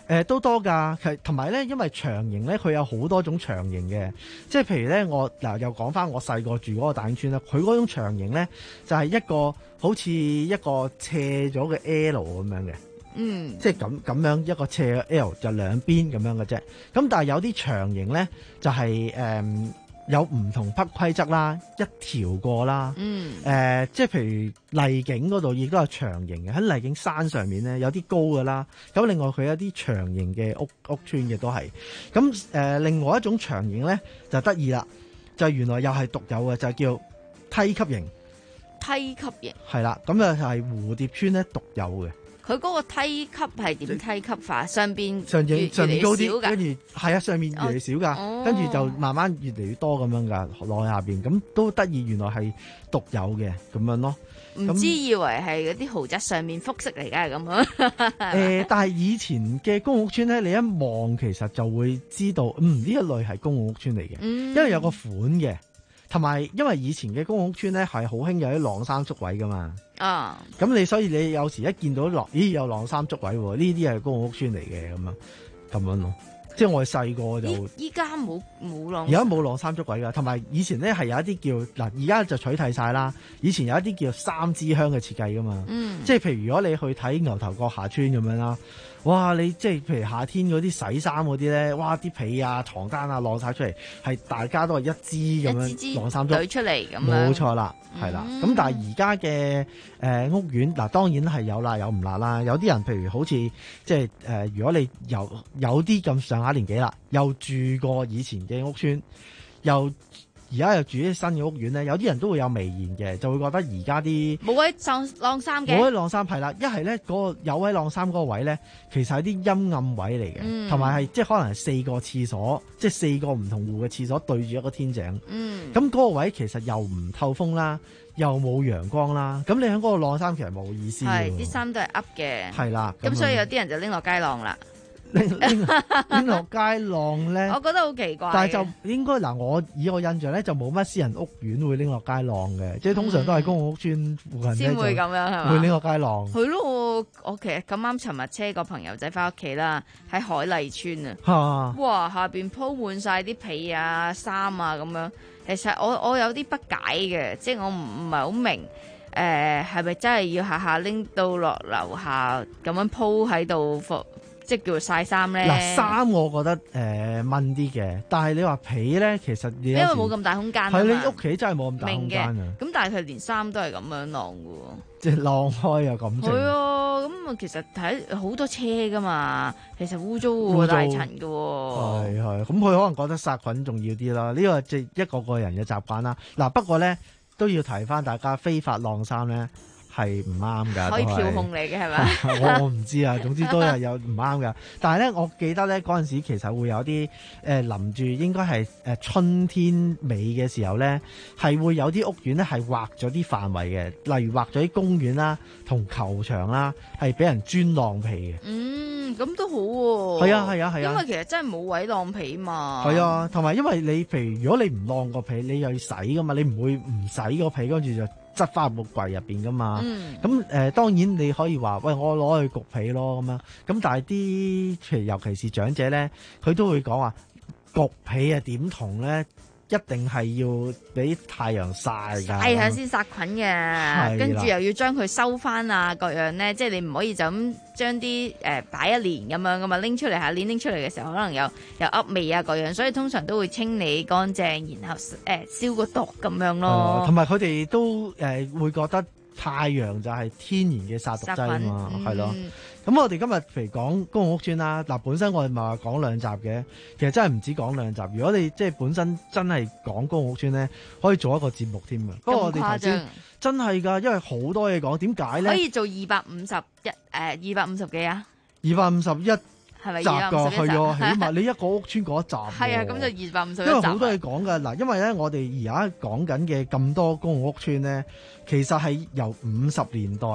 誒都多㗎，其實同埋咧，因為長型咧，佢有好多種長型嘅，即係譬如咧，我嗱又講翻我細個住嗰個大英村啦，佢嗰種長型咧就係一個好似一個斜咗嘅 L 咁樣嘅， 嗯， 即係咁咁樣一個斜 L 就兩邊咁樣嘅啫。咁但係有啲長型咧就係、是、誒。嗯有唔同匹規則啦，一條過啦， 嗯， 誒、呃，即係譬如麗景嗰度亦都有長型嘅，喺麗景山上面咧有啲高㗎啦，咁另外佢有啲長型嘅屋屋村嘅都係，咁誒、呃、另外一種長型咧就得意啦，就原來又係獨有嘅，就係叫梯級型， 梯級型， 係啦，咁啊係蝴蝶村咧獨有嘅。 佢嗰個梯級係點梯級法？上邊上越上面高啲， 越嚟越少㗎跟住係啊，上面越嚟越少㗎， 哦跟住就慢慢越嚟越多咁樣㗎，落去下邊咁都得意，原來係獨有嘅咁樣咯。 唔知以為係嗰啲豪宅上面複式嚟㗎，係咁樣。 誒、呃，但係以前嘅公共屋邨咧，你一望其實就會知道，嗯，呢一類係公共屋邨嚟嘅， 嗯因為有個款嘅，同埋因為以前嘅公共屋邨咧係好興有啲晾衫竹位㗎嘛。 啊， 咁你所以你有時一見到落，咦有晾衫竹位喎，呢啲係公共屋邨嚟嘅咁樣，咁樣咯。即係我哋細個就依家冇冇晾， 而家冇晾衫竹位㗎，同埋以前咧係有一啲叫嗱，而家就取締晒啦。以前有一啲叫三支香嘅設計㗎嘛， 嗯， 即係譬如如果你去睇牛頭角下村咁樣啦，哇！你即係譬如夏天嗰啲洗衫嗰啲咧，哇！啲被啊、床單啊晾晒出嚟，係大家都係一支咁樣晾衫竹攤出嚟咁樣， 冇錯啦，係啦。咁、 嗯、 但係而家嘅誒屋苑嗱，當然係有辣有唔辣啦。有啲人譬如好似即係誒、呃，如果你有有啲咁上下年紀啦，又住過以前嘅屋邨，又而家又住啲新嘅屋苑咧，有啲人都會有微言嘅，就會覺得而家啲冇位晾晾衫嘅， 冇位晾衫係啦，一係咧嗰個有位晾衫嗰個位咧，其實係啲陰暗位嚟嘅，同埋係即係可能係四個廁所，即係四個唔同戶嘅廁所對住一個天井， 嗯， 咁嗰個位其實又唔透風啦，又冇陽光啦，咁你喺嗰度晾衫其實冇意思嘅， 係啲衫都係噏嘅， 係啦， 咁所以有啲人就拎落街晾啦。 拎拎拎落街晾咧， 我覺得好奇怪。 但係就應該嗱，我以我印象咧就冇乜私人屋苑會拎落街晾嘅，即係通常都係公共屋邨附近先會咁樣係嘛？ 會拎落街晾。 係咯，我我其實咁啱尋日車個朋友仔翻屋企啦，喺海麗村啊， 啊哇下邊鋪滿晒啲被啊、衫啊咁樣。其實我我有啲不解嘅，即係我唔唔係好明誒係咪真係要下下拎到落樓下咁樣鋪喺度放？即係叫做曬衫咧。 嗱，衫我覺得誒掹啲嘅，但係你話被咧，其實你因為冇咁大空間啊嘛。 係你屋企真係冇咁大空間啊。 咁但係佢連衫都係咁樣晾嘅喎。 即係晾開又咁整。 係啊，咁啊其實睇好多車噶嘛，其實污糟喎，大塵嘅喎。 係係，咁佢可能覺得殺菌重要啲啦。呢個即係一個個人嘅習慣啦。嗱，不過咧都要提翻大家，非法晾衫咧係唔啱㗎， 可以票控你嘅係咪？ 我我唔知啊，總之都係有唔啱㗎。但係咧，我記得咧嗰陣時其實會有啲誒臨住，應該係誒春天尾嘅時候咧，係會有啲屋苑咧係劃咗啲範圍嘅，例如劃咗啲公園啦、同球場啦，係俾人專晾被嘅。 嗯，咁都好喎。 係啊係啊係啊， 因為其實真係冇位晾被嘛。 係啊，同埋因為你譬如如果你唔晾個被，你又要洗㗎嘛，你唔會唔洗個被跟住就執翻入個櫃入邊噶嘛，咁誒、嗯呃、當然你可以話喂，我攞去焗被咯咁樣，咁但係啲譬如尤其是長者咧，佢都會講話焗被啊點同咧，一定係要俾太陽曬㗎， 曬下先殺菌嘅，跟住又要將佢收翻啊各樣咧，即係你唔可以就咁將啲誒擺一年咁樣噶嘛，拎出嚟下年拎出嚟嘅時候可能有有噏味啊各樣，所以通常都會清理乾淨，然後誒、呃、消個毒咁樣咯。 同埋佢哋都誒、呃、會覺得太陽就係天然嘅殺毒劑啊嘛，係咯。咁我哋今日譬如講公共屋邨啦，嗱本身我哋咪話講兩集嘅，其實真係唔止講兩集。如果你即係本身真係講公共屋邨咧，可以做一個節目添啊。不過我哋頭先真係㗎，因為好多嘢講，點解咧？ 可以做二百五十一誒二百五十幾啊？ 二百五十一係咪集㗎？係啊，起碼你一個屋邨嗰一集。 係啊，咁就二百五十一集。 因為好多嘢講㗎嗱，因為咧我哋而家講緊嘅咁多公共屋邨咧，其實係由五十年代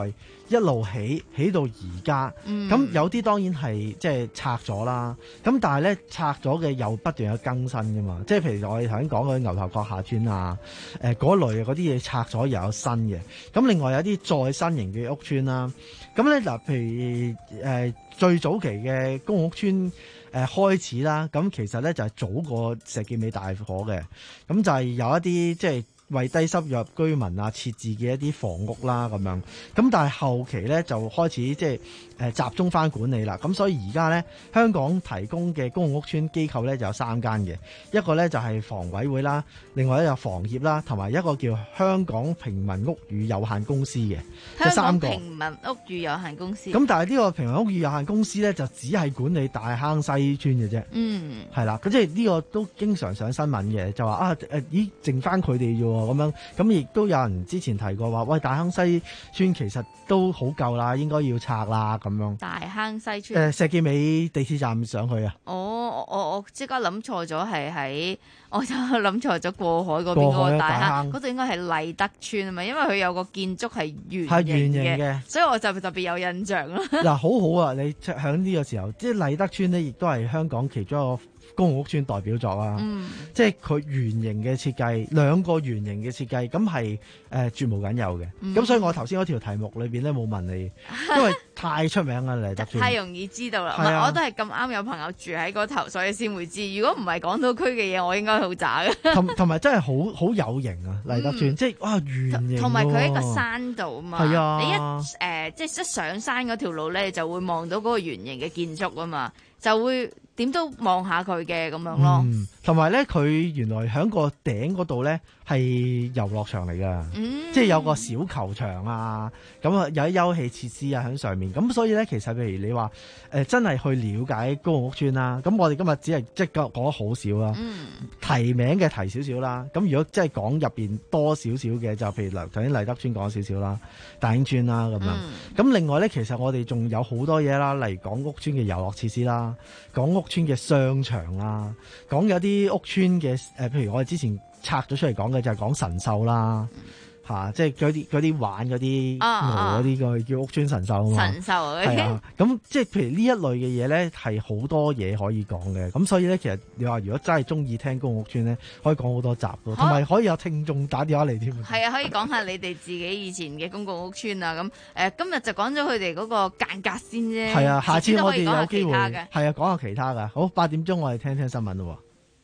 一路起起到而家。咁、 嗯、 有啲當然係即係拆咗啦。咁但係咧拆咗嘅又不斷有更新㗎嘛。即係譬如我哋頭先講嗰啲牛頭角下村啊，誒、呃、嗰類嗰啲嘢拆咗又有新嘅。咁另外有啲再新型嘅屋邨啦。咁咧嗱，譬如誒、呃、最早期嘅公共屋邨誒、呃、開始啦，咁其實咧就係、是、早過石硤尾大火嘅。咁就係有一啲即係為低收入居民啊設置嘅一啲房屋啦咁樣。咁但係後期咧就開始即係誒集中翻管理啦。咁所以而家咧香港提供嘅公共屋邨機構咧就有三間嘅，一個咧就係房委會啦，另外咧有房協啦，同埋一個叫香港平民屋宇有限公司嘅，就三個香港平民屋宇有限公司。 咁但係呢個平民屋宇有限公司咧就只係管理大坑西村嘅啫。 嗯， 係啦，咁即係呢個都經常上新聞嘅，就話啊誒，咦，剩翻佢哋啫喎咁樣。咁亦都有人之前提過話，喂，大坑西村其實都好舊啦，應該要拆啦咁樣。 大坑西村誒、 呃、石硤尾地鐵站上去啊。 哦，我我即刻諗錯咗，係喺我就諗錯咗過海嗰邊嗰個大坑，嗰度應該係麗德村啊嘛，因為佢有個建築係圓係圓形嘅， 所以我就特別有印象啦。 嗱，好好啊，你喺呢個時候，即係麗德村呢，亦都係香港其中一個公共屋邨代表作啊。嗯、即係佢圓形嘅設計，兩個圓形嘅設計，咁係誒絕無僅有嘅。咁、嗯、所以我頭先嗰條題目裏邊咧冇問你，因為太出名啦麗德村， 太容易知道啦。唔係、 啊、 我都係咁啱有朋友住喺嗰頭，所以先會知。如果唔係港島區嘅嘢，我應該好渣嘅。 同同埋真係好好有型啊麗德村，嗯、即係哇圓形、啊。 同埋佢喺個山度啊嘛。係啊。你一誒、呃、即係一上山嗰條路咧，就會望到嗰個圓形嘅建築啊嘛，就會。點都望下佢嘅咁樣咯， 同埋咧佢原來喺個頂嗰度咧係遊樂場嚟噶， 嗯、 即係有個小球場啊，咁啊有啲休憩設施啊喺上面，咁所以咧其實譬如你話誒、呃、真係去了解公共屋邨啦，咁我哋今日只係即係講好少啦，嗯、提名嘅提少少啦，咁如果真係講入邊多少少嘅，就譬如頭先麗德邨講少少啦，大興邨啦咁樣，咁、嗯、另外咧其實我哋仲有好多嘢啦，例如講屋邨嘅遊樂設施啦，講屋村嘅商場啦，講有啲屋村嘅誒，譬如我哋之前拆咗出嚟講嘅就係講神獸啦，嚇、啊，即係嗰啲嗰啲玩嗰啲鵝嗰啲個叫屋村神獸啊嘛， 神獸係啊，咁即係譬如呢一類嘅嘢咧，係好多嘢可以講嘅，咁所以咧其實你話如果真係中意聽公共屋村咧，可以講好多集咯，同埋可以有聽眾打電話嚟添。 係啊，可以講下你哋自己以前嘅公共屋村啊，咁誒、呃、今日就講咗佢哋嗰個間隔先啫。係啊， 下次我哋有機會係啊講下其他噶。好，八點鐘我哋聽聽新聞咯。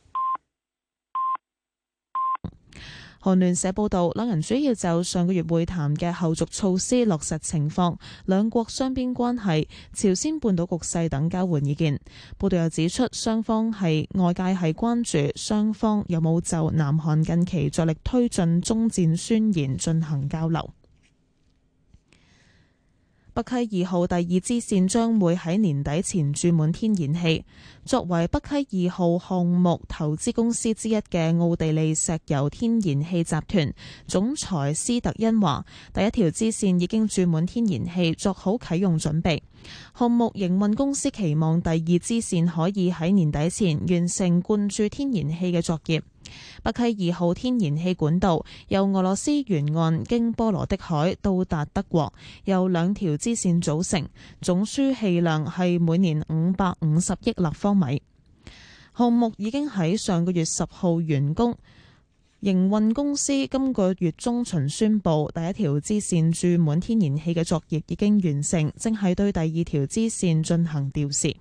韓聯社報道，兩人主要就上個月會談嘅後續措施落實情況、兩國雙邊關係、朝鮮半島局勢等交換意見。報道又指出，雙方係外界係關注雙方有冇就南韓近期着力推進終戰宣言進行交流。北溪二號第二支線將會喺年底前注滿天然氣。作為北溪二號項目投資公司之一嘅奧地利石油天然氣集團總裁斯特恩話，第一條支線已經注滿天然氣，作好啟用準備。項目營運公司期望第二支線可以喺年底前完成灌注天然氣嘅作業。北溪二號天然氣管道由俄羅斯沿岸經波羅的海到達德國，由兩條支線組成，總輸氣量係每年五百五十億立方米。項目已經喺上個月十號完工，營運公司今個月中旬宣布，第一條支線注滿天然氣嘅作業已經完成，正係對第二條支線進行調試。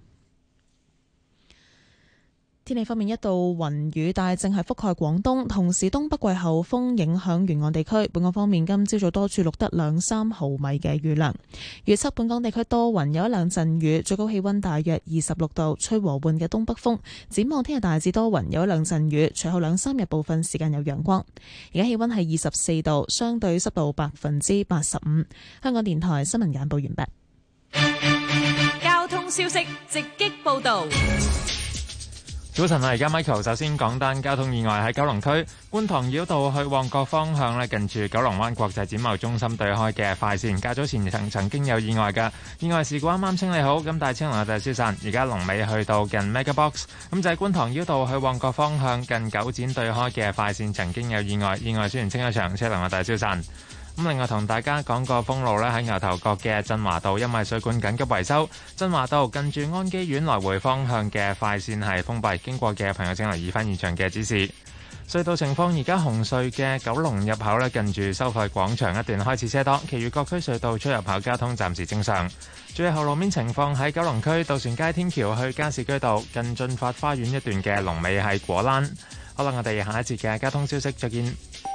天氣方面，一道雲雨帶正係覆蓋廣東，同時東北季候風影響沿岸地區。本港方面，今朝早多處錄得兩三毫米嘅雨量。預測本港地區多雲，有一兩陣雨，最高氣溫大約二十六度，吹和緩嘅東北風。展望聽日大致多雲，有一兩陣雨，隨後兩三日部分時間有陽光。而家氣溫係二十四度，相對濕度百分之八十五。香港電台新聞簡報完畢。 交通消息直擊報道。 早晨啊！而家 Michael 首先講單交通意外喺九龍區觀塘繞道去旺角方向咧，近住九龍灣國際展貿中心對開嘅快線，較早前曾曾經有意外嘅意外事故啱啱清理好，咁大車龍就消散。而家龍尾去到近 Mega Box， 咁就係觀塘繞道去旺角方向近九展對開嘅快線曾經有意外，意外雖然清一場，車龍就消散。 咁另外同大家講個封路咧，喺牛頭角嘅振華道，因為水管緊急維修，振華道近住安基苑來回方向嘅快線係封閉，經過嘅朋友請留意翻現場嘅指示。隧道情況，而家紅隧嘅九龍入口咧，近住收費廣場一段開始車多，其餘各區隧道出入口交通暫時正常。最後路面情況喺九龍區渡船街天橋去加士居道近進發花園一段嘅龍尾係果欄。好啦，我哋下一節嘅交通消息再見。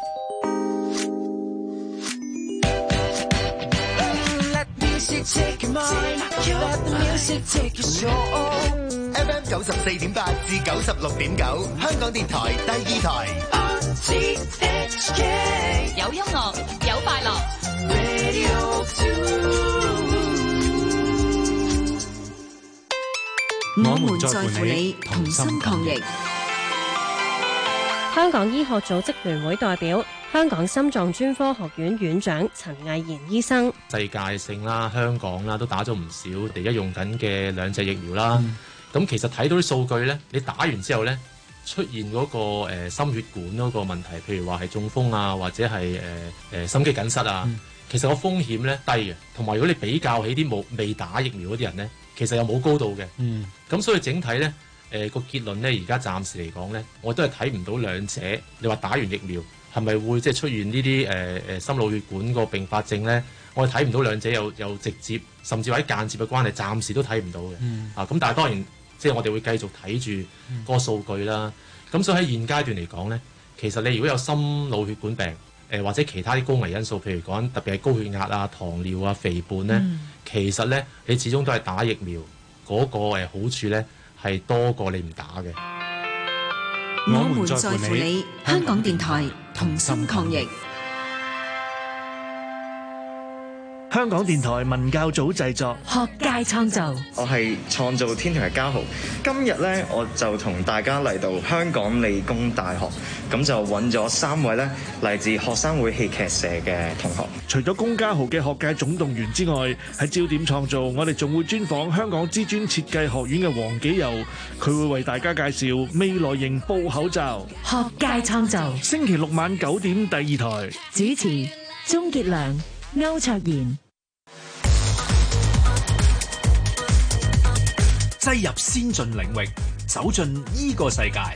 F M 九十四點八至九十六點九，香港電台第二台。 有音樂，有快樂。 我們在乎你，同心抗疫。 香港醫學組織聯會代表、香港心臟專科學院院長陳毅賢醫生： 世界性啦、香港啦，都打咗唔少，而家用緊嘅兩隻疫苗啦。咁、嗯、其實睇到啲數據咧，你打完之後咧，出現嗰、嗰個、呃、心血管嗰個問題，譬如話係中風啊，或者係誒誒心肌梗塞啊，嗯、其實個風險咧低嘅。同埋如果你比較起啲冇未打疫苗嗰啲人咧，其實又冇高度嘅。嗯，咁所以整體咧。誒、呃、個結論咧，而家暫時嚟講咧，我都係睇唔到兩者。你話打完疫苗係咪會即係出現呢啲誒誒心腦血管個併發症咧？我哋睇唔到兩者有有直接甚至或者間接嘅關係，暫時都睇唔到嘅。嗯、啊，咁但係當然即係我哋會繼續睇住嗰個數據啦。咁、嗯、所以喺現階段嚟講咧，其實你如果有心腦血管病誒、呃、或者其他啲高危因素，譬如講特別係高血壓啊、糖尿啊、肥胖咧，嗯、其實咧你始終都係打疫苗嗰、那個誒好處咧。係多過你唔打嘅。 我們在乎你，香港電台同心抗疫。 香港電台文教組製作， 學界創造。 我係創造天團嘅嘉豪，今日咧我就同大家嚟到香港理工大學，咁就揾咗三位咧嚟自學生會戲劇社嘅同學。 除咗龔家豪嘅學界總動員之外，喺焦點創造，我哋仲會專訪香港知專設計學院嘅黃紀柔，佢會為大家介紹未來型布口罩。 學界創造， 星期六晚九點第二台， 主持鍾傑良、歐卓賢。 擠入先進領域，走進依個世界。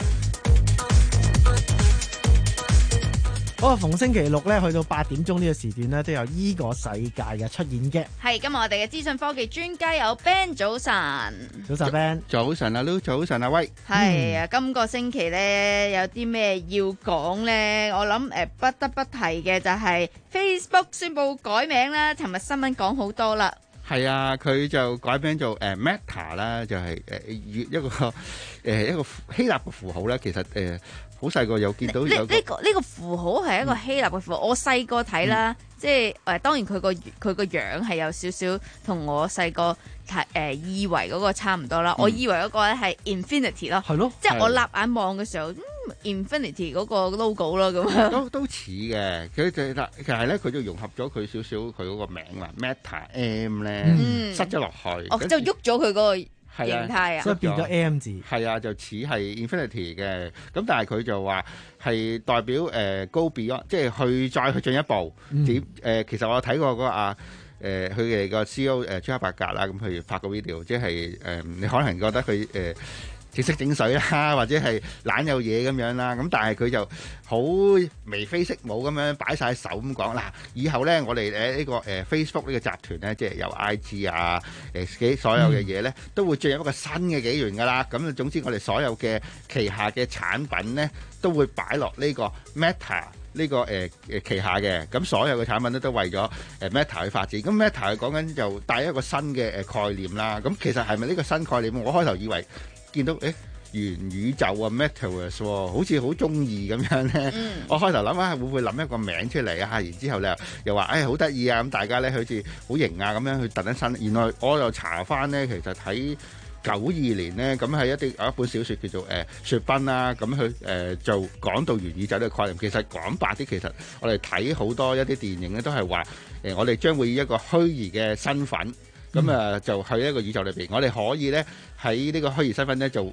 好啊！逢星期六咧，去到八點鐘呢個時段咧，都有依個世界嘅出現嘅。 係今日我哋嘅資訊科技專家有 Ben， 早晨。 早晨 Ben， 早晨啊 Lou， 早晨啊威。 係啊，今個星期咧有啲咩要講咧？我諗誒不得不提嘅就係 Facebook 宣布改名啦。尋日新聞講好多啦。 係啊，佢就改名做誒 Meta 啦，就係誒一個誒一個希臘嘅符號咧。其實誒好細個有見到有呢呢個呢個符號係一個希臘嘅符號。我細個睇啦，即係誒當然佢個佢個樣係有少少同我細個睇誒以為嗰個差唔多啦。我以為嗰個咧係 Infinity 咯，係咯，即係我立眼望嘅時候。Infinity 嗰個 logo 咯，咁樣都都似嘅。佢就但其實咧，佢就融合咗佢少少佢嗰個名啦 ，Meta M 咧，嗯、塞咗落去。 哦，就喐咗佢嗰個形態啊， 所以變咗 M 字。 係啊，就似係 Infinity 嘅。咁但係佢就話係代表誒 Go Beyond，即係去再去進一步。點誒、嗯呃？其實我睇過嗰個啊誒，佢哋個 C E O 誒朱克伯格啦，咁佢發個 video，即係誒、呃、你可能覺得佢誒。呃整色整水啦，或者係懶有嘢咁樣啦，咁但係佢就好眉飛色舞咁樣擺晒手咁講嗱，以後咧我哋誒呢個誒 Facebook 呢個集團咧，即係有 I G 啊誒所有嘅嘢咧，都會進入一個新嘅紀元噶啦。咁總之我哋所有嘅旗下嘅產品咧，都會擺落呢個 Meta 呢個誒誒旗下嘅。咁所有嘅產品咧都為咗誒 Meta 去發展。咁 Meta 講緊就帶一個新嘅誒概念啦。咁其實係咪呢個新概念？我開頭以為。見到誒元宇宙啊 Metaverse 喎，好似好中意咁樣咧。嗯、我開頭諗下會唔會諗一個名出嚟啊？然之後咧又話誒好得意啊！咁大家咧好似好型啊咁樣去突一身。原來我又查翻咧，其實喺九二年咧，咁係一啲有一本小説叫做誒、呃、雪崩啦。咁佢誒就講到元宇宙呢個概念。其實講白啲，其實我哋睇好多一啲電影咧，都係話誒我哋將會以一個虛擬嘅身份。咁啊，嗯、就去一個宇宙裏邊，我哋可以咧喺呢個虛擬身份咧，就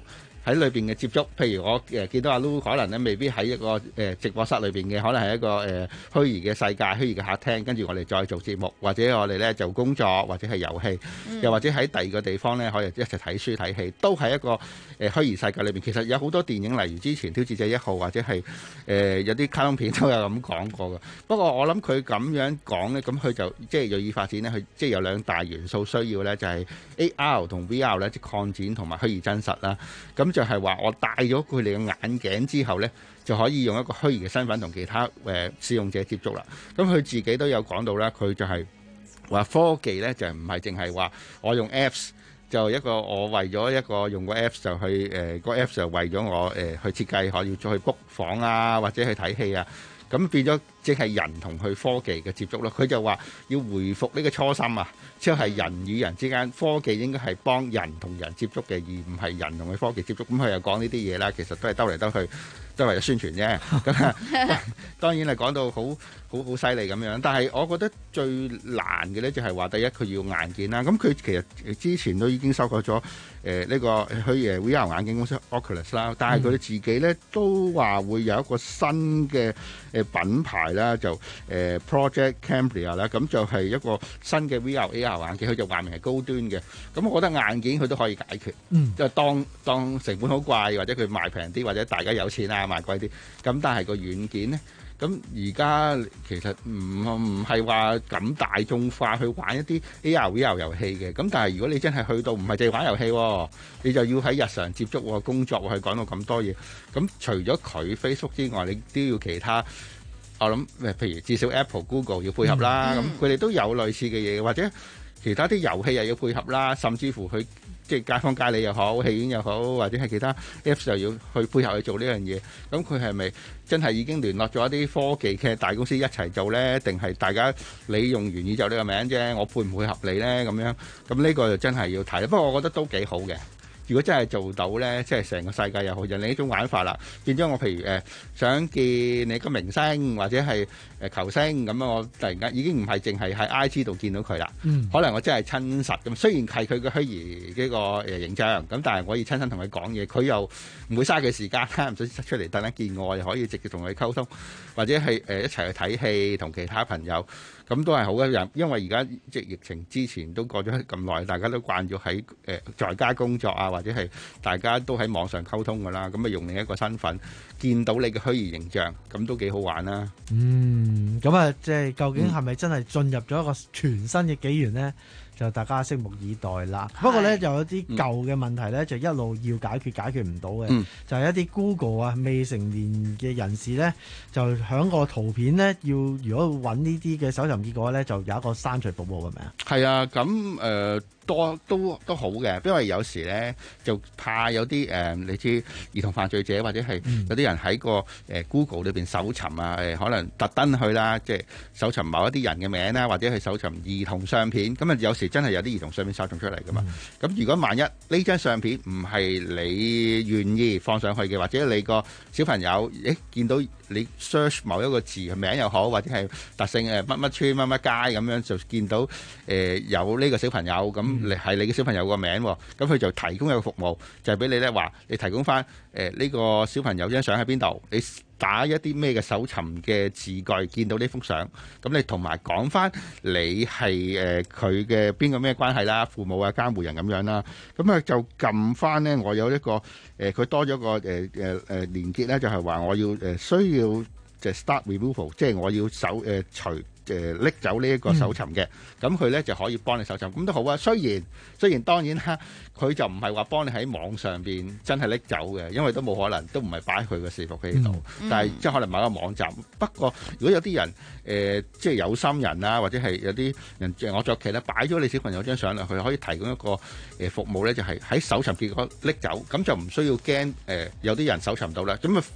喺裏邊嘅接觸。譬如我誒、呃、見到阿 Lu 可能咧未必喺一個誒、呃、直播室裏邊嘅，可能係一個誒、呃、虛擬嘅世界、虛擬嘅客廳，跟住我哋再做節目，或者我哋咧做工作，或者係遊戲，嗯、又或者喺第二個地方咧可以一齊睇書睇戲，都係一個誒、呃、虛擬世界裏邊。其實有好多電影，例如之前《挑戰者一號》或者係誒、呃、有啲卡通片都有咁講過嘅。不過我諗佢咁樣講咧，咁佢就即係銳意發展咧，佢即係有兩大元素需要咧，就係、是、A R 同 V R 咧，即係擴展同埋虛擬真實啦。咁就係話我戴咗佢哋嘅眼鏡之後咧，就可以用一個虛擬嘅身份同其他誒、呃、使用者接觸啦。咁佢自己都有講到啦，佢就係話科技咧就唔係淨係話我用 Apps 就一個我為咗一個用個 Apps 就去誒、呃、個 Apps 就為咗我誒、呃、去設計可以再去 book 房啊，或者去睇戲啊。咁變咗即係人同佢科技嘅接觸咯。佢就話要回復呢個初心啊，即係人與人之間科技應該係幫人同人接觸嘅，而唔係人同佢科技接觸。咁佢又講呢啲嘢啦，其實都係兜嚟兜去都係為咗宣傳啫。咁啊，當然係講到好好好犀利咁樣。但係我覺得最難嘅咧就係話，第一佢要硬件啦。咁佢其實之前都已經收購咗誒呢個虛擬 V R 眼鏡公司 Oculus 啦，但係佢哋自己咧都話會有一個新嘅誒品牌啦，就誒、呃、Project Cambria 啦，咁就係一個新嘅 V R A R 眼鏡，佢就話明係高端嘅。咁我覺得硬件佢都可以解決， 嗯， 就當當成本好貴，或者佢賣平啲，或者大家有錢啊賣貴啲。咁但係個軟件咧，咁而家其實唔唔係話咁大眾化去玩一啲 A R V R 遊戲嘅。咁但係如果你真係去到唔係淨係玩遊戲，你就要喺日常接觸工作去講到咁多嘢。咁除咗佢 Facebook 之外，你都要其他。我諗譬如至少 Apple、Google 要配合啦，咁佢哋都有類似嘅嘢，或者其他啲遊戲又要配合啦，甚至乎佢即係街坊街里又好，戲院又好，或者係其他 Apps 又要去配合去做呢樣嘢。咁佢係咪真係已經聯絡咗一啲科技嘅大公司一齊做呢？定係大家你用元宇宙呢個名啫，我配唔配合你呢？咁樣咁呢個就真係要睇。不過我覺得都幾好嘅。如果真係做到咧，即係成個世界又好，就另一種玩法啦。變咗我譬如誒、呃、想見你個明星或者係誒、呃、球星咁樣，我突然間已經唔係淨係喺 I G 度見到佢啦。嗯、可能我真係親實咁。雖然係佢嘅虛擬呢個誒形象，咁但係我可以親身同佢講嘢，佢又唔會嘥佢時間，唔使出嚟等一見我，又可以直接同佢溝通，或者係誒、呃、一齊去睇戲，同其他朋友。咁都係好嘅，因為而家即係疫情之前都過咗咁耐，大家都慣咗喺誒在家工作啊，或者係大家都喺網上溝通㗎啦。咁啊用另一個身份見到你嘅虛擬形象，咁都幾好玩啦。 嗯，咁啊，即係究竟係咪真係進入咗一個全新嘅紀元呢？就大家拭目以待啦。不過咧，就有啲舊嘅問題咧，就一路要解決，解決唔到嘅，嗯、就係一啲 Google 啊未成年嘅人士咧，就響個圖片咧，要如果揾呢啲嘅搜尋結果咧，就有一個刪除服務，係咪啊？係啊，咁誒。呃多都都好嘅，因為有時咧就怕有啲誒、呃，你知兒童犯罪者或者係有啲人喺個誒、呃、Google 裏邊搜尋啊，誒、呃、可能特登去啦，即係搜尋某一啲人嘅名啦，或者去搜尋兒童相片，咁啊有時真係有啲兒童相片搜尋出嚟噶嘛。咁、嗯、如果萬一呢張相片唔係你願意放上去嘅，或者你個小朋友誒見到你 search 某一個字名又好，或者係特性誒乜乜村乜乜街咁樣就見到誒、呃、有呢個小朋友咁。你係你嘅小朋友個名，咁佢就提供一個服務，就係、是、俾你咧話，你提供翻誒呢個小朋友張相喺邊度，你打一啲咩嘅搜尋嘅字句，見到呢幅相，咁你同埋講翻你係誒佢嘅邊個咩關係啦，父母啊監護人咁樣啦，咁啊就撳翻咧，我有一個誒佢、呃、多咗個誒誒誒連結咧，就係話我要誒、呃、需要就 start removal， 即係我要搜誒、呃、除。誒拎走呢一個搜尋嘅，咁佢咧就可以幫你搜尋，咁都好啊。雖然雖然當然啦，佢就唔係話幫你喺網上邊真係拎走嘅，因為都冇可能，都唔係擺喺佢個伺服器度。嗯、但係即係可能某個網站。不過如果有啲人誒、呃、即係有心人啊，或者係有啲人誒我作劇咧擺咗你小朋友張相落去，可以提供一個誒服務咧，就係、是、喺搜尋結果拎走，咁就唔需要驚誒、呃、有啲人搜尋到啦。咁啊〜誒、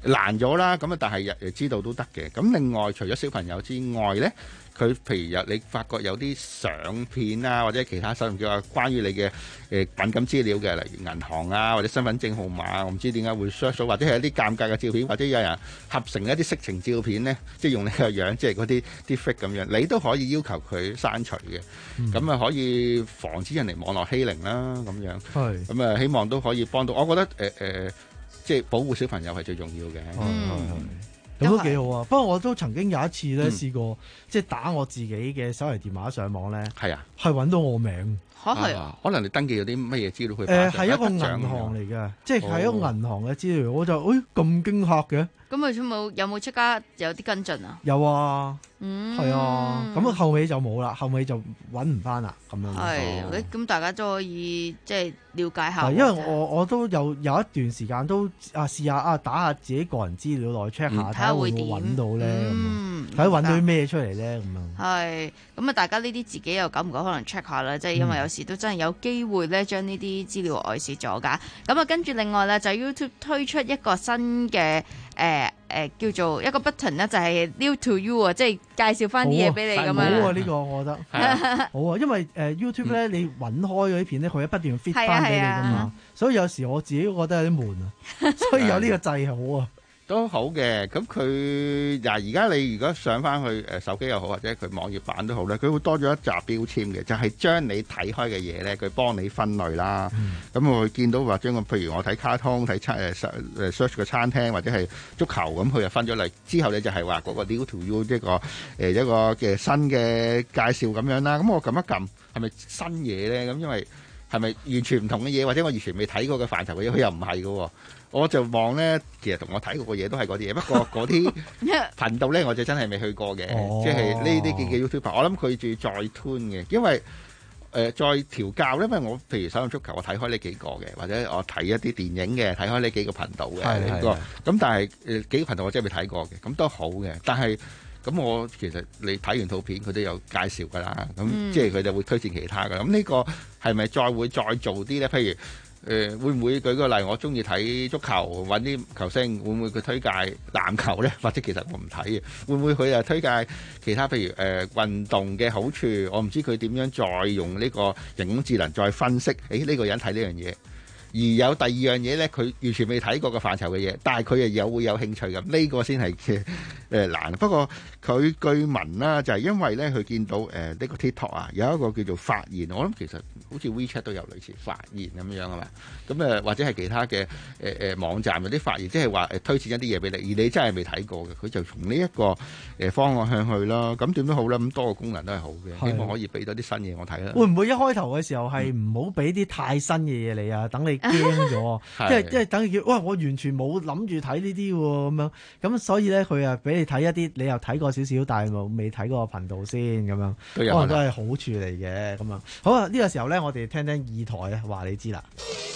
難咗啦。咁啊，但係誒知道都得嘅。咁另外除咗小朋友之外咧，佢譬如有你發覺有啲相片啊，或者其他手機啊，關於你嘅誒、呃、敏感資料嘅，例如銀行啊，或者身份證號碼，我唔知點解會 search 到，或者係一啲尷尬嘅照片，或者有人合成一啲色情照片咧，即係用你個樣，即係嗰啲啲 fake 咁樣，你都可以要求佢刪除嘅。咁啊、嗯、可以防止人哋網絡欺凌啦，咁樣。係。咁啊希望都可以幫到，我覺得誒誒、呃呃，即係保護小朋友係最重要嘅。 嗯。咁都幾好啊！不過我都曾經有一次咧試過，即係打我自己嘅手提電話上網咧， 係啊， 係揾到我名。 嚇係啊！可能你登記咗啲乜嘢資料去？ 誒係一個銀行嚟嘅，即係係一個銀行嘅資料，我就誒咁驚嚇嘅。 咁佢冇有冇即刻有啲跟進啊？ 有啊， 嗯， 係啊，咁後尾就冇啦，後尾就揾唔翻啦，咁樣。 係，咁大家都可以即係了解下。 因為我我都有有一段時間都啊試下啊打下自己個人資料落去 check 下，睇下會唔會揾到咧，咁睇下揾到啲咩出嚟咧，咁樣。 係，咁啊大家呢啲自己又久唔久可能 check 下啦，即係因為有時都真係有機會咧將呢啲資料外泄咗㗎。咁啊跟住另外咧就 YouTube 推出一個新嘅。誒誒、呃、叫做一個 button 咧，就係 new to you 啊，即係介紹翻啲嘢俾你咁樣。 好啊，呢個我覺得好啊，因為誒 YouTube 咧，你揾開嗰啲片咧，佢一不斷 fit 翻俾你噶嘛，所以有時我自己覺得有啲悶啊，所以有呢個掣係好啊。 都好嘅，咁佢嗱而家你如果上翻去誒手機又好，或者佢網頁版都好咧，佢會多咗一紮標籤嘅，就係、是、將你睇開嘅嘢咧，佢幫你分類啦。咁、嗯、我會見到話將個譬如我睇卡通、睇餐誒誒 search 個餐廳或者係足球咁，佢就分咗類。之後你就係話嗰個 new to you 一個誒、呃、一個嘅新嘅介紹咁樣啦。咁我撳一撳係咪新嘢咧？咁因為係咪完全唔同嘅嘢，或者我完全未睇過嘅範疇嘅嘢，佢又唔係嘅喎。我就望咧，其實同我睇過嘅嘢都係嗰啲嘢，不過嗰啲頻道咧我就真係未去過嘅，哦、即係呢啲嘅 YouTuber，我諗佢仲要再 tune 嘅，因為誒、呃、再調教咧，因為我譬如手上足球，我睇開呢幾個嘅，或者我睇一啲電影嘅，睇開呢幾個頻道嘅呢個，咁但係誒、呃、幾個頻道我真係未睇過嘅，咁都好嘅，但係咁我其實你睇完套片佢都有介紹㗎啦，咁、嗯、即係佢就會推薦其他㗎，咁呢個係咪再會再做啲咧？譬如誒、呃、會唔會舉個例？我中意睇足球，揾啲球星，會唔會佢推介籃球呢？或者其實我唔睇嘅，會唔會佢又推介其他譬如誒、呃、運動嘅好處？我唔知佢點樣再用呢個人工智能再分析，誒呢、呢個人睇呢樣嘢。而有第二樣嘢咧，佢完全未睇過嘅範疇嘅嘢，但係佢又有會有興趣咁，呢、這個先係嘅誒難。不過佢據聞啦，就係、是、因為咧佢見到誒呢、呃這個 TikTok 啊，有一個叫做發言，我諗其實好似 WeChat 都有類似發言咁樣啊嘛。咁誒、呃、或者係其他嘅誒誒網站有啲發言，即係話誒推薦一啲嘢俾你，而你真係未睇過嘅，佢就從呢一個誒方案向去啦。咁點都好啦，咁多個功能都係好嘅，希望可以俾多啲新嘢我睇啦。 會唔會一開頭嘅時候係唔好俾啲太新嘅嘢你啊？等你驚咗，即係即係等佢叫哇！我完全冇諗住睇呢啲喎，咁樣咁所以咧，佢啊俾你睇一啲你又睇過少少，但係冇未睇過個頻道先咁樣，可能都係好處嚟嘅咁樣。好啊，呢、這個時候咧，我哋聽聽二台啊，話你知啦。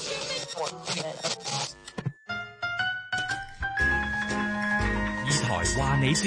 二台話你知，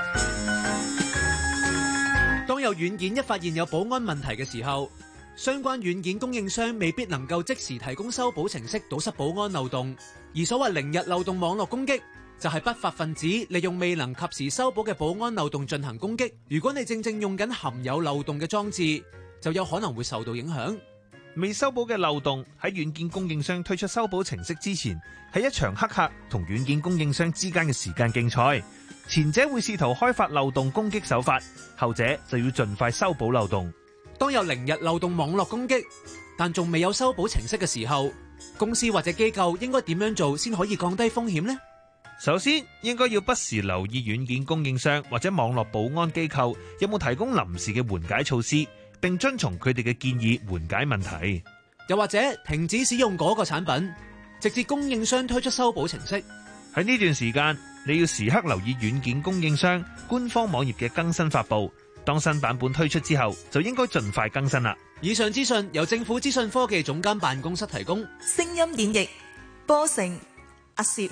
當有軟件一發現有保安問題嘅時候，相關軟件供應商未必能夠即時提供修補程式堵塞保安漏洞，而所謂零日漏洞網絡攻擊就係不法分子利用未能及時修補嘅保安漏洞進行攻擊。如果你正正用緊含有漏洞嘅裝置，就有可能會受到影響。 未修補嘅漏洞喺軟件供應商推出修補程式之前，係一場黑客同軟件供應商之間嘅時間競賽。前者會試圖開發漏洞攻擊手法，後者就要盡快修補漏洞。 當有零日漏洞網絡攻擊，但仲未有修補程式嘅時候，公司或者機構應該點樣做先可以降低風險呢？ 首先，應該要不時留意軟件供應商或者網絡保安機構有冇提供臨時嘅緩解措施，並遵從佢哋嘅建議緩解問題。 又或者停止使用嗰個產品，直至供應商推出修補程式。 喺呢段時間，你要時刻留意軟件供應商官方網頁嘅更新發布。當新版本推出之後，就應該盡快更新啦。 以上資訊由政府資訊科技總監辦公室提供。 聲音演繹波成阿攝。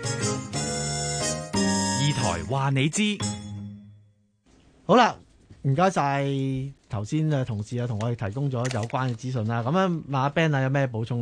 二台話你知。 好啦，唔該晒頭先嘅同事啊，同我哋提供咗有關嘅資訊啦。咁樣阿 Ben 啊，有咩補充呢？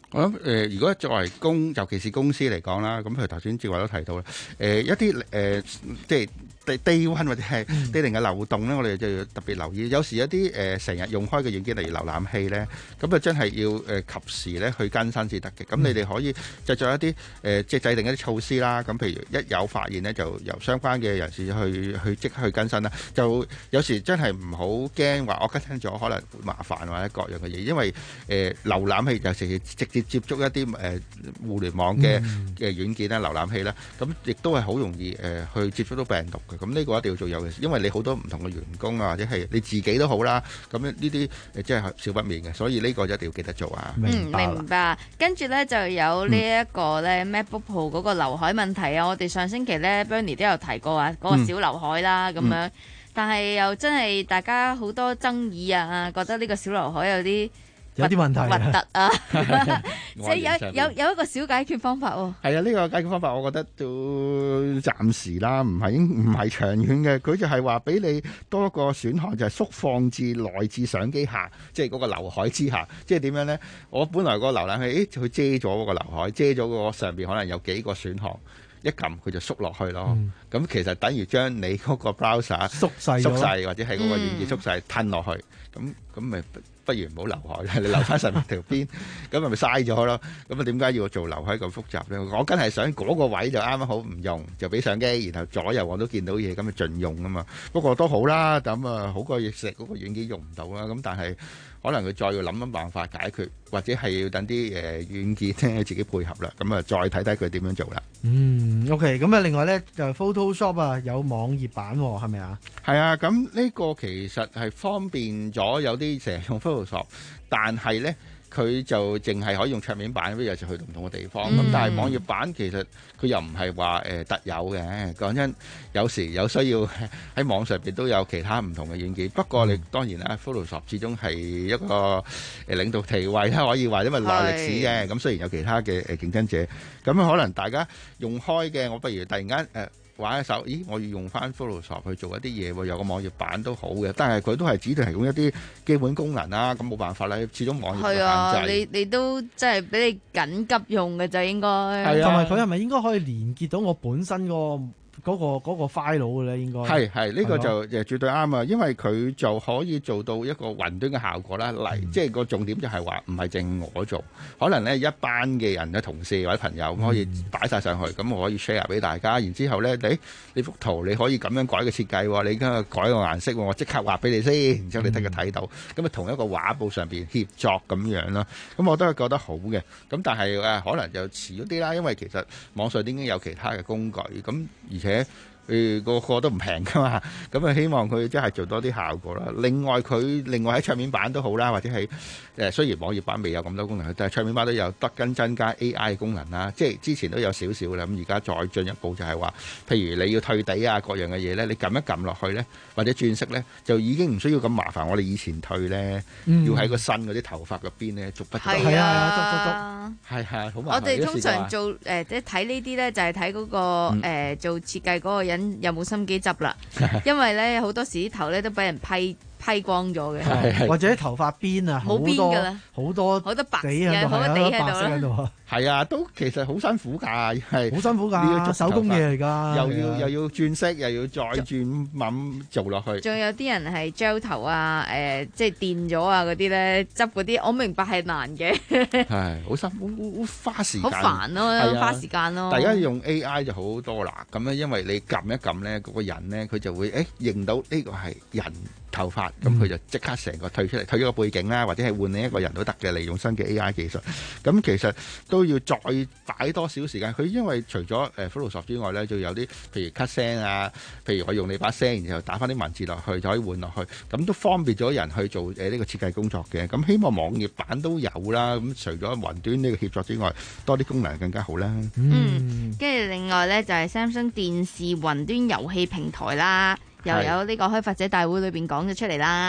我諗誒、呃，如果作為公，尤其是公司嚟講啦，咁譬如頭先志華都提到啦，誒、呃、一啲誒、呃、即係。低低溫或者係低零嘅流動咧，我哋就要特別留意。有時一啲誒成日用開嘅軟件，例如瀏覽器咧，咁啊真係要誒、呃、及時咧去更新至得嘅。咁你哋可以製作一啲誒、呃、即係制定一啲措施啦。咁譬如一有發現咧，就由相關嘅人士去去即刻去更新啦。就有時真係唔好驚話我更新咗可能會麻煩或者各樣嘅嘢，因為誒、呃、瀏覽器有時直接接觸一啲誒、呃、互聯網嘅嘅軟件啦、瀏覽器啦，咁亦都係好容易誒、呃、去接觸到病毒嘅。咁呢個一定要做有嘅，因為你好多唔同嘅員工啊，或者係你自己都好啦。咁呢啲誒即係少不免嘅，所以呢個一定要記得做啊。 嗯，明白。跟住咧就有呢一個咧 MacBook Pro 嗰個劉海問題啊。我哋上星期咧 Bernie 都有提過啊，嗰個小劉海啦咁樣。但係又真係大家好多爭議啊，覺得呢個小劉海有啲有啲問題， 核突啊！即係有有有一個小解決方法喎。 係啊，呢個解決方法我覺得都暫時啦，唔係唔係長遠嘅。佢就係話俾你多個選項，就係縮放至內置相機下，即係嗰個劉海之下。即係點樣咧？我本來個瀏覽器，誒佢遮咗嗰個劉海，遮咗個上邊可能有幾個選項。一撳佢就縮落去咯，咁、嗯、其實等於將你嗰個 browser 縮細， 縮細或者係嗰個軟件縮細吞落去，咁咁咪不如唔好劉海，你留翻上面條邊，咁咪咪嘥咗咯。咁啊點解要做劉海咁複雜咧？我梗係想嗰個位就啱啱好唔用，就俾相機，然後左右我都見到嘢，咁咪盡用啊嘛。不過都好啦，咁啊好過食嗰個軟件用唔到啦。咁但係可能佢再要諗諗辦法解決，或者係要等啲誒軟件咧自己配合啦。咁啊再睇睇佢點樣做啦。 嗯 OK， 咁啊另外咧就 Photoshop 啊有網頁版係咪啊？ 係啊，咁呢個其實係方便咗有啲成日用 Photoshop，但係咧佢就淨係可以用桌面版，有時去到唔同嘅地方。咁、嗯、但係網頁版其實佢又唔係話誒特有嘅。講真，有時有需要喺網上邊都有其他唔同嘅軟件。不過你當然啦 ，Photoshop 始終係一個誒領導地位啦，可以話因為耐歷史嘅。咁雖然有其他嘅誒競爭者，咁可能大家用開嘅，我不如突然間誒。呃玩一手，咦！我要用翻 Photoshop 去做一啲嘢喎，有個網頁版都好嘅，但係佢都係只提供一啲基本功能啦，咁冇辦法啦，始終網頁嘅限制。係啊， 你你都即係俾你緊急用嘅就應該。 係啊，同埋佢係咪應該可以連結到我本身個？嗰、那個嗰、那個 file 嘅咧，應該係係呢個就誒絕對啱啊！因為佢就可以做到一個雲端嘅效果啦。嚟、嗯，即係個重點就係話唔係淨我做，可能咧一班嘅人嘅同事或者朋友可以擺晒上去，咁、嗯、我可以 share 俾大家。然之後咧，你呢幅圖你可以咁樣改個設計，你而家改個顏色，我即刻畫俾你先，然之後你得佢睇到，咁、嗯、啊同一個畫布上邊協作咁樣咯。咁我都係覺得好嘅。咁但係誒可能就遲咗啲啦，因為其實網上已經有其他嘅工具，咁而且。誒個個都唔平噶嘛，咁啊希望佢真係做多啲效果啦。另外佢另外喺桌面版都好啦，或者係誒雖然網頁版未有咁多功能，但係桌面版都有得跟增加 A I 嘅功能啦。即係之前都有少少啦，咁而家再進一步就係話，譬如你要退底啊各樣嘅嘢咧，你撳一撳落去咧，或者轉色咧，就已經唔需要咁麻煩。我哋以前退咧，嗯、要喺個身嗰啲頭髮嗰邊咧逐筆逐筆，係啊，逐逐逐，係係好麻煩。 我哋通常做誒即係睇呢啲咧，就係睇嗰個、嗯呃、做設計嗰個人。有冇心機執啦？因為咧好多時啲頭咧都俾人批批光咗嘅， 或者啲頭髮邊啊， 冇邊㗎啦， 好多好多白地啊， 好多地喺度啦。 係啊，都其實好辛苦㗎，係好辛苦㗎，要做手工嘢嚟㗎， 又要又要轉色，又要再轉冧做落去。 仲有啲人係膠頭啊，誒、呃，即係電咗啊嗰啲咧，執嗰啲，我明白係難嘅。 係好辛苦，好花時間， 好煩咯、啊，花時間咯。 大家用 A I 就好多啦，咁咧因為你撳一撳咧，嗰、那個人咧佢就會誒、欸、認到呢個係人頭髮，咁、嗯、佢就即刻成個退出嚟，退咗個背景啦，或者係換另一個人都得嘅，利用新嘅 A I 技術。咁其實都要再擺多少時間。佢因為除咗誒 Photoshop 之外咧，就有啲譬如 cut 聲啊，譬如我用你把聲，然後打翻啲文字落去就可以換落去，咁都方便咗人去做誒呢、呃這個設計工作嘅。咁希望網頁版都有啦。咁除咗雲端呢個協作之外，多啲功能更加好啦。 嗯，跟住另外咧就係、是、Samsung 電視雲端遊戲平台啦，又有呢個開發者大會裏邊講咗出嚟啦。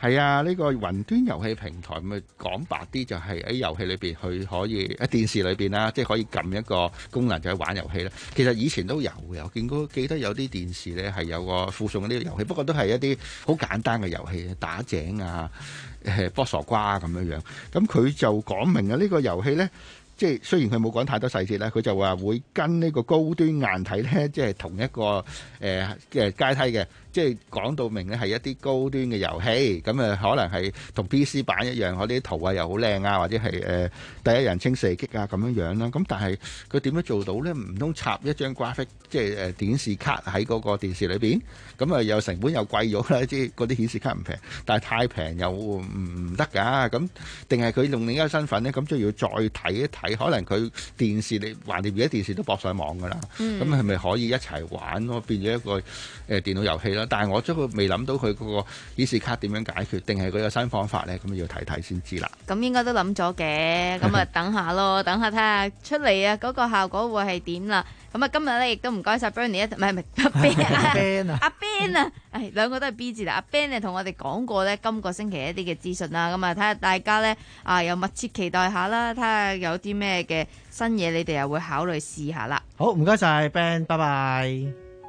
係啊，呢個雲端遊戲平台咪講白啲就係喺遊戲裏邊，佢可以喺電視裏邊啦，即係可以撳一個功能就去玩遊戲啦。其實以前都有嘅，我見過記得有啲電視呢係有個附送呢個遊戲，不過都係一啲好簡單嘅遊戲，打井啊、誒卜傻瓜啊咁樣樣。咁佢就講明啊，呢個遊戲呢。即係雖然佢冇講太多細節啦，佢就話會跟呢個高端硬體咧，即係同一個誒嘅階梯嘅，即係講到明咧係一啲高端嘅遊戲，咁誒可能係同 P C 版一樣，嗰啲圖啊又好靚啊，或者係誒第一人稱射擊啊咁樣樣啦。咁但係佢點樣做到咧？唔通插一張 graphic 即係誒電視卡喺嗰個電視裏邊？咁啊又成本又貴咗啦，即係嗰啲顯示卡唔平，但係太平又唔唔得㗎。咁定係佢用另一個身份咧？咁就要再睇一睇。可能佢電視你橫掂而家電視都駁上網㗎啦，咁係咪可以一齊玩咯？變咗一個誒、呃、電腦遊戲啦。但係我都未諗到佢嗰個顯示卡點樣解決，定係佢有新方法咧？咁要睇睇先知啦。 咁應該都諗咗嘅，咁啊等下咯，等下睇下出嚟啊嗰個效果會係點啦。咁啊今日咧亦都唔該晒 Bernie 唔係唔係阿 Ben 啊，阿 Ben 啊，誒兩個都係 B 字啦。阿 Ben 咧同我哋講過咧今個星期一啲嘅資訊啦，咁啊睇下大家咧啊又密切期待下啦，睇下有啲咩嘅新嘢你哋又會考慮試下啦。 好，唔該晒 Ben， 拜拜。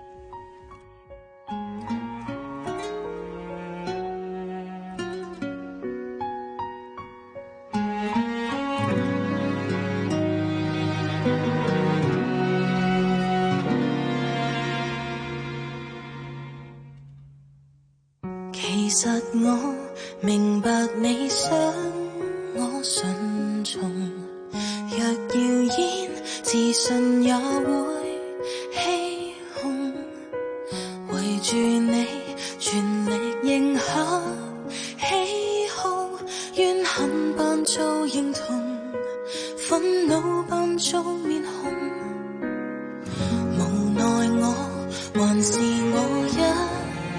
其實我明白你想我順從，若謠言自信也會欺哄，圍住你全力應合喜好，怨恨扮做認同，憤怒扮做面紅，無奈我還是我一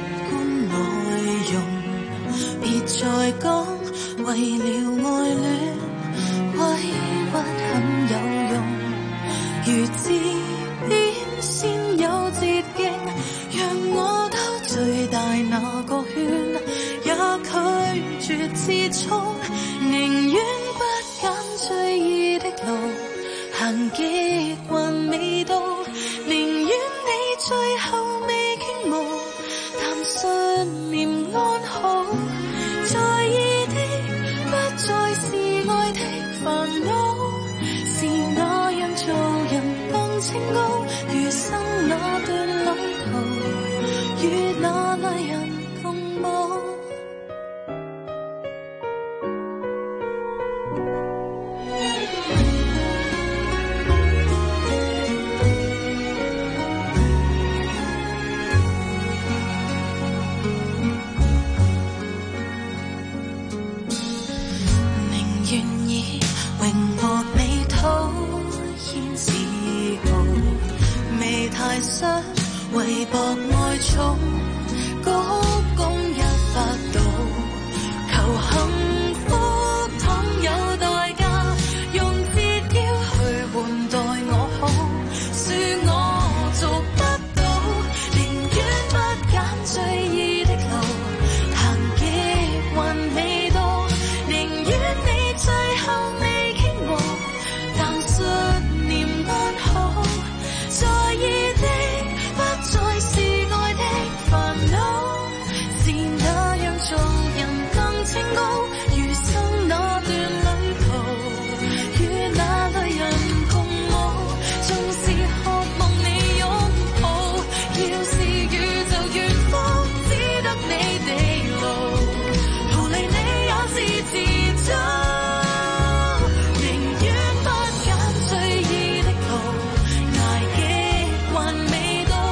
別再講，為了愛戀委屈很有用，如自邊先有捷徑，讓我兜最大那個圈，也拒絕自衝，寧願不揀最易的路，行極還未到，寧願你最後未傾慕，但信念安好。在意的不再是愛的煩惱，是那樣做人更清高，餘生那段旅途，與那類人共舞。為博愛寵，高工一百度，求幸福倘有代價，用折腰去換待我好，恕我做不到，寧願不揀最易的路，行極還未到，寧願你最後未傾慕，但信念安好，在意的再是愛的煩惱，是那樣做人更清高，餘生那段旅途，與那類人共舞，縱是渴望你擁抱，要是宇宙越荒，只得你地路，逃離你也是自走，寧願不揀最易的路，捱極還未到，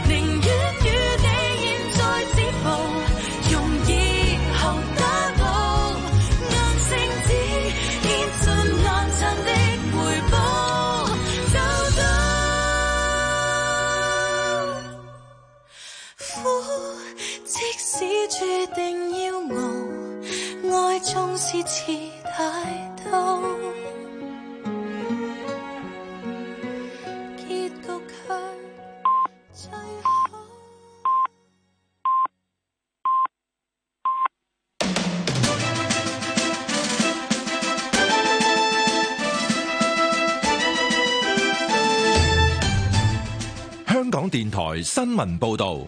注定要熬，愛縱是遲大到，結局卻最好。 台新聞報導。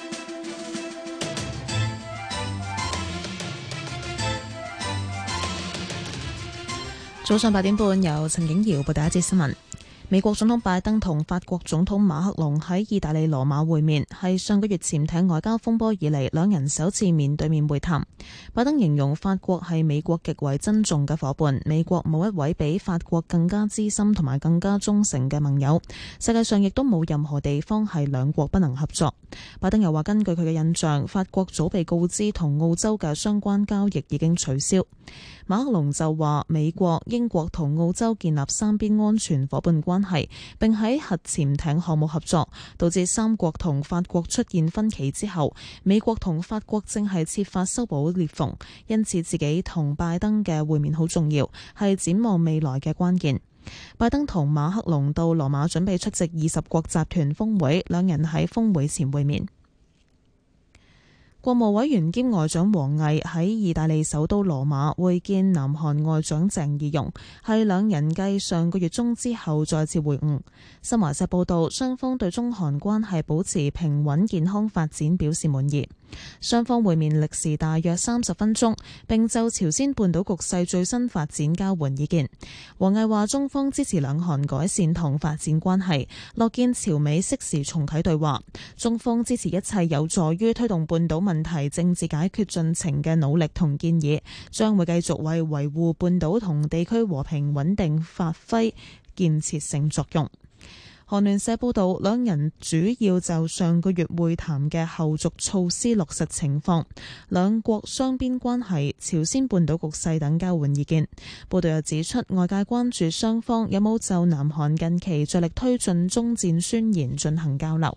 早上八點半，由陳景瑤報第一節新聞。美國總統拜登同法國總統馬克龍喺意大利羅馬會面，係上個月潛艇外交風波以嚟兩人首次面對面會談。拜登形容法國係美國極為珍重嘅夥伴，美國冇一位比法國更加資深同埋更加忠誠嘅盟友，世界上亦都冇任何地方係兩國不能合作。拜登又話，根據佢嘅印象，法國早被告知同澳洲嘅相關交易已經取消。馬克龍就話，美國、英國同澳洲建立三邊安全夥伴關係，並喺核潛艇項目合作，導致三國同法國出現分歧之後，美國同法國正係設法修補裂縫，因此自己同拜登嘅會面好重要，係展望未來嘅關鍵。拜登同馬克龍到羅馬準備出席二十國集團峰會，兩人喺峰會前會面。國務委員兼外長王毅喺意大利首都羅馬會見南韓外長鄭義溶，係兩人繼上個月中之後再次會晤。新華社報道，雙方對中韓關係保持平穩健康發展表示滿意。雙方會面歷時大約三十分鐘，並就朝鮮半島局勢最新發展交換意見。王毅話，中方支持兩韓改善同發展關係，樂見朝美適時重啟對話。中方支持一切有助於推動半島問題政治解決進程嘅努力同建議，將會繼續為維護半島同地區和平穩定發揮建設性作用。韓聯社報道，兩人主要就上個月會談嘅後續措施落實情況、兩國雙邊關係、朝鮮半島局勢等交換意見。報道又指出，外界關注雙方有冇就南韓近期着力推進終戰宣言進行交流。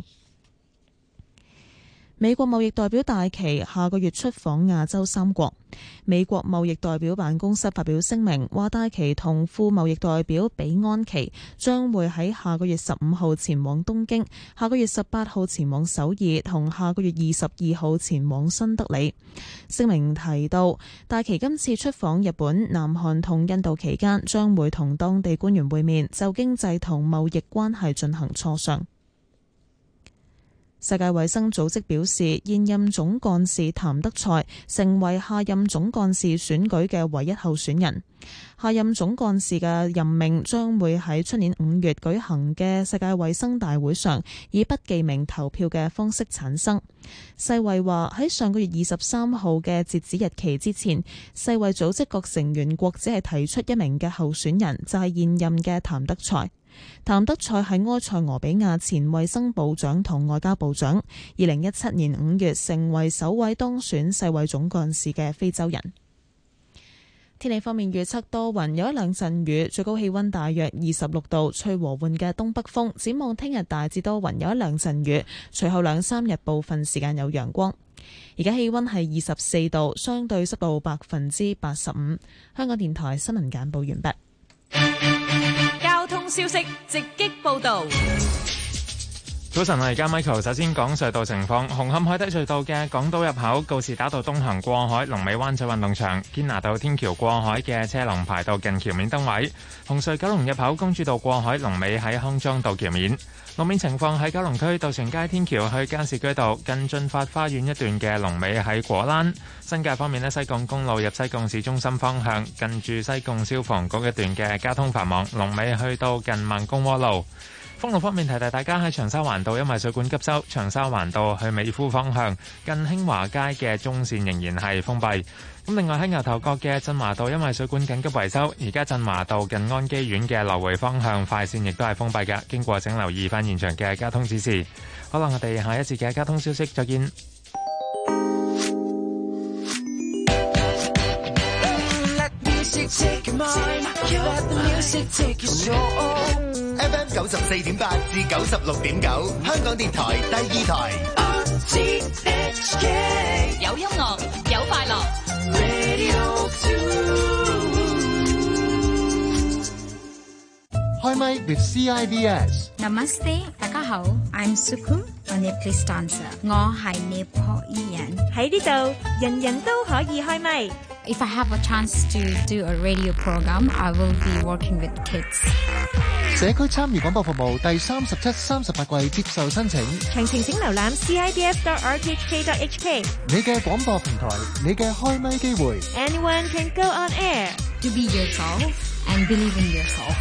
美國貿易代表戴琪下個月出訪亞洲三國。美國貿易代表辦公室發表聲明，話戴琪同副貿易代表比安琪將會喺下個月十五號前往東京，下個月十八號前往首爾，同下個月二十二號前往新德里。聲明提到，戴琪今次出訪日本、南韓同印度期間，將會同當地官員會面，就經濟同貿易關係進行磋商。世界衛生組織表示，現任總幹事譚德塞成為下任總幹事選舉嘅唯一候選人。下任總幹事嘅任命將會喺出年五月舉行嘅世界衛生大會上以不記名投票嘅方式產生。世衛話，喺上個月二十三號嘅截止日期之前，世衛組織各成員國只係提出一名嘅候選人，就係現任嘅譚德塞。譚德塞係埃塞俄比亞前衛生部長同外交部長，二零一七年五月成為首位當選世衛總幹事嘅非洲人。天氣方面預測多雲，有一兩陣雨，最高氣溫大約二十六度，吹和緩嘅東北風。展望聽日大致多雲，有一兩陣雨，隨後兩三日部分時間有陽光。而家氣溫係二十四度，相對濕度百分之八十五。香港電台新聞簡報完畢。 交通消息直擊報道。 早晨啊，而家 Michael 首先講隧道情況。紅磡海底隧道嘅港島入口告士打道東行過海，龍尾灣仔運動場；堅拿道天橋過海嘅車龍排到近橋面燈位。紅隧九龍入口公主道過海，龍尾喺康莊道橋面。路面情況喺九龍區渡船街天橋去加士居道近駿發花園一段嘅龍尾喺果欄。新界方面咧，西貢公路入西貢市中心方向近住西貢消防局一段嘅交通繁忙，龍尾去到近孟公窩路。封路方面，提提大家喺長沙灣道因為水管急修，長沙灣道去美孚方向近興華街嘅中線仍然係封閉。咁另外喺牛頭角嘅振華道因為水管緊急維修，而家振華道近安基苑嘅來回方向快線亦都係封閉嘅，經過請留意翻現場嘅交通指示。好啦，我哋下一節嘅交通消息再見。 F M 九十四點八至九十六點九，香港電台第二台。 有音樂，有快樂。 開咪 with C I B S。 Namaste， 大家好 ，I'm Suku，a Nepalese dancer，我係尼泊爾人。 喺呢度，人人都可以開咪。 if I have a chance to do a radio program, I will be working with kids. 社區參與廣播服務第三十七、三十八季接受申請。 詳情請瀏覽 c i b f dot r t h k dot h k。 你嘅廣播平台，你嘅開咪機會。 Anyone can go on air. To be yourself and believe in yourself.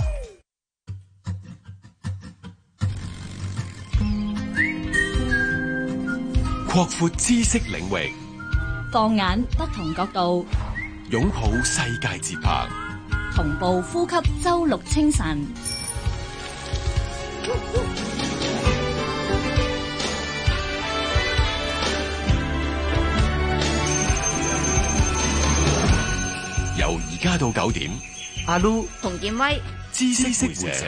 擴闊知識領域， 放眼不同角度， 擁抱世界節拍， 同步呼吸周六清晨。 由而家到九點， 阿 Lu 洪建威， 知識會社。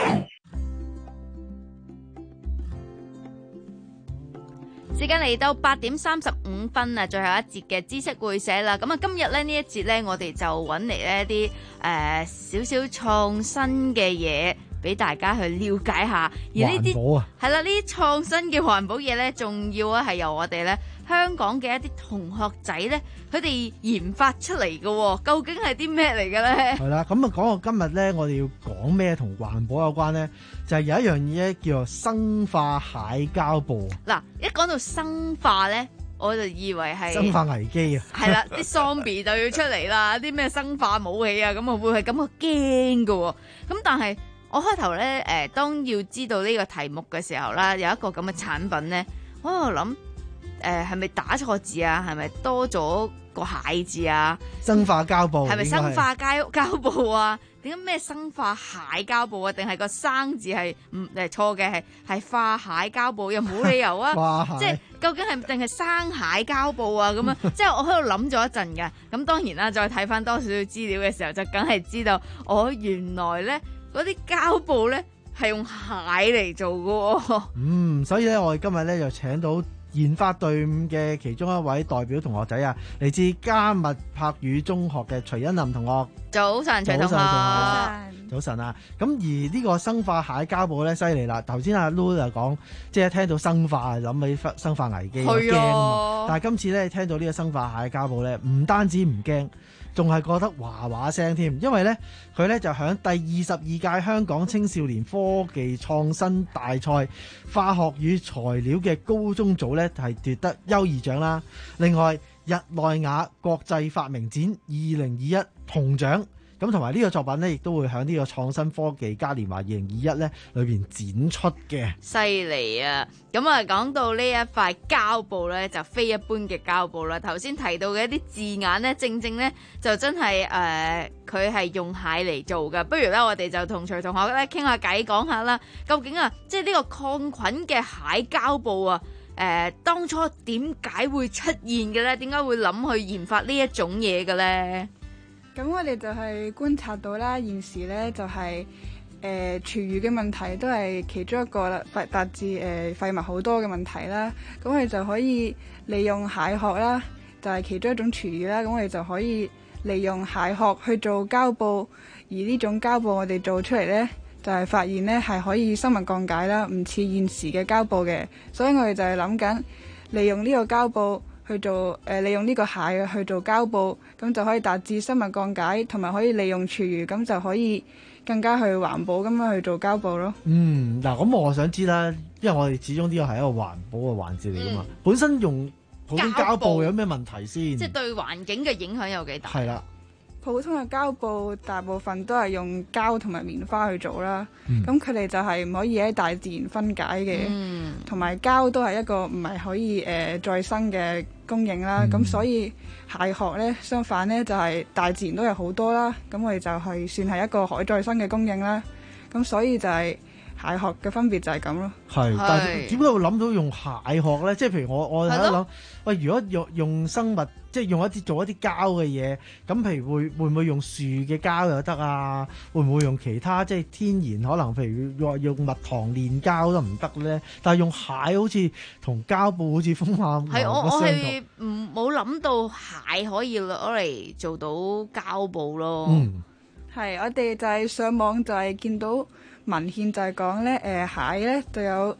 時間嚟到八點三十五分啊，最後一節嘅知識會社啦。咁啊，今日咧呢一節咧，我哋就揾嚟呢一啲誒少少創新嘅嘢俾大家去了解下。而呢啲係啦，呢啲創新嘅環保嘢咧，仲要啊係由我哋咧香港嘅一啲同學仔咧，佢哋研發出嚟嘅。究竟係啲咩嚟嘅咧？係啦， 咁啊講到今日咧，我哋要講咩同環保有關咧？就係有一樣嘢叫做生化蟹膠布。嗱， 一講到生化咧，我就以為係生化危機啊！ 係啦，啲 zombie 就要出嚟啦，啲咩生化武器啊，咁啊會係咁啊驚㗎。咁但係我開頭咧誒，當要知道呢個題目嘅時候啦，有一個咁嘅產品咧，我喺度諗誒係咪打錯字啊？係咪多咗個蟹字啊？ 生化膠布係咪生化膠膠布啊？點解咩生化蟹膠布啊？定係個生字係唔誒錯嘅？係係化蟹膠布又冇理由啊！即係究竟係定係生蟹膠布啊？咁樣即係我喺度諗咗一陣嘅。咁當然啦，再睇翻多少少資料嘅時候，就梗係知道我、哦、原來咧嗰啲膠布咧係用蟹嚟做嘅喎。 嗯，所以咧我哋今日咧就請到研發隊伍嘅其中一位代表同學仔啊，嚟自加密柏語中學嘅徐欣琳同學。 早晨，徐同學。早晨，早晨啊！咁而呢個生化蟹膠布咧，犀利啦！頭先阿 Lu 就講，即係聽到生化諗起生化危機，驚啊嘛！但係今次咧聽到呢個生化蟹膠布咧，唔單止唔驚，仲係覺得嘩嘩聲添，因為咧佢咧就響第二十二屆香港青少年科技創新大賽化學與材料嘅高中組咧係奪得優異獎啦。另外日內瓦國際發明展二零二一銅獎，咁同埋呢個作品咧亦都會喺呢個創新科技嘉年華二零二一咧裏邊展出嘅。 犀利啊！咁啊講到呢一塊膠布咧，就非一般嘅膠布啦。頭先提到嘅一啲字眼咧，正正咧就真係誒佢係用蟹嚟做㗎。不如咧我哋就同徐同學咧傾下偈，講下啦。究竟啊，即係呢個抗菌嘅蟹膠布啊，誒、呃、當初點解會出現嘅咧？點解會諗去研發呢一種嘢嘅咧？ 咁我哋就係觀察到啦，現時咧就係誒廚餘嘅問題都係其中一個啦，導致誒廢物好多嘅問題啦。咁我哋就可以利用蟹殼啦，就係其中一種廚餘啦。咁我哋就可以利用蟹殼去做膠布，而呢種膠布我哋做出嚟咧，就係發現咧係可以生物降解啦，唔似現時嘅膠布嘅。所以我哋就係諗緊利用呢個膠布去做誒、呃，利用呢個蟹去做膠布，咁就可以達至生物降解，同埋可以利用廚餘，咁就可以更加去環保咁樣去做膠布咯。 嗯，嗱，咁我想知啦，因為我哋始終呢個係一個環保嘅環節嚟噶嘛，嗯、本身用普通膠布有咩問題先？ 即係對環境嘅影響有幾大？係啦。 普通嘅膠布大部分都係用膠同埋棉花去做啦，咁佢哋就係唔可以喺大自然分解嘅，同埋、嗯、膠都係一個唔係可以誒、呃、再生嘅供應啦，咁、嗯、所以蟹殼呢，相反呢，就係、是、大自然都有好多啦，咁我哋就係算係一個可再生嘅供應啦，咁所以就係蟹殼嘅分別就係咁咯。 係，但係點解會諗到用蟹殼呢？即係譬如我我喺度諗，喂，如果用用生物，即係用一啲做一啲膠嘅嘢，咁譬如會會唔會用樹嘅膠又得啊？會唔會用其他即係天然可能譬如話用蜜糖煉膠都唔得咧？但係用蟹好似同膠布好似風馬牛不相同。係我我係唔冇諗到蟹可以攞嚟做到膠布咯。 嗯，係我哋就係上網就係見到文獻就係講咧，誒蟹咧就有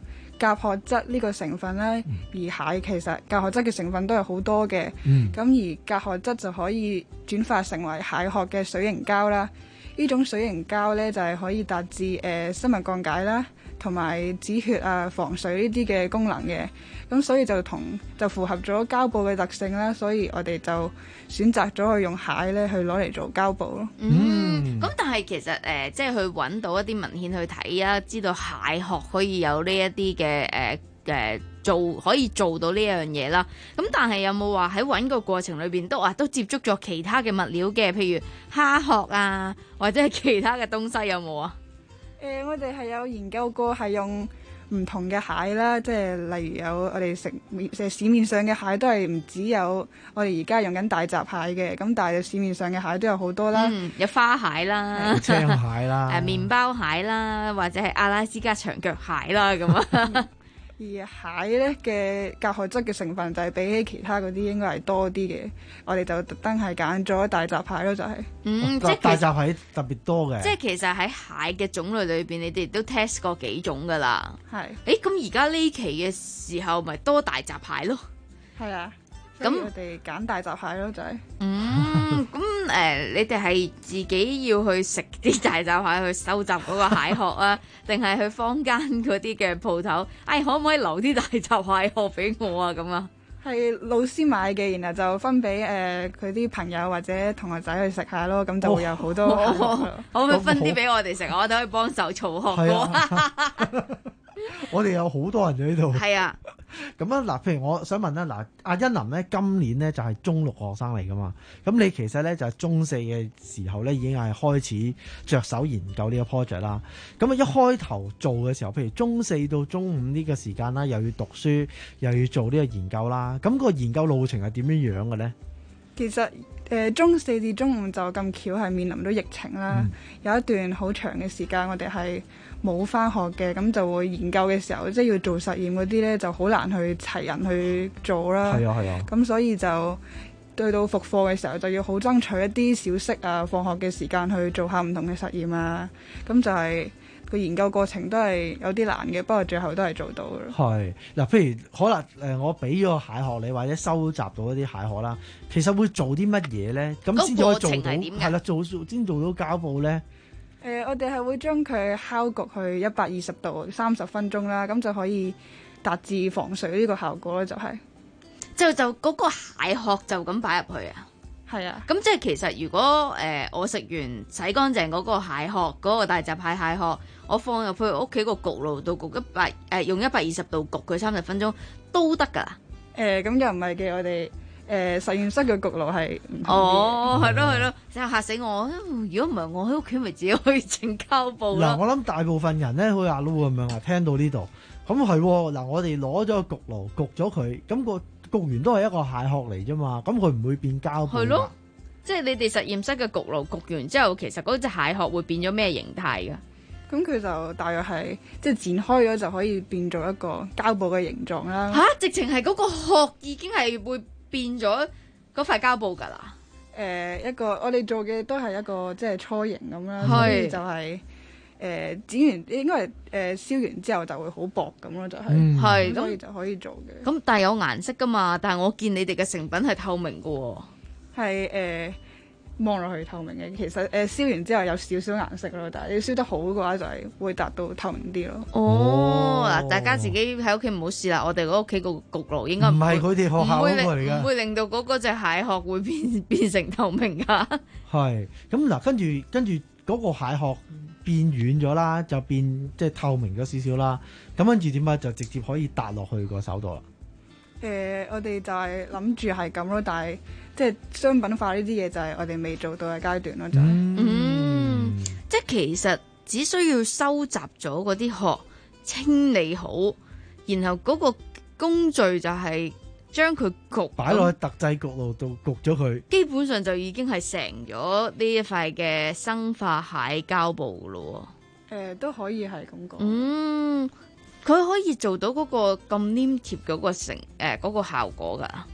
甲殼質呢個成分咧，而蟹其實甲殼質嘅成分都係好多嘅。咁、 嗯、 而甲殼質就可以轉化成為蟹殼嘅水凝膠啦。呢種水凝膠咧就係、是、可以達至誒、呃、生物降解啦，同埋止血啊、防水呢啲嘅功能嘅。咁所以就同就符合咗膠布嘅特性啦，所以我哋就選擇咗去用蟹咧去攞嚟做膠布咯。 嗯，咁但係其實誒、呃，即係去揾到一啲文獻去睇啊，知道蟹殼可以有呢一啲嘅誒誒做可以做到呢樣嘢啦。咁但係有冇話喺揾個過程裏邊都啊都接觸咗其他嘅物料嘅，譬如蝦殼啊，或者係其他嘅東西有冇啊？ 誒、呃，我哋係有研究過係用唔同嘅蟹啦，即係例如有我哋食面市面上嘅蟹都係唔只有我哋而家用緊大閘蟹嘅，咁但係市面上嘅蟹都有好多啦、 嗯，有花蟹啦， 青蟹啦， 誒麵包蟹啦，或者係阿拉斯加長腳蟹啦咁啊。 而蟹咧嘅甲殼質嘅成分就係比起其他嗰啲應該係多啲嘅，我哋就特登係揀咗大閘蟹咯，就係、是。 嗯，即係大閘蟹特別多嘅。 即係其實喺蟹嘅種類裏邊，你哋都 test 過幾種噶啦。 係。 誒，咁而家呢期嘅時候，咪多大閘蟹咯？ 係啊。咁我哋揀大閘蟹咯，就係、是。 嗯，咁誒、呃，你哋係自己要去食啲大閘蟹去收集嗰個蟹殼啊，定係去坊間嗰啲嘅鋪頭？哎，可唔可以留啲大閘蟹殼俾我啊？咁啊？ 係老師買嘅，然後就分俾誒佢啲朋友或者同學仔去食下咯，咁就會有好多蟹殼、哦。 可唔可以分啲俾我哋食？我哋可以幫手儲殼嘅。 我哋有好多人喺度。 係啊， 咁啊嗱，譬如我想問啦，嗱，阿欣琳咧今年咧就係中六學生嚟噶嘛，咁你其實咧就係中四嘅時候咧已經係開始着手研究呢個 project 啦。咁啊一開頭做嘅時候，譬如中四到中五呢個時間啦，又要讀書，又要做呢個研究啦，咁個研究路程係點樣樣嘅咧？ 其實誒、呃、中四至中五就咁巧係面臨到疫情啦、嗯，有一段好長嘅時間我哋係冇返學嘅，咁就會研究嘅時候，即係要做實驗嗰啲咧，就好難去齊人去做啦。 係啊係啊。 咁所以就對到復課嘅時候，就要好爭取一啲小息啊，放學嘅時間去做下唔同嘅實驗啊。咁就係、是、個研究過程都係有啲難嘅，不過最後都係做到嘅。 係嗱，譬如可能誒，我俾咗個蟹殼你，或者收集到一啲蟹殼啦，其實會做啲乜嘢咧？咁先至可以做到係啦，做先做到膠布咧。 誒、呃，我哋係會將佢烤焗去一百二十度三十分鐘啦，咁就可以達至防水呢個效果咯，就係、是。 就就嗰個蟹殼就咁擺入去啊？ 係啊。 咁即係其實如果誒、呃、我食完洗乾淨嗰個蟹殼，嗰、嗰個大閘蟹蟹殼，我放入去屋企個焗爐度焗一百誒用一百二十度焗佢三十分鐘都得㗎？誒、 呃，咁又唔係嘅，我哋。誒、呃、實驗室嘅焗爐係唔同嘅。 哦，係咯係咯，真係嚇死我！如果唔係我喺屋企，咪自己可以整膠布咯。 嗱，我諗大部分人咧，好似阿 Lu 咁樣啊，聽到呢度，咁係嗱，我哋攞咗個焗爐焗咗佢，咁、個焗完都係一個蟹殼嚟啫嘛，咁佢唔會變膠布。係咯， 即係你哋實驗室嘅焗爐焗完之後，其實嗰隻蟹殼會變咗咩形態㗎？ 咁佢就大約係即係剪開咗就可以變做一個膠布嘅形狀啦。 嚇！直情係嗰個殼已經係會變咗嗰塊膠布㗎啦。 誒、呃、一個我哋做嘅都係一個即係初型咁啦，所以就係、是、誒、呃、剪完應該係誒、呃、燒完之後就會好薄咁咯，就係、是、係、嗯、所以就可以做嘅。 咁但係有顏色㗎嘛？但係我見你哋嘅成品係透明㗎喎。 係誒望落去透明嘅，其實誒、呃、燒完之後有少少顏色咯，但係你燒得好嘅話就係會達到透明啲咯。 哦，嗱，大家自己喺屋企唔好試啦，我哋嗰屋企個焗爐應該唔係佢哋學校嗰個嚟㗎， 唔會令到嗰嗰隻蟹殼會變變成透明㗎。 係咁嗱，跟住跟住嗰個蟹殼變軟咗啦，就變即係透明咗少少啦。咁跟住點解就直接可以搭落去個手度啦？ 誒、呃，我哋就係諗住係咁咯，但係即係商品化呢啲嘢就係我哋未做到嘅階段咯，就係、是。 嗯，即係其實只需要收集咗嗰啲殼，清理好，然後嗰個工序就係將佢焗擺落去特製焗爐度焗咗佢， 基本上就已經係成咗呢一塊嘅生化蟹膠布噶咯。 誒、呃，都可以係咁講。 嗯。佢可以做到嗰個咁黏貼嗰個成誒嗰個效果㗎。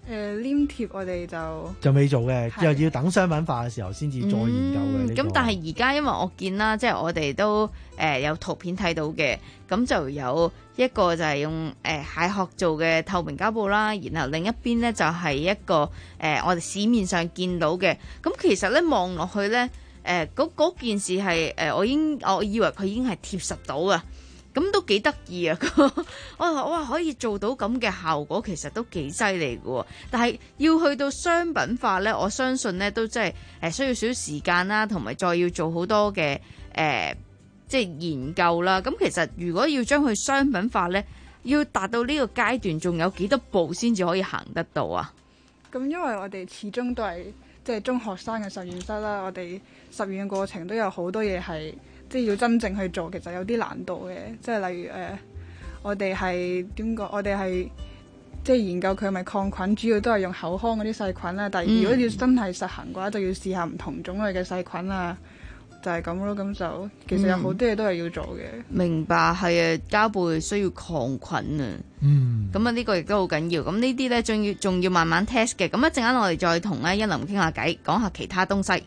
誒黏貼我哋就就未做嘅，又要等商品化嘅時候先至再研究嘅。 咁、 呢個但係而家因為我見啦，即係我哋都誒、呃、有圖片睇到嘅，咁就有一個就係用誒、呃、蟹殼做嘅透明膠布啦，然後另一邊咧就係一個誒、呃、我哋市面上見到嘅。咁其實咧望落去咧，誒嗰嗰件事係誒、呃、我已經我以為佢已經係貼實到啊。咁都幾得意啊！我話哇，可以做到咁嘅效果，其實都幾犀利嘅。但係要去到商品化呢，我相信呢都真係誒需要少少時間啦，同埋再要做好多嘅誒、呃、即係研究啦。咁其實如果要將佢商品化呢，要達到呢個階段，仲有幾多步先至可以行得到啊？ 咁因為我哋始終都係即係中學生嘅實驗室啦，我哋實驗嘅過程都有好多嘢係。即係要真正去做，其實有啲難度嘅。即係例如誒、呃，我哋係點講？我哋係即係研究佢係咪抗菌，主要都係用口腔嗰啲細菌啦。但係如果要真係實行嘅話，就要試下唔同種類嘅細菌啊，就係咁咯。咁就其實有好多嘢都係要做嘅、嗯。明白，係啊，膠布需要抗菌啊。嗯。咁啊，呢個亦都好緊要。咁呢啲咧，仲要仲要慢慢 test 嘅。咁一陣間我哋再同咧一林傾下偈，講下其他東西。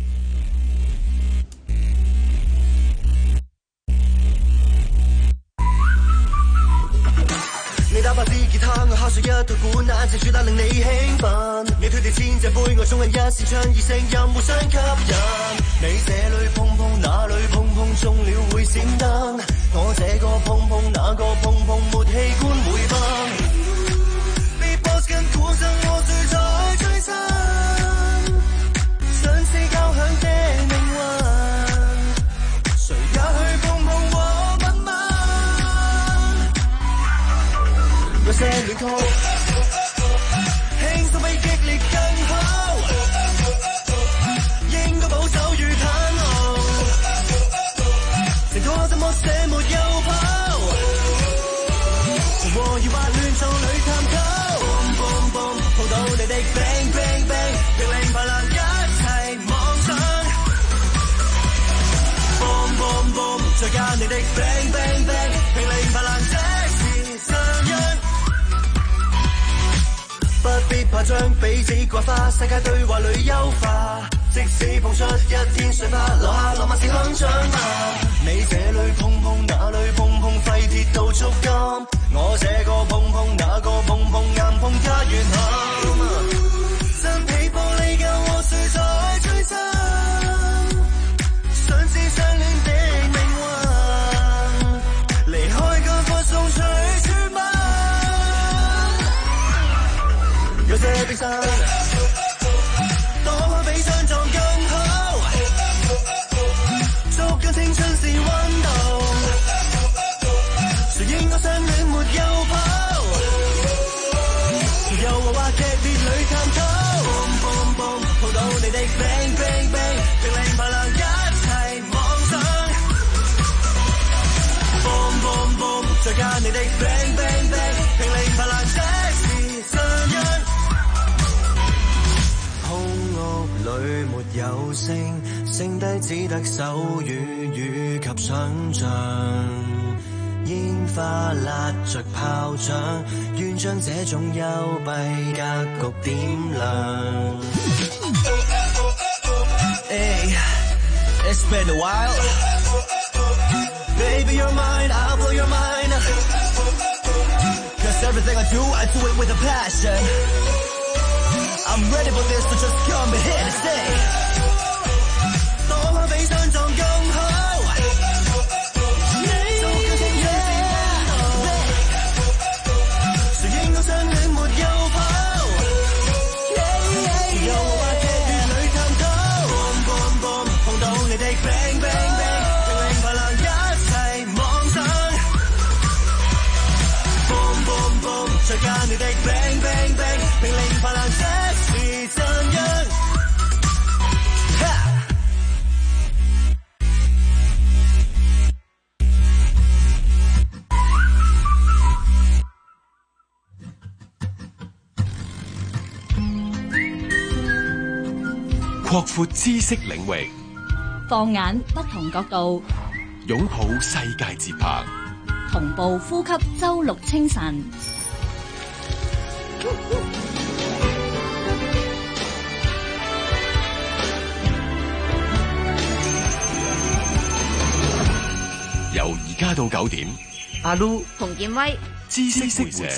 你打把支吉他，我敲碎一套管，眼前主打令你興奮。你推地千隻杯，我總係一線唱，而聲音互相吸引。你這裏碰碰，那裏碰碰，中了會閃燈。我這個碰碰，那個碰碰，沒器官會崩。Beatbox 跟鼓聲，我最在最真，想知交響的命運，誰也去碰碰和吻吻。有些戀痛，輕鬆比激烈更好，應該保守與坦豪，成個怎麼寫沒有跑，和疑惑亂做裏探討 boom boom boom 碰到你的 bang bang bang 命令排難一齊妄想 boom boom boom 再加你的 bang bang bang 命令排難這是上樣。不必怕將彼此掛花，世界對話裏優化。即使碰出一天水花，留下浪漫是香腸嘛。你這裏碰碰，那裏碰碰，廢鐵到觸感。我這個碰碰，那個碰碰，硬碰加越狠。真皮玻璃教我誰在最真，想知相戀的命運，離開間課送取絕吻。有些冰山，躲開比相撞更好，捉緊青春是溫度，誰應該相戀沒有跑，又或話劇烈裏探討 boom boom boom 碰到你的 bang bang bang 命令排難一齊妄想 boom boom boom 再加你的 bang bang bang 命令排難這是上樣。空屋裏沒有聲，剩低只得手語與及想像。煙花焫着炮仗，願將這種幽閉格局點亮。Hey, it's been a while. Baby, you're mine, I'll blow your mind. Cause everything I do, I do it with a passion. I'm ready for this, so just come and hit and stay. 躲開比相撞更好，做更青春是溫度，誰應該相戀沒有跑，又話劇烈裏探討 boom boom boom 碰到你的 bang bang bang 命令排難一齊妄想 boom boom boom 再加你的 bang bang bang 命令排難這是真樣。 擴闊知識領域， 放眼不同角度， 擁抱世界節拍， 同步呼吸周六清晨。 加到九點。 阿 Lu、 洪建威、 知識識社。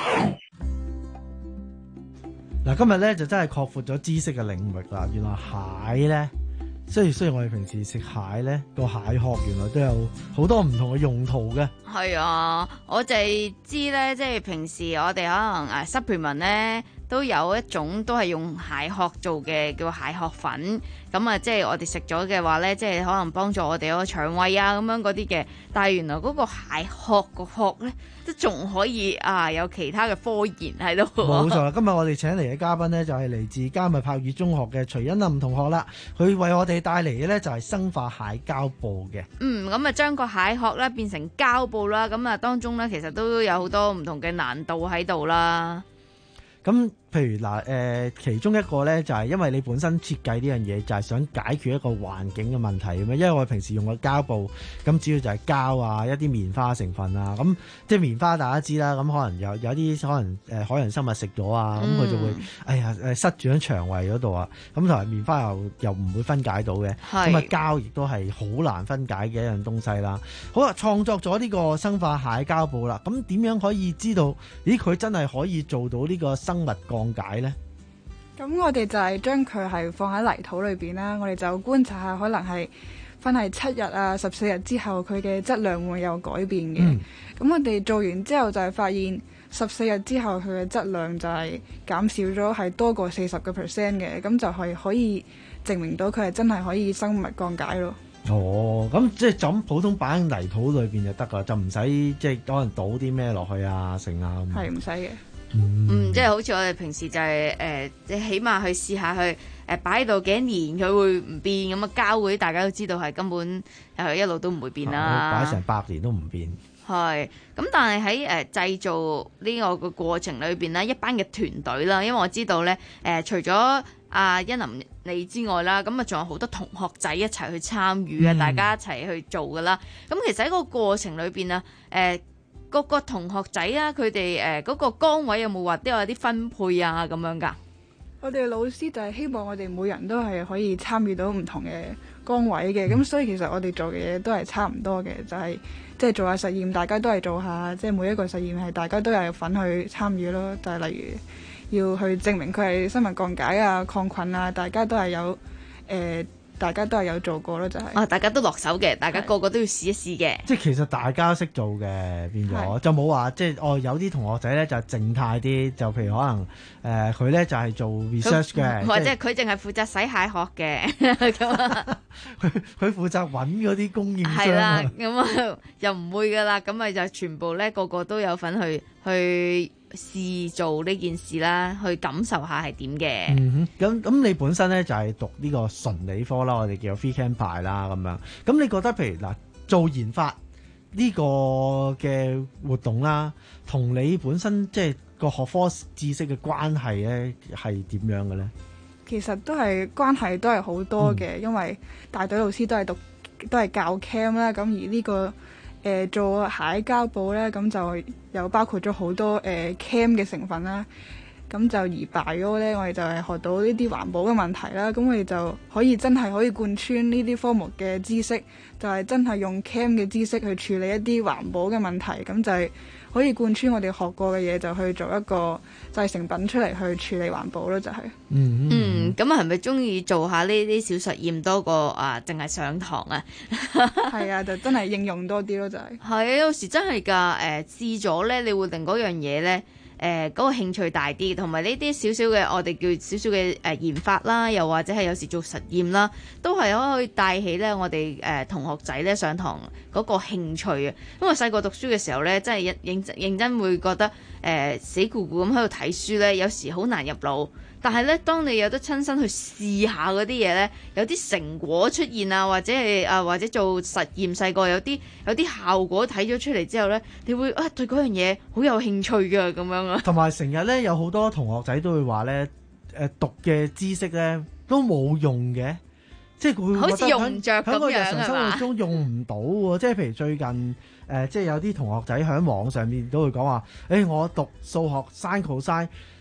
嗱，今日咧就真係擴闊咗知識嘅領域啦。原來蟹咧，雖然雖然我哋平時食蟹咧，個蟹殼原來都有好多唔同嘅用途嘅。 係啊，我就係知咧，即係平時我哋可能誒 supplement 咧都有一種都係用蟹殼做嘅，叫蟹殼粉。咁啊，即係我哋食咗嘅話咧，即係可能幫助我哋嗰個腸胃啊咁樣嗰啲嘅。但係原來嗰個蟹殼個殼咧，都仲可以啊有其他嘅科研喺度。 冇錯啦，今日我哋請嚟嘅嘉賓咧就係嚟自加密柏語中學嘅徐欣琳同學啦。佢為我哋帶嚟嘅咧就係生化蟹膠布嘅。 嗯，咁啊將個蟹殼咧變成膠布啦，咁啊當中咧其實都有好多唔同嘅難度喺度啦。 咁譬如嗱，誒、呃、其中一個咧就係因為你本身設計呢樣嘢就係想解決一個環境嘅問題咁樣，因為我哋平時用嘅膠布，咁主要就係膠啊，一啲棉花成分啊，咁即係棉花大家知啦，咁可能有有啲可能誒海洋生物食咗啊，咁佢就會哎呀誒塞住喺腸胃嗰度啊，咁同埋棉花又又唔會分解到嘅，咁啊膠亦都係好難分解嘅一樣東西啦。好啦，創作咗呢個生化蟹膠布啦，咁點樣可以知道？咦，佢真係可以做到呢個生物降解呢？ 咁我哋就係將佢係放喺泥土裏邊啦，我哋就觀察下，可能係分係七日啊、十四日之後，佢嘅質量會有改變嘅。咁、嗯、我哋做完之後就係發現十四日之後佢嘅質量就係減少咗，係多過四十個 percent 嘅，咁就係可以證明到佢係真係可以生物降解咯。 哦，咁即係就咁普通擺喺泥土裏邊就得噶，就唔使即係可能倒啲咩落去啊、剩啊咁。 係唔使嘅。 嗯，即係好似我哋平時就係、是、誒，即、呃、起碼去試下去誒擺喺度幾多年，佢會唔變咁啊？膠嗰啲大家都知道係根本係一路都唔會變啦。 擺成百年都唔變。 係咁，但係喺誒製造呢個嘅過程裏邊咧，一班嘅團隊啦，因為我知道咧誒、呃，除咗阿欣琳你之外啦，咁啊仲有好多同學仔一齊去參與啊，嗯、大家一齊去做噶啦。咁其實喺個過程裏邊啊，誒、呃。各個同學仔啊，佢哋誒嗰個崗位有冇話都有啲分配啊咁樣㗎？ 我哋老師就係希望我哋每人都係可以參與到唔同嘅崗位嘅，咁、嗯、所以其實我哋做嘅嘢都係差唔多嘅，就係即係做下實驗，大家都係做下，即、就、係、是、每一個實驗係大家都有份去參與咯。就係例如要去證明佢係生物降解啊、抗菌啊，大家都係有誒。呃大家都係有做過咯，就係、是、 啊，大家都落手嘅，大家個個都要試一試嘅。 即係其實大家識做嘅，變咗就冇話即係哦。有啲同學仔咧就靜態啲，就譬如可能誒佢咧就係做 research 嘅， 或者佢淨係負責洗蟹殼嘅咁。 佢佢負責揾嗰啲供應商。 係啦，咁啊又唔會噶啦，咁咪就全部咧個個都有份去去。試做呢件事啦，去感受下係點嘅。 嗯哼，咁咁你本身咧就係讀呢個純理科啦，我哋叫 Free Camp 派啦咁樣。咁你覺得譬如嗱做研發呢個嘅活動啦，同你本身即係個學科知識嘅關係咧係點樣嘅咧？ 其實都係關係都係好多嘅，嗯、因為大隊老師都係讀都係教 cam 啦，咁而呢、呢個。誒、呃、做蟹膠布咧，咁就有包括咗好多誒、呃、cam 嘅成分啦。咁就而 bio 咧，我哋就係學到呢啲環保嘅問題啦。咁我哋就可以真係可以貫穿呢啲科目嘅知識，就係、是、真係用 cam 嘅知識去處理一啲環保嘅問題。咁就係可以貫穿我哋學過嘅嘢，就去做一個製成品出嚟去處理環保咯。就係、是、 嗯嗯，咁係咪中意做下呢啲小實驗多過啊，淨係上堂啊？ 係啊，就真係應用多啲咯，就係、是。 係啊，有時真係㗎。誒、呃、試咗咧，你會令嗰樣嘢咧。誒嗰、呃那個興趣大啲，同埋呢啲少少嘅我哋叫少少嘅誒研發啦，又或者係有時做實驗啦，都係可以帶起咧我哋誒、呃、同學仔咧上堂嗰個興趣啊！因為細個讀書嘅時候咧，真係認認認真會覺得誒、呃、死咕咕咁喺度睇書咧，有時好難入腦。但係咧，當你有得親身去試下嗰啲嘢咧，有啲成果出現啊，或者係啊，或者做實驗細個有啲有啲效果睇咗出嚟之後咧，你會啊對嗰樣嘢好有興趣㗎咁樣啊。同埋成日咧有好多同學仔都會話咧，誒讀嘅知識咧都冇用嘅，即係佢會覺得好似用唔著咁樣喺個日常生活中用唔到喎。即係譬如最近誒、呃，即係有啲同學仔喺網上面都會講話，誒、欸、我讀數學 sin cosine。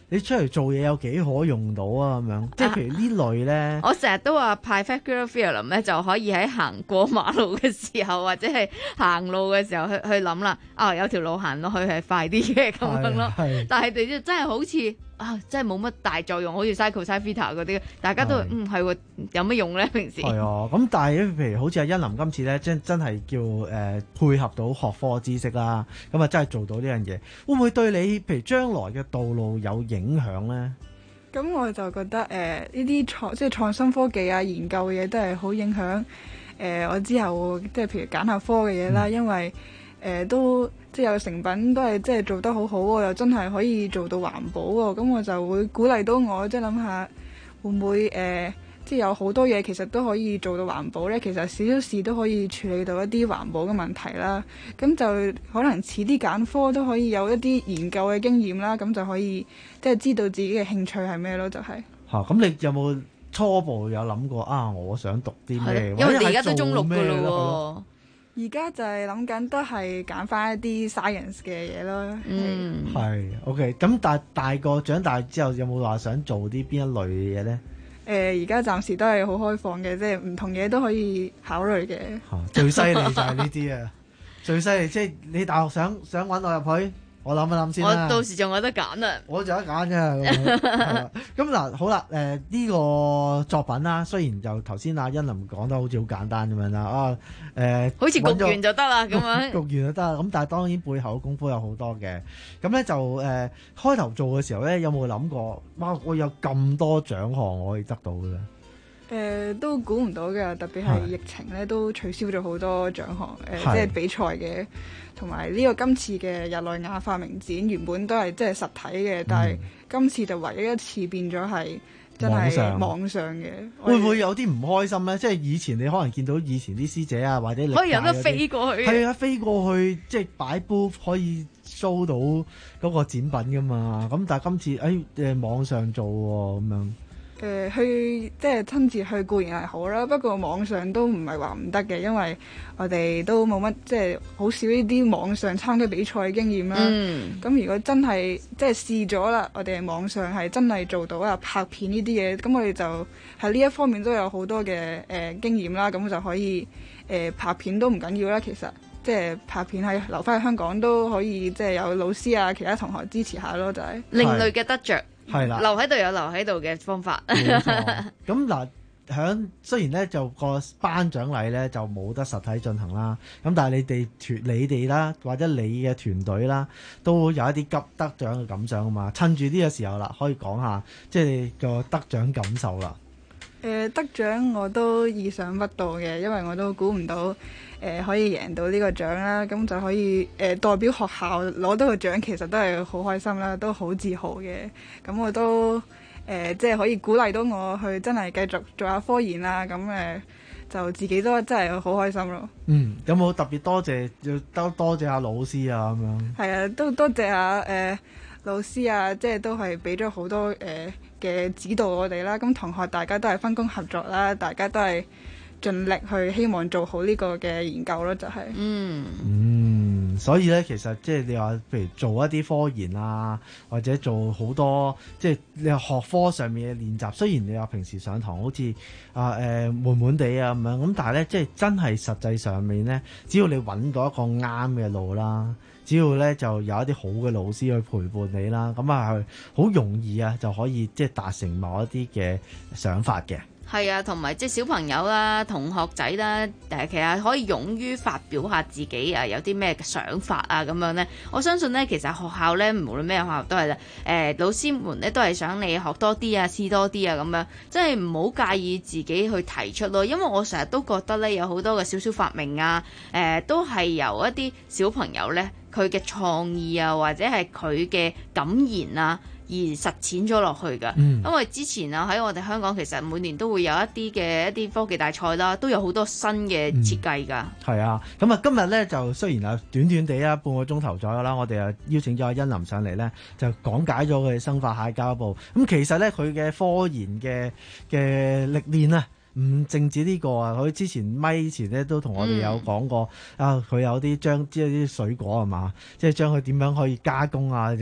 你出嚟做嘢有幾可用到啊？咁樣，即係譬如呢類咧， 我成日都話派 Pythagorean theorem 咧，就可以喺行過馬路嘅時候，或者係行路嘅時候去去諗啦。啊，有條路行落去係快啲嘅咁樣咯。但係你真係好似啊，真係冇乜大作用，好似 sin cos theta 嗰啲，大家都嗯係喎，有乜用咧？平時係啊，咁但係譬如好似阿欣琳今次咧，真真係叫誒、呃、配合到學科知識啦，咁啊真係做到呢樣嘢，會唔會對你譬如將來嘅道路有影響咧？ 咁我就覺得誒呢啲創即係創新科技啊、研究嘅嘢都係好影響誒、呃、我之後即係譬如揀下科嘅嘢啦，嗯、因為誒、呃、都即係有成品都係即係做得好好喎，又真係可以做到環保喎，咁我就會鼓勵到我即係諗下會唔會誒、呃、即係有好多嘢其實都可以做到環保咧，其實少少事都可以處理到一啲環保嘅問題啦，咁就可能遲啲揀科都可以有一啲研究嘅經驗啦，咁就可以即係知道自己嘅興趣係咩咯，就係、是。嚇、啊，咁你有冇初步有諗過啊？我想讀啲咩？ 因為你而家都中六㗎咯喎。 而家就係諗緊都係揀翻一啲 science 嘅嘢咯。 嗯， 係 OK。咁但係大個長大之後有冇話想做啲邊一類嘅嘢咧？ 誒而家暫時都係好開放嘅，即係唔同嘢都可以考慮嘅。 嚇、啊，最犀利就係呢啲啊！最犀利即係你大學想想揾我入去。我諗一諗先啦。 我到時仲有得揀啊！ 我仲有得揀啫。咁嗱，好啦，誒、呃、呢、這個作品啦，雖然就頭先阿欣琳講得好似好簡單咁樣啦，啊誒，呃、 好似焗完就得啦咁樣。 焗完就得啦，咁但係當然背後功夫有好多嘅。咁咧就誒、呃、開頭做嘅時候咧，有冇諗過？哇！我有咁多獎項我可以得到嘅咧？ 誒、呃、都估唔到嘅，特別係疫情咧都取消咗好多獎項，誒、呃、即係比賽嘅，同埋呢個今次嘅日內瓦發明展原本都係即係實體嘅，嗯、但係今次就唯一一次變咗係真係網上嘅。 會唔會有啲唔開心咧？即係以前你可能見到以前啲師姐啊，或者你可以有得飛過去， 係啊，飛過去即係擺 booth 可以 show 到嗰個展品噶嘛。咁但係今次誒誒、呃、網上做喎咁樣。 誒、呃、去即係親自去固然係好啦，不過網上都唔係話唔得嘅，因為我哋都冇乜即係好少呢啲網上參加比賽嘅經驗啦。咁、嗯、如果真係即係試咗啦，我哋網上係真係做到啊拍片呢啲嘢，咁我哋就喺呢一方面都有好多嘅誒、呃、經驗啦，咁就可以誒、呃、拍片都唔緊要啦。其實即係拍片喺留翻喺香港都可以，即係有老師啊其他同學支持下咯，就係、是、 另類嘅得着。 係啦， 留喺度有留喺度嘅方法。 冇錯。咁嗱，響雖然咧就個頒獎禮咧就冇得實體進行啦，咁但係你哋團你哋啦，或者你嘅團隊啦，都有一啲急得獎嘅感想啊嘛。趁住呢個時候啦，可以講下即係你個得獎感受啦。 誒、呃、得獎我都意想不到嘅，因為我都估唔到誒、呃、可以贏到呢個獎啦，咁就可以誒、呃、代表學校攞到個獎，其實都係好開心啦，都好自豪嘅。咁我都誒、呃、即係可以鼓勵到我去真係繼續做下科研啦。咁誒、呃、就自己都真係好開心咯。 嗯，有冇特別多謝要多多謝下老師啊咁樣？係啊，都多謝下誒、呃、老師啊，即係都係俾咗好多誒。呃嘅指導我哋啦，咁同學大家都係分工合作啦，大家都係盡力去希望做好呢個嘅研究咯，就係、是、 嗯嗯，所以咧其實即係你話譬如做一啲科研啊，或者做好多即係你話學科上面嘅練習，雖然你話平時上堂好似啊誒悶悶地啊咁樣，咁但係咧即係真係實際上面咧，只要你揾到一個啱嘅路啦。只要咧就有一啲好嘅老師去陪伴你啦，咁啊係好容易啊就可以即係達成某一啲嘅想法嘅。 係啊，同埋即係小朋友啦、同學仔啦，誒其實可以勇於發表下自己啊，有啲咩想法啊咁樣咧。我相信咧，其實學校咧，無論咩學校都係啦，誒、呃、老師們咧都係想你學多啲啊、試多啲啊咁樣，即係唔好介意自己去提出咯。因為我成日都覺得咧，有好多嘅小小發明啊，誒、呃、都係由一啲小朋友咧。佢嘅創意啊，或者係佢嘅感言啊，而實踐咗落去㗎。嗯、因為之前啊，喺我哋香港其實每年都會有一啲嘅一啲科技大賽啦，都有好多新嘅設計㗎。係、 嗯、啊，咁啊，今日咧就雖然啊短短地啊半個鐘頭左右啦，我哋啊邀請咗阿欣琳上嚟咧，就講解咗佢生化蟹膠布。咁其實咧佢嘅科研嘅嘅歷練啊。唔淨止呢個啊，佢之前咪前咧都同我哋有講過、嗯、啊，佢有啲將即係啲水果係嘛，即係將佢點樣可以加工啊，就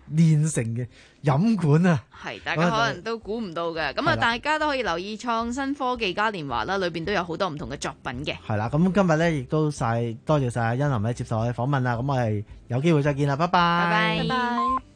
煉成嘅飲管啊！ 係，大家可能都估唔到嘅。咁啊，大家都可以留意創新科技嘉年華啦，裏邊都有好多唔同嘅作品嘅。 係啦，咁今日咧亦都晒多謝晒阿欣琳咧接受我嘅訪問啦。咁我哋有機會再見啦，拜拜。 拜拜。拜拜。